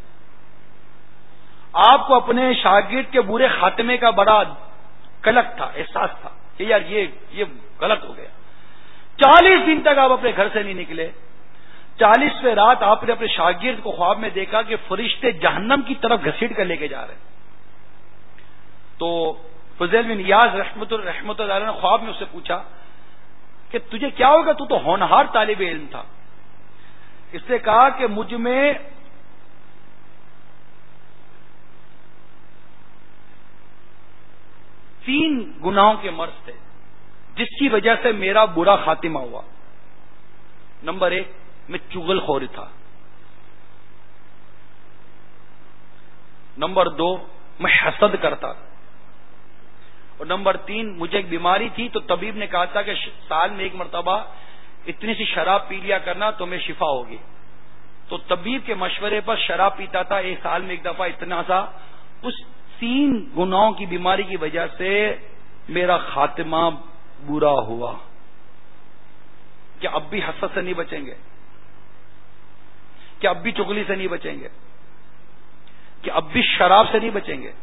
Speaker 4: آپ کو اپنے شاگرد کے برے خاتمے کا بڑا قلق تھا، احساس تھا کہ یار یہ یہ غلط ہو گیا. چالیس دن تک آپ اپنے گھر سے نہیں نکلے. چالیسویں رات آپ نے اپنے شاگرد کو خواب میں دیکھا کہ فرشتے جہنم کی طرف گھسیٹ کر لے کے جا رہے ہیں. تو فضیل بن نیاز رحمت رحمت اللہ نے خواب میں اس سے پوچھا کہ تجھے کیا ہوگا، تو تو ہونہار طالب علم تھا. اس نے کہا کہ مجھ میں تین گناہوں کے مرض تھے جس کی وجہ سے میرا برا خاتمہ ہوا. نمبر ایک، میں چغل خور تھا. نمبر دو، میں حسد کرتا. اور نمبر تین، مجھے ایک بیماری تھی تو طبیب نے کہا تھا کہ سال میں ایک مرتبہ اتنی سی شراب پی لیا کرنا تو میں شفا ہوگی. تو طبیب کے مشورے پر شراب پیتا تھا ایک سال میں ایک دفعہ اتنا سا. اس تین گناہوں کی بیماری کی وجہ سے میرا خاتمہ برا ہوا. کیا اب بھی حسد سے نہیں بچیں گے؟ کیا اب بھی چغلی سے نہیں بچیں گے؟ کیا اب بھی شراب سے نہیں بچیں گے؟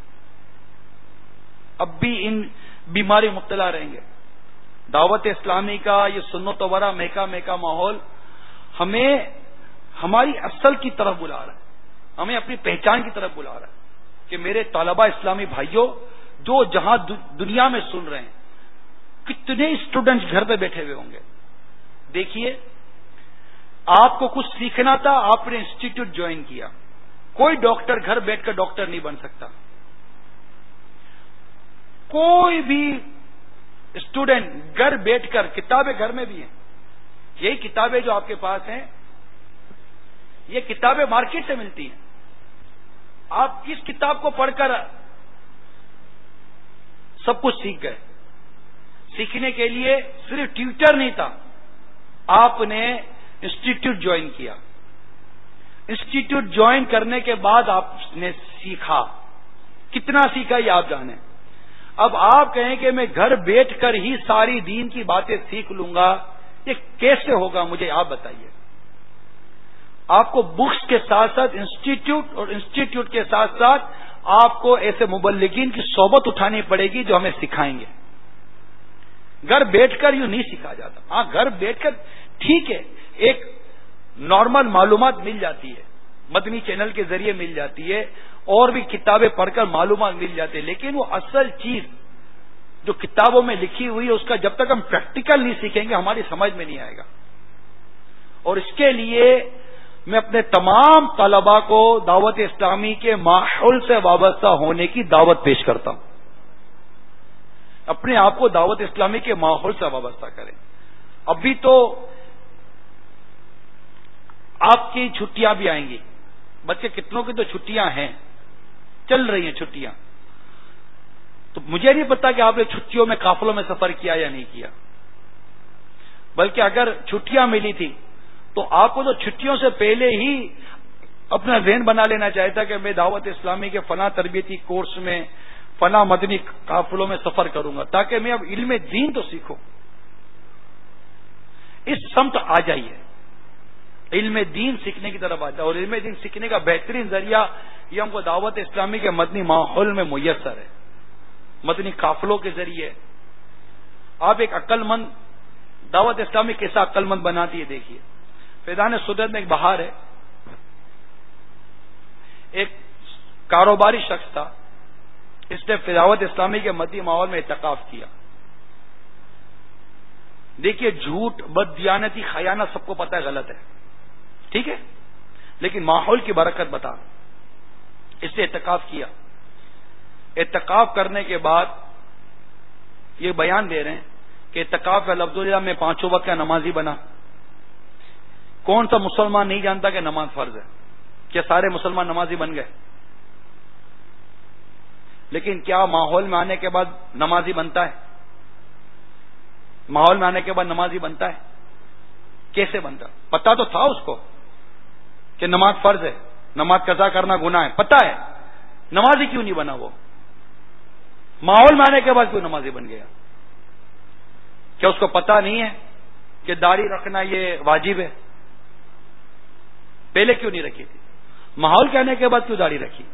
Speaker 4: اب بھی ان بیماری مبتلا رہیں گے؟ دعوت اسلامی کا یہ سنت و ورا مہکا مہکا ماحول ہمیں ہماری اصل کی طرف بلا رہا ہے، ہمیں اپنی پہچان کی طرف بلا رہا ہے کہ میرے طلبہ اسلامی بھائیوں جو جہاں دنیا میں سن رہے ہیں، کتنے اسٹوڈنٹس گھر پہ بیٹھے ہوئے ہوں گے. دیکھیے، آپ کو کچھ سیکھنا تھا، آپ نے انسٹیٹیوٹ جوائن کیا. کوئی ڈاکٹر گھر بیٹھ کر ڈاکٹر نہیں بن سکتا. کوئی بھی اسٹوڈنٹ گھر بیٹھ کر، کتابیں گھر میں بھی ہیں، یہی کتابیں جو آپ کے پاس ہیں یہ کتابیں مارکیٹ سے ملتی ہیں. آپ اس کتاب کو پڑھ کر سب کچھ سیکھ گئے. سیکھنے کے لیے صرف ٹیوٹر نہیں تھا، آپ نے انسٹیٹیوٹ جوائن کیا. انسٹیٹیوٹ جوائن کرنے کے بعد آپ نے سیکھا. کتنا سیکھا یہ آپ جانیں. اب آپ کہیں کہ میں گھر بیٹھ کر ہی ساری دین کی باتیں سیکھ لوں گا، یہ کیسے ہوگا؟ مجھے آپ بتائیے. آپ کو بکس کے ساتھ ساتھ انسٹیٹیوٹ اور انسٹیٹیوٹ کے ساتھ ساتھ آپ کو ایسے مبلغین کی صحبت اٹھانی پڑے گی جو ہمیں سکھائیں گے. گھر بیٹھ کر یوں نہیں سیکھا جاتا. ہاں، گھر بیٹھ کر ٹھیک ہے، ایک نارمل معلومات مل جاتی ہے، مدنی چینل کے ذریعے مل جاتی ہے، اور بھی کتابیں پڑھ کر معلومات مل جاتی ہے، لیکن وہ اصل چیز جو کتابوں میں لکھی ہوئی ہے اس کا جب تک ہم پریکٹیکل نہیں سیکھیں گے ہماری سمجھ میں نہیں آئے گا. اور اس کے لیے میں اپنے تمام طلباء کو دعوت اسلامی کے ماحول سے وابستہ ہونے کی دعوت پیش کرتا ہوں. اپنے آپ کو دعوت اسلامی کے ماحول سے وابستہ کریں. ابھی تو آپ کی چھٹیاں بھی آئیں گی، بچے کتنوں کی تو چھٹیاں ہیں، چل رہی ہیں چھٹیاں. تو مجھے نہیں پتا کہ آپ نے چھٹیوں میں قافلوں میں سفر کیا یا نہیں کیا، بلکہ اگر چھٹیاں ملی تھی تو آپ کو تو چھٹیوں سے پہلے ہی اپنا ذہن بنا لینا چاہیے تھا کہ میں دعوت اسلامی کے فلاں تربیتی کورس میں فلاں مدنی قافلوں میں سفر کروں گا، تاکہ میں اب علم دین تو سیکھوں. اس سمت آ جائیے، علم دین سیکھنے کی طرف آ جائے. اور علم دین سیکھنے کا بہترین ذریعہ یہ ہم کو دعوت اسلامی کے مدنی ماحول میں میسر ہے، مدنی قافلوں کے ذریعے. آپ ایک عقل مند دعوت اسلامی کیسا عقل مند بناتی ہے دیکھیے. فیضان صدرت میں ایک بہار ہے، ایک کاروباری شخص تھا، اس نے دعوت اسلامی کے مدنی ماحول میں اعتکاف کیا. دیکھیے جھوٹ، بد دیانتی، خیانت سب کو پتہ ہے غلط ہے، ٹھیک ہے، لیکن ماحول کی برکت بتا. اس نے اعتکاف کیا. اعتکاف کرنے کے بعد یہ بیان دے رہے ہیں کہ اعتکاف الحمدللہ میں پانچوں وقت کا نمازی بنا. کون سا مسلمان نہیں جانتا کہ نماز فرض ہے؟ کیا سارے مسلمان نمازی بن گئے؟ لیکن کیا ماحول میں آنے کے بعد نمازی بنتا ہے؟ ماحول میں آنے کے بعد نمازی بنتا ہے؟ کیسے بنتا؟ پتا تو تھا اس کو کہ نماز فرض ہے، نماز قضا کرنا گناہ ہے، پتا ہے، نمازی کیوں نہیں بنا؟ وہ ماحول میں آنے کے بعد کیوں نمازی بن گیا؟ کیا اس کو پتا نہیں ہے کہ داڑھی رکھنا یہ واجب ہے؟ پہلے کیوں نہیں رکھی تھی؟ ماحول کے آنے کے بعد کیوں داڑھی رکھی؟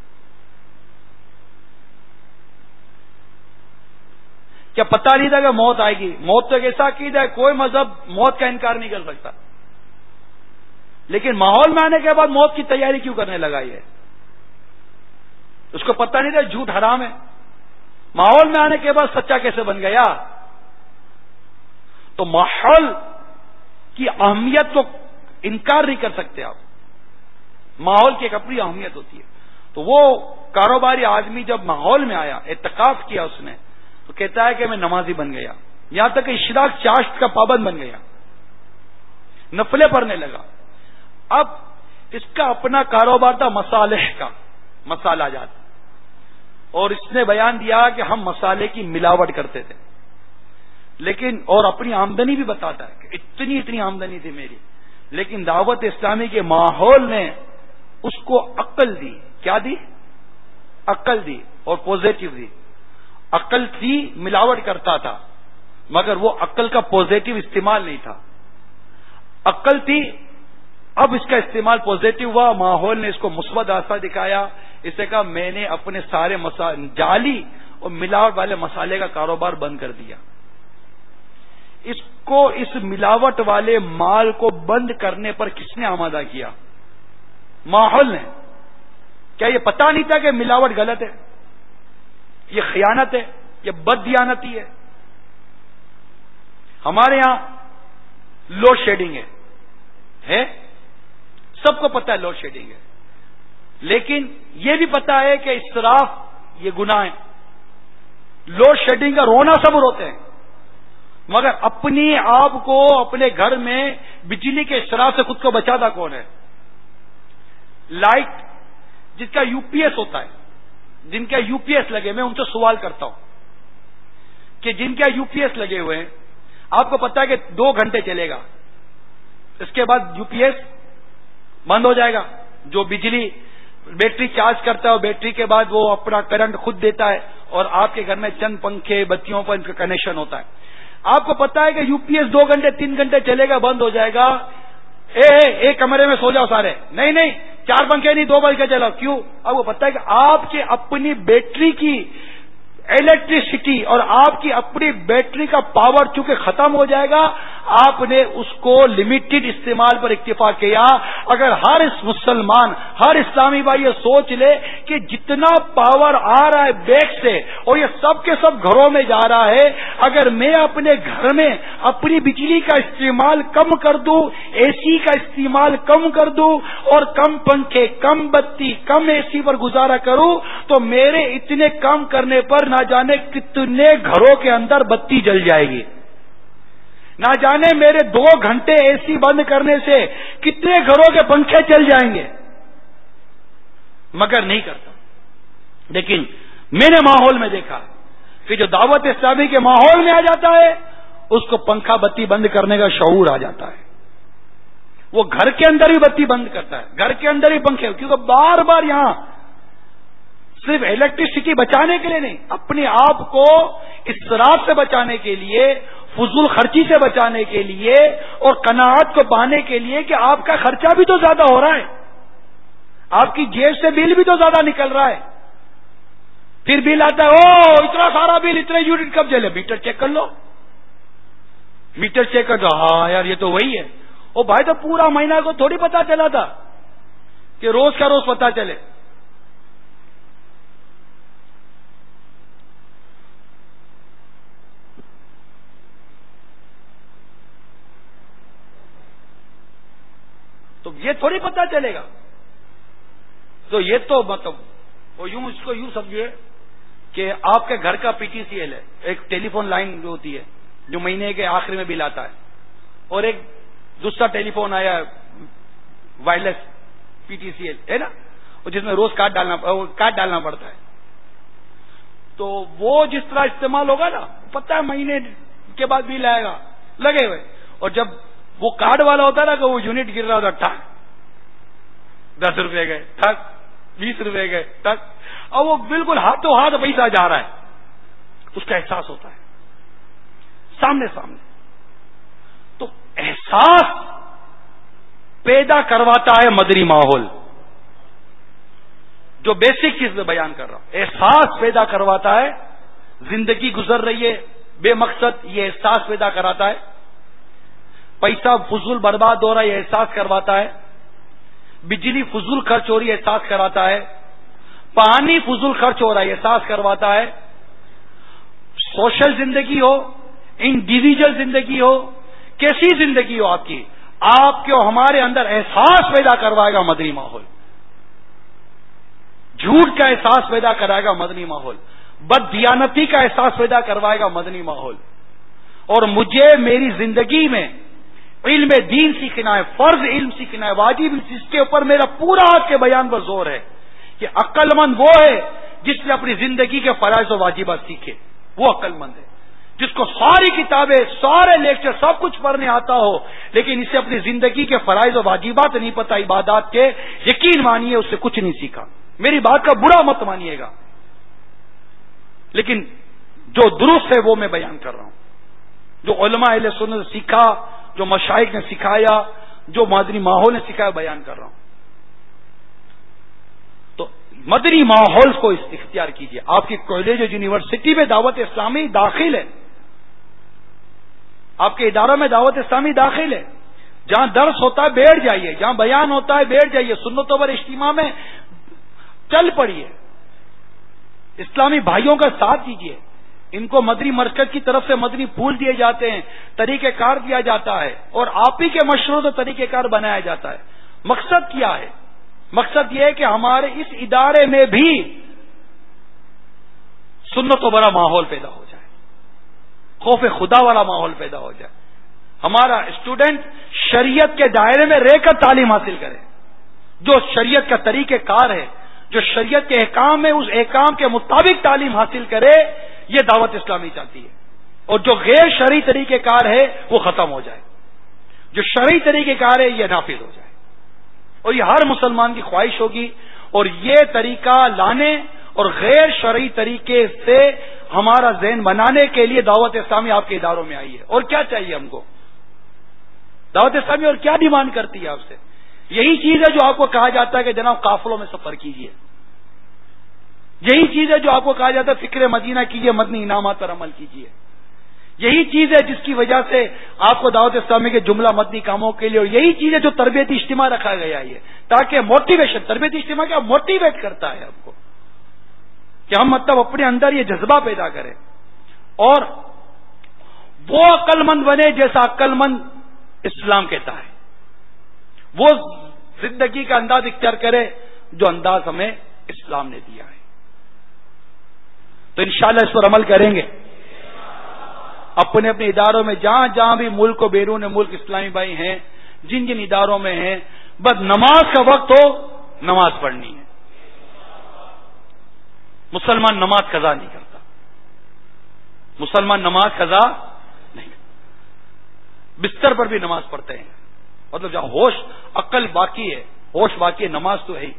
Speaker 4: کیا پتا نہیں تھا کہ موت آئے گی؟ موت تو ایک ایسا عقیدہ ہے، کوئی مذہب موت کا انکار نہیں کر سکتا، لیکن ماحول میں آنے کے بعد موت کی تیاری کیوں کرنے لگا؟ یہ اس کو پتا نہیں تھا جھوٹ حرام ہے. ماحول میں آنے کے بعد سچا کیسے بن گیا؟ تو ماحول کی اہمیت کو انکار نہیں کر سکتے آپ. ماحول کی ایک اپنی اہمیت ہوتی ہے. تو وہ کاروباری آدمی جب ماحول میں آیا، اعتکاف کیا اس نے، تو کہتا ہے کہ میں نمازی بن گیا، یہاں تک کہ اشراق چاشت کا پابند بن گیا، نفلیں پڑھنے لگا. اب اس کا اپنا کاروبار تھا مصالح کا، مسالہ جات، اور اس نے بیان دیا کہ ہم مسالے کی ملاوٹ کرتے تھے، لیکن اور اپنی آمدنی بھی بتاتا ہے کہ اتنی اتنی آمدنی تھی میری، لیکن دعوت اسلامی کے ماحول نے اس کو عقل دی. کیا دی؟ عقل دی، اور پوزیٹو دی. عقل تھی، ملاوٹ کرتا تھا، مگر وہ عقل کا پوزیٹو استعمال نہیں تھا. عقل تھی، اب اس کا استعمال پوزیٹو ہوا، ماحول نے اس کو مثبت راستہ دکھایا. اس نے کہا میں نے اپنے سارے جعلی اور ملاوٹ والے مسالے کا کاروبار بند کر دیا. اس کو اس ملاوٹ والے مال کو بند کرنے پر کس نے آمادہ کیا؟ ماحول نے. کیا یہ پتا نہیں تھا کہ ملاوٹ غلط ہے، یہ خیانت ہے، یہ بد دیانتی ہے؟ ہمارے یہاں لوڈ شیڈنگ ہے ہے سب کو پتا ہے لوڈ شیڈنگ ہے، لیکن یہ بھی پتا ہے کہ اسراف یہ گناہ ہے. لوڈ شیڈنگ کا رونا سب روتے ہیں، مگر اپنی آپ کو اپنے گھر میں بجلی کے اسراف سے خود کو بچاتا کون ہے؟ لائٹ جس کا یو پی ایس ہوتا ہے، جن کا یو پی ایس لگے، میں ان سے سوال کرتا ہوں کہ جن کا یو پی ایس لگے ہوئے ہیں، آپ کو پتا ہے کہ دو گھنٹے چلے گا، اس کے بعد یو پی ایس بند ہو جائے گا. جو بجلی بیٹری چارج کرتا ہے اور بیٹری کے بعد وہ اپنا کرنٹ خود دیتا ہے، اور آپ کے گھر میں چند پنکھے بتیوں پر ان کا کنیکشن ہوتا ہے. آپ کو پتا ہے کہ یو پی ایس دو گھنٹے تین گھنٹے چلے گا، بند ہو جائے گا. اے اے ایک کمرے میں سو جاؤ سارے، نہیں نہیں چار پنکھے نہیں دو پنکھے چلاؤ. کیوں؟ اب وہ پتا ہے کہ آپ کے اپنی بیٹری کی الیکٹریسٹی اور آپ کی اپنی بیٹری کا پاور چونکہ ختم ہو جائے گا، آپ نے اس کو لمیٹڈ استعمال پر اکتفا کیا۔ اگر ہر اس مسلمان، ہر اسلامی بھائی یہ سوچ لے کہ جتنا پاور آ رہا ہے بیک سے اور یہ سب کے سب گھروں میں جا رہا ہے، اگر میں اپنے گھر میں اپنی بجلی کا استعمال کم کر دوں، اے سی کا استعمال کم کر دوں اور کم پنکھے، کم بتی، کم اے سی پر گزارا کروں، تو میرے اتنے کم کرنے پر نہ جانے کتنے گھروں کے اندر بتی جل جائے گی، نہ جانے میرے دو گھنٹے اے سی بند کرنے سے کتنے گھروں کے پنکھے چل جائیں گے، مگر نہیں کرتا۔ لیکن میں نے ماحول میں دیکھا کہ جو دعوت اسلامی کے ماحول میں آ جاتا ہے اس کو پنکھا بتی بند کرنے کا شعور آ جاتا ہے، وہ گھر کے اندر ہی بتی بند کرتا ہے، گھر کے اندر ہی پنکھے، کیونکہ بار بار یہاں صرف الیکٹریسٹی بچانے کے لیے نہیں، اپنے آپ کو اسراف سے بچانے کے لیے، فضول خرچی سے بچانے کے لیے اور قناعت کو پانے کے لیے کہ آپ کا خرچہ بھی تو زیادہ ہو رہا ہے، آپ کی جیب سے بل بھی تو زیادہ نکل رہا ہے، پھر بل آتا ہے، او اتنا سارا بل، اتنے یونٹ کب جلے؟ میٹر چیک کر لو، میٹر چیک کر دو، ہاں یار یہ تو وہی ہے۔ او بھائی تو پورا مہینہ کو تھوڑی پتا چلا تھا کہ روز کا روز پتا چلے۔ تو یہ تھوڑی پتا چلے گا، تو یہ تو مطلب وہ یوں اس کو یوں سمجھیے کہ آپ کے گھر کا پی ٹی سی ایل ہے، ایک ٹیلی فون لائن جو ہوتی ہے جو مہینے کے آخر میں بل آتا ہے، اور ایک دوسرا ٹیلی فون آیا wireless P T C L ہے نا، اور جس میں روز کارڈ ڈالنا کارڈ ڈالنا پڑتا ہے، تو وہ جس طرح استعمال ہوگا نا، پتہ ہے مہینے کے بعد بل آئے گا لگے ہوئے، اور جب وہ کارڈ والا ہوتا ہے نا کہ وہ یونٹ گر رہا ہوتا، ٹھک دس روپے گئے، ٹھک بیس روپے گئے، ٹھک، اور وہ بالکل ہاتھوں ہاتھ پیسہ جا رہا ہے، اس کا احساس ہوتا ہے سامنے سامنے۔ تو احساس پیدا کرواتا ہے مدنی ماحول، جو بیسک چیز میں بیان کر رہا ہوں، احساس پیدا کرواتا ہے، زندگی گزر رہی ہے بے مقصد، یہ احساس پیدا کراتا ہے، پیسہ فضول برباد ہو رہا ہے یہ احساس کرواتا ہے، بجلی فضول خرچ ہو رہی ہے احساس کراتا ہے، پانی فضول خرچ ہو رہا ہے احساس کرواتا ہے، سوشل زندگی ہو، انڈیویجل زندگی ہو، کیسی زندگی ہو آپ کی، آپ کے ہمارے اندر احساس پیدا کروائے گا مدنی ماحول، جھوٹ کا احساس پیدا کرائے گا مدنی ماحول، بد دیانتی کا احساس پیدا کروائے گا مدنی ماحول، اور مجھے میری زندگی میں علم دین سیکھنا ہے، فرض علم سیکھنا ہے، واجب، جس کے اوپر میرا پورا آج کے بیان پر زور ہے کہ عقل مند وہ ہے جس نے اپنی زندگی کے فرائض و واجبات سیکھے، وہ عقل مند ہے، جس کو ساری کتابیں، سارے لیکچر، سب کچھ پڑھنے آتا ہو لیکن اسے اپنی زندگی کے فرائض و واجبات نہیں پتا، عبادات کے، یقین مانیے اس سے کچھ نہیں سیکھا، میری بات کا برا مت مانیے گا، لیکن جو درست ہے وہ میں بیان کر رہا ہوں، جو علماء اہل سنت نے سیکھا، جو مشائخ نے سکھایا، جو مدنی ماحول نے سکھایا، بیان کر رہا ہوں۔ تو مدنی ماحول کو اختیار کیجیے، آپ کی کالج اور یونیورسٹی میں دعوت اسلامی داخل ہے، آپ کے اداروں میں دعوت اسلامی داخل ہے، جہاں درس ہوتا ہے بیٹھ جائیے، جہاں بیان ہوتا ہے بیٹھ جائیے، سنتوں پر اجتماع میں چل پڑیے، اسلامی بھائیوں کا ساتھ دیجیے، ان کو مدنی مرکز کی طرف سے مدنی پھول دیے جاتے ہیں، طریقہ کار دیا جاتا ہے، اور آپ ہی کے مشروط طریقہ کار بنایا جاتا ہے۔ مقصد کیا ہے؟ مقصد یہ ہے کہ ہمارے اس ادارے میں بھی سنت و برا ماحول پیدا ہو جائے، خوف خدا والا ماحول پیدا ہو جائے، ہمارا اسٹوڈنٹ شریعت کے دائرے میں رہ کر تعلیم حاصل کرے، جو شریعت کا طریقہ کار ہے، جو شریعت کے احکام ہے اس احکام کے مطابق تعلیم حاصل کرے، یہ دعوت اسلامی چاہتی ہے، اور جو غیر شرعی طریقہ کار ہے وہ ختم ہو جائے، جو شرعی طریقہ کار ہے یہ نافذ ہو جائے، اور یہ ہر مسلمان کی خواہش ہوگی، اور یہ طریقہ لانے اور غیر شرعی طریقے سے ہمارا ذہن بنانے کے لیے دعوت اسلامی آپ کے اداروں میں آئی ہے۔ اور کیا چاہیے ہم کو؟ دعوت اسلامی اور کیا ڈیمانڈ کرتی ہے آپ سے؟ یہی چیز ہے جو آپ کو کہا جاتا ہے کہ جناب قافلوں میں سفر کیجیے، یہی چیز ہے جو آپ کو کہا جاتا ہے فکر مدینہ کیجئے، مدنی انعامات پر عمل کیجئے. یہی چیز ہے جس کی وجہ سے آپ کو دعوت اسلامی کے جملہ مدنی کاموں کے لیے، اور یہی چیز ہے جو تربیتی اجتماع رکھا گیا ہے، تاکہ موٹیویشن، تربیتی اجتماع کیا موٹیویٹ کرتا ہے آپ کو کہ ہم مطلب اپنے اندر یہ جذبہ پیدا کریں اور وہ عقل مند بنے جیسا عقل مند اسلام کہتا ہے، وہ زندگی کا انداز اختیار کرے جو انداز ہمیں اسلام نے دیا ہے. تو انشاءاللہ اس پر عمل کریں گے. اپنے اپنے اداروں میں جہاں جہاں بھی ملک و بیرون ملک اسلامی بھائی ہیں، جن جن اداروں میں ہیں، بس نماز کا وقت ہو نماز پڑھنی ہے. مسلمان نماز قضا نہیں کرتا، مسلمان نماز قضا نہیں کرتا، بستر پر بھی نماز پڑھتے ہیں. مطلب جہاں ہوش عقل باقی ہے، ہوش باقی ہے، نماز تو ہے ہی.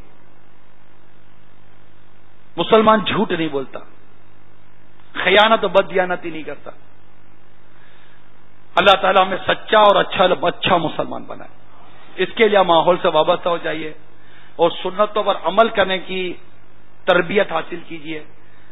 Speaker 4: مسلمان جھوٹ نہیں بولتا، خیانت و بددیانتی نہیں کرتا. اللہ تعالیٰ ہمیں سچا اور اچھا اچھا مسلمان بنائے. اس کے لیے ماحول سے وابستہ ہو جائیے اور سنتوں پر عمل کرنے کی تربیت حاصل کیجیے.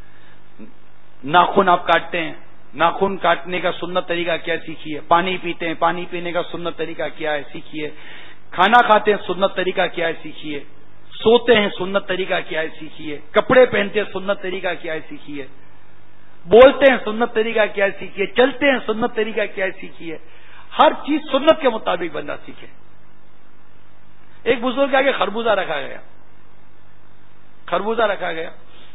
Speaker 4: ناخن آپ کاٹتے ہیں، ناخن کاٹنے کا سنت طریقہ کیا ہے سیکھیے. پانی پیتے ہیں، پانی پینے کا سنت طریقہ کیا ہے سیکھیے. کھانا کھاتے ہیں، سنت طریقہ کیا ہے سیکھیے. سوتے ہیں، سنت طریقہ کیا ہے سیکھیے. کپڑے پہنتے ہیں، سنت طریقہ کیا ہے سیکھیے. بولتے ہیں، سنت طریقہ کیا ہے سیکھیے. چلتے ہیں، سنت طریقہ کیا ہے سیکھیے. ہر چیز سنت کے مطابق بندہ سیکھے. ایک بزرگ کے آگے خربوزہ رکھا گیا، خربوزہ رکھا گیا.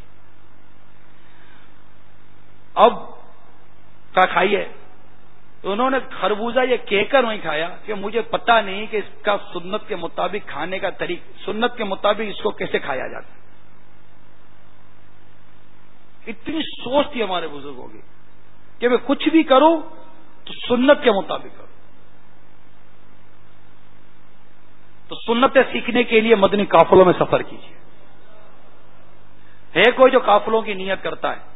Speaker 4: اب کہا کھائیے. انہوں نے خربوزہ یہ کہہ کر وہیں کھایا کہ مجھے پتا نہیں کہ اس کا سنت کے مطابق کھانے کا طریقہ، سنت کے مطابق اس کو کیسے کھایا جاتا ہے. اتنی سوچ تھی ہمارے بزرگوں کی کہ میں کچھ بھی کروں تو سنت کے مطابق کروں. تو سنتیں سیکھنے کے لیے مدنی قافلوں میں سفر کیجیے. ہے کوئی جو قافلوں کی نیت کرتا ہے؟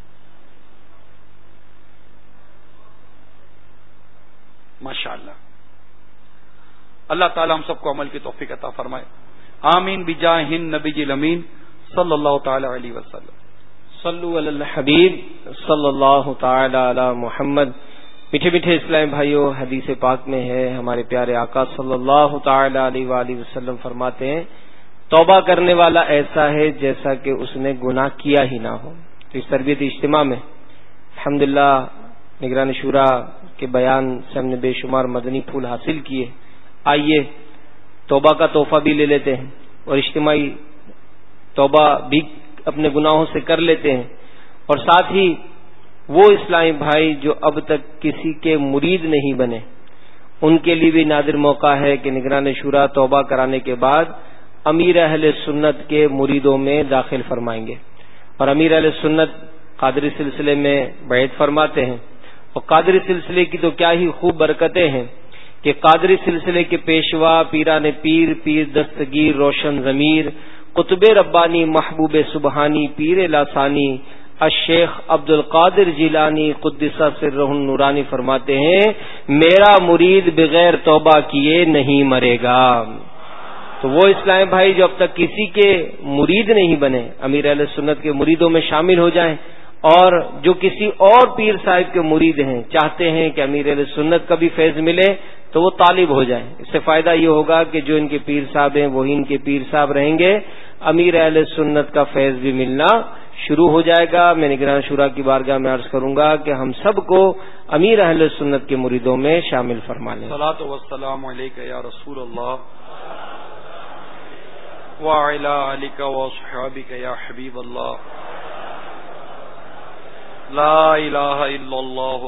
Speaker 4: ماشاءاللہ. اللہ تعالی ہم سب کو عمل کی توفیق عطا فرمائے. آمین بجاہ نبی الامین صلی اللہ تعالی علیہ وسلم.
Speaker 1: صلو علی الحبیب صلی اللہ تعالی علی محمد. میٹھے میٹھے اسلام بھائیوں، حدیث پاک میں ہے ہمارے پیارے آقا صلی اللہ تعالی علیہ وآلہ وسلم فرماتے ہیں توبہ کرنے والا ایسا ہے جیسا کہ اس نے گناہ کیا ہی نہ ہو. تو اس تربیتی اجتماع میں الحمدللہ نگران شورا کے بیان سے ہم نے بے شمار مدنی پھول حاصل کیے. آئیے توبہ کا تحفہ بھی لے لیتے ہیں اور اجتماعی توبہ بھی اپنے گناہوں سے کر لیتے ہیں. اور ساتھ ہی وہ اسلامی بھائی جو اب تک کسی کے مرید نہیں بنے، ان کے لیے بھی نادر موقع ہے کہ نگران شورا توبہ کرانے کے بعد امیر اہل سنت کے مریدوں میں داخل فرمائیں گے. اور امیر اہل سنت قادری سلسلے میں بیعت فرماتے ہیں. اور قادری سلسلے کی تو کیا ہی خوب برکتیں ہیں کہ قادری سلسلے کے پیشوا پیران پیر، پیر دستگیر روشن ضمیر، قطب ربانی محبوب سبحانی پیر لاسانی الشیخ عبد القادر جیلانی قدس سرہ النورانی فرماتے ہیں میرا مرید بغیر توبہ کیے نہیں مرے گا. تو وہ اسلام بھائی جو اب تک کسی کے مرید نہیں بنے، امیر اہل سنت کے مریدوں میں شامل ہو جائیں. اور جو کسی اور پیر صاحب کے مرید ہیں، چاہتے ہیں کہ امیر اہل سنت کا بھی فیض ملے، تو وہ طالب ہو جائیں. اس سے فائدہ یہ ہوگا کہ جو ان کے پیر صاحب ہیں وہی ان کے پیر صاحب رہیں گے. امیر اہل سنت کا فیض بھی ملنا شروع ہو جائے گا. میں نگران شورا کی بارگاہ میں عرض کروں گا کہ ہم سب کو امیر اہل سنت کے مریدوں میں شامل فرما لیں.
Speaker 3: صلاۃ و السلام علیک یا رسول اللہ وعلی آلک و اصحابک یا حبیب اللہ. لا الہ الا اللہ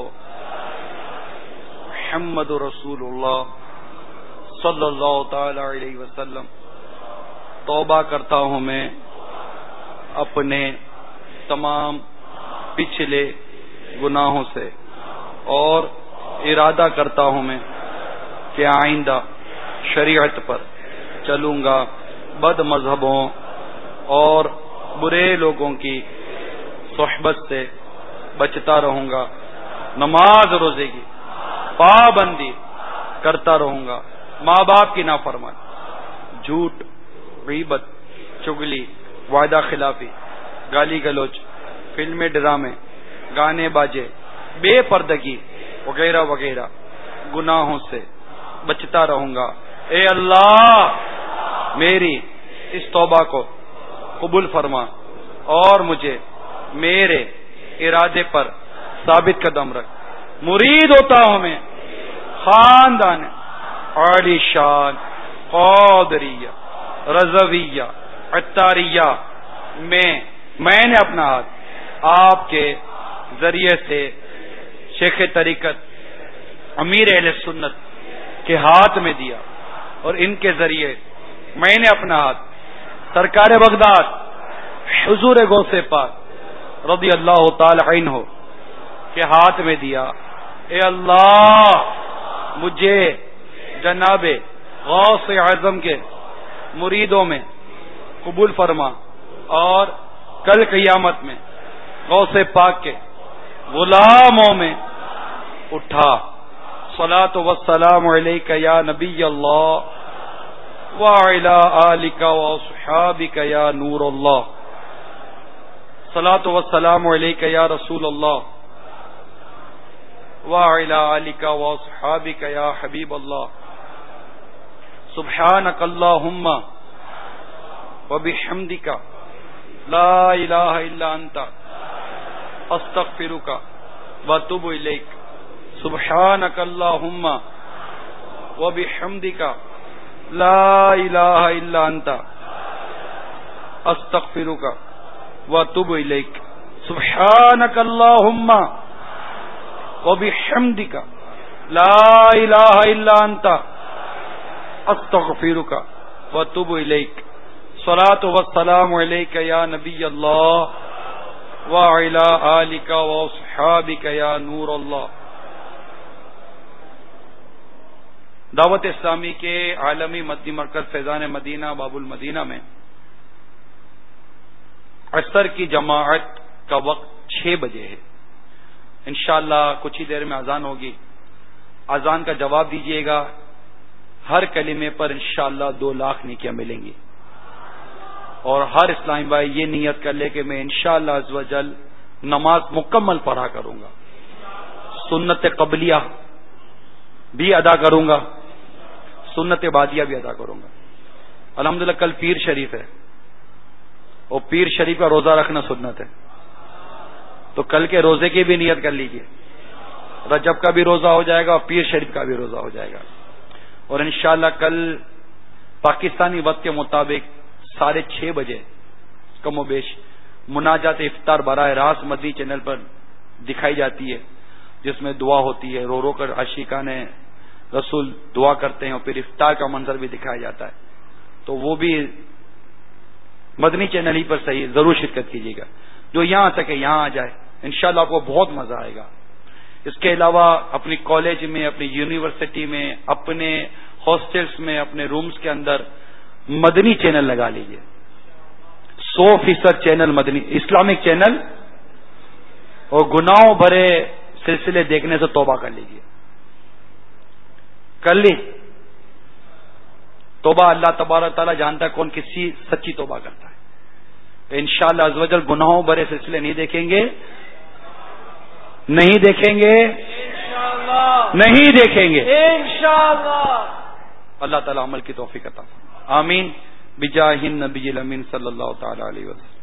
Speaker 3: محمد رسول اللہ صلی اللہ تعالی علیہ وسلم. توبہ کرتا ہوں میں اپنے تمام پچھلے گناہوں سے اور ارادہ کرتا ہوں میں کہ آئندہ شریعت پر چلوں گا، بد مذہبوں اور برے لوگوں کی صحبت سے بچتا رہوں گا، نماز روزے کی پابندی کرتا رہوں گا، ماں باپ کی نافرمانی، جھوٹ، غیبت، چگلی، وعدہ خلافی، گالی گلوچ، فلمیں ڈرامے، گانے باجے، بے پردگی وغیرہ وغیرہ گناہوں سے بچتا رہوں گا۔ اے اللہ میری اس توبہ کو قبول فرما اور مجھے میرے ارادے پر ثابت قدم رکھ۔ مرید ہوتا ہوں میں خاندان عالی شان قادریہ رضویہ عطاریہ میں میں نے اپنا ہاتھ آپ کے ذریعے سے شیخ طریقت امیر اہل سنت کے ہاتھ میں دیا، اور ان کے ذریعے میں نے اپنا ہاتھ سرکار بغداد حضور غوث پاک رضی اللہ تعالی عنہ کے ہاتھ میں دیا۔ اے اللہ مجھے جناب غوث اعظم کے مریدوں میں قبول فرما اور کل قیامت میں غوث پاک کے غلاموں میں اٹھا۔ صلاۃ والسلام علیک یا نبی اللہ وعلی آلک واصحابک یا نور اللہ۔ صلاۃ والسلام علیک یا رسول اللہ وعلی آلک واصحابک یا حبیب اللہ۔ سبحانک اللہم وبحمدک لا الہ الا انت استغفرک واتوب الیک۔ سبحانک اللہم وبحمدک لا الہ الا انت استغفرک واتوب الیک۔ سبحانک اللہم وبحمدک لا الہ الا انت استغفرک واتوب الیک۔ صلاۃ والسلام علیک یا نبی اللہ وعلی آلک واصحابک یا نور اللہ۔ دعوت اسلامی کے عالمی مدنی مرکز فیضان مدینہ باب المدینہ میں عصر کی جماعت کا وقت چھ بجے ہے۔ انشاءاللہ کچھ ہی دیر میں اذان ہوگی، اذان کا جواب دیجیے گا، ہر کلمے پر انشاءاللہ دو لاکھ نیکیاں ملیں گی، اور ہر اسلامی بھائی یہ نیت کر لے کہ میں انشاءاللہ عز و جل نماز مکمل پڑھا کروں گا، سنت قبلیہ بھی ادا کروں گا، سنت بعدیہ بھی ادا کروں گا۔ الحمدللہ کل پیر شریف ہے، اور پیر شریف کا روزہ رکھنا سنت ہے، تو کل کے روزے کی بھی نیت کر لیجئے، رجب کا بھی روزہ ہو جائے گا اور پیر شریف کا بھی روزہ ہو جائے گا۔ اور انشاءاللہ کل پاکستانی وقت کے مطابق ساڑھے چھ بجے کم و بیش مناجات افطار براہ راست مدنی چینل پر دکھائی جاتی ہے، جس میں دعا ہوتی ہے، رو رو کر عاشقان رسول دعا کرتے ہیں، اور پھر افطار کا منظر بھی دکھایا جاتا ہے، تو وہ بھی مدنی چینل ہی پر صحیح ضرور شرکت کیجیے گا۔ جو یہاں آ سکے یہاں آ جائے، انشاءاللہ آپ کو بہت مزہ آئے گا۔ اس کے علاوہ اپنی کالج میں، اپنی یونیورسٹی میں، اپنے ہاسٹلس میں، اپنے رومز کے اندر مدنی چینل لگا لیجئے، سو فیصد چینل مدنی اسلامک چینل، اور گناہوں بھرے سلسلے دیکھنے سے توبہ کر لیجئے۔ کر لی توبہ، اللہ تبارک تعالیٰ جانتا ہے کون کسی سچی توبہ کرتا ہے۔ انشاءاللہ عز و جل گناہوں بھرے سلسلے نہیں دیکھیں گے، نہیں دیکھیں گے، انشاءاللہ نہیں دیکھیں گے انشاءاللہ۔ اللہ تعالیٰ عمل کی توفیق عطا فرمائے، آمین بجاہ النبی الامین صلی اللہ تعالی علیہ وسلم۔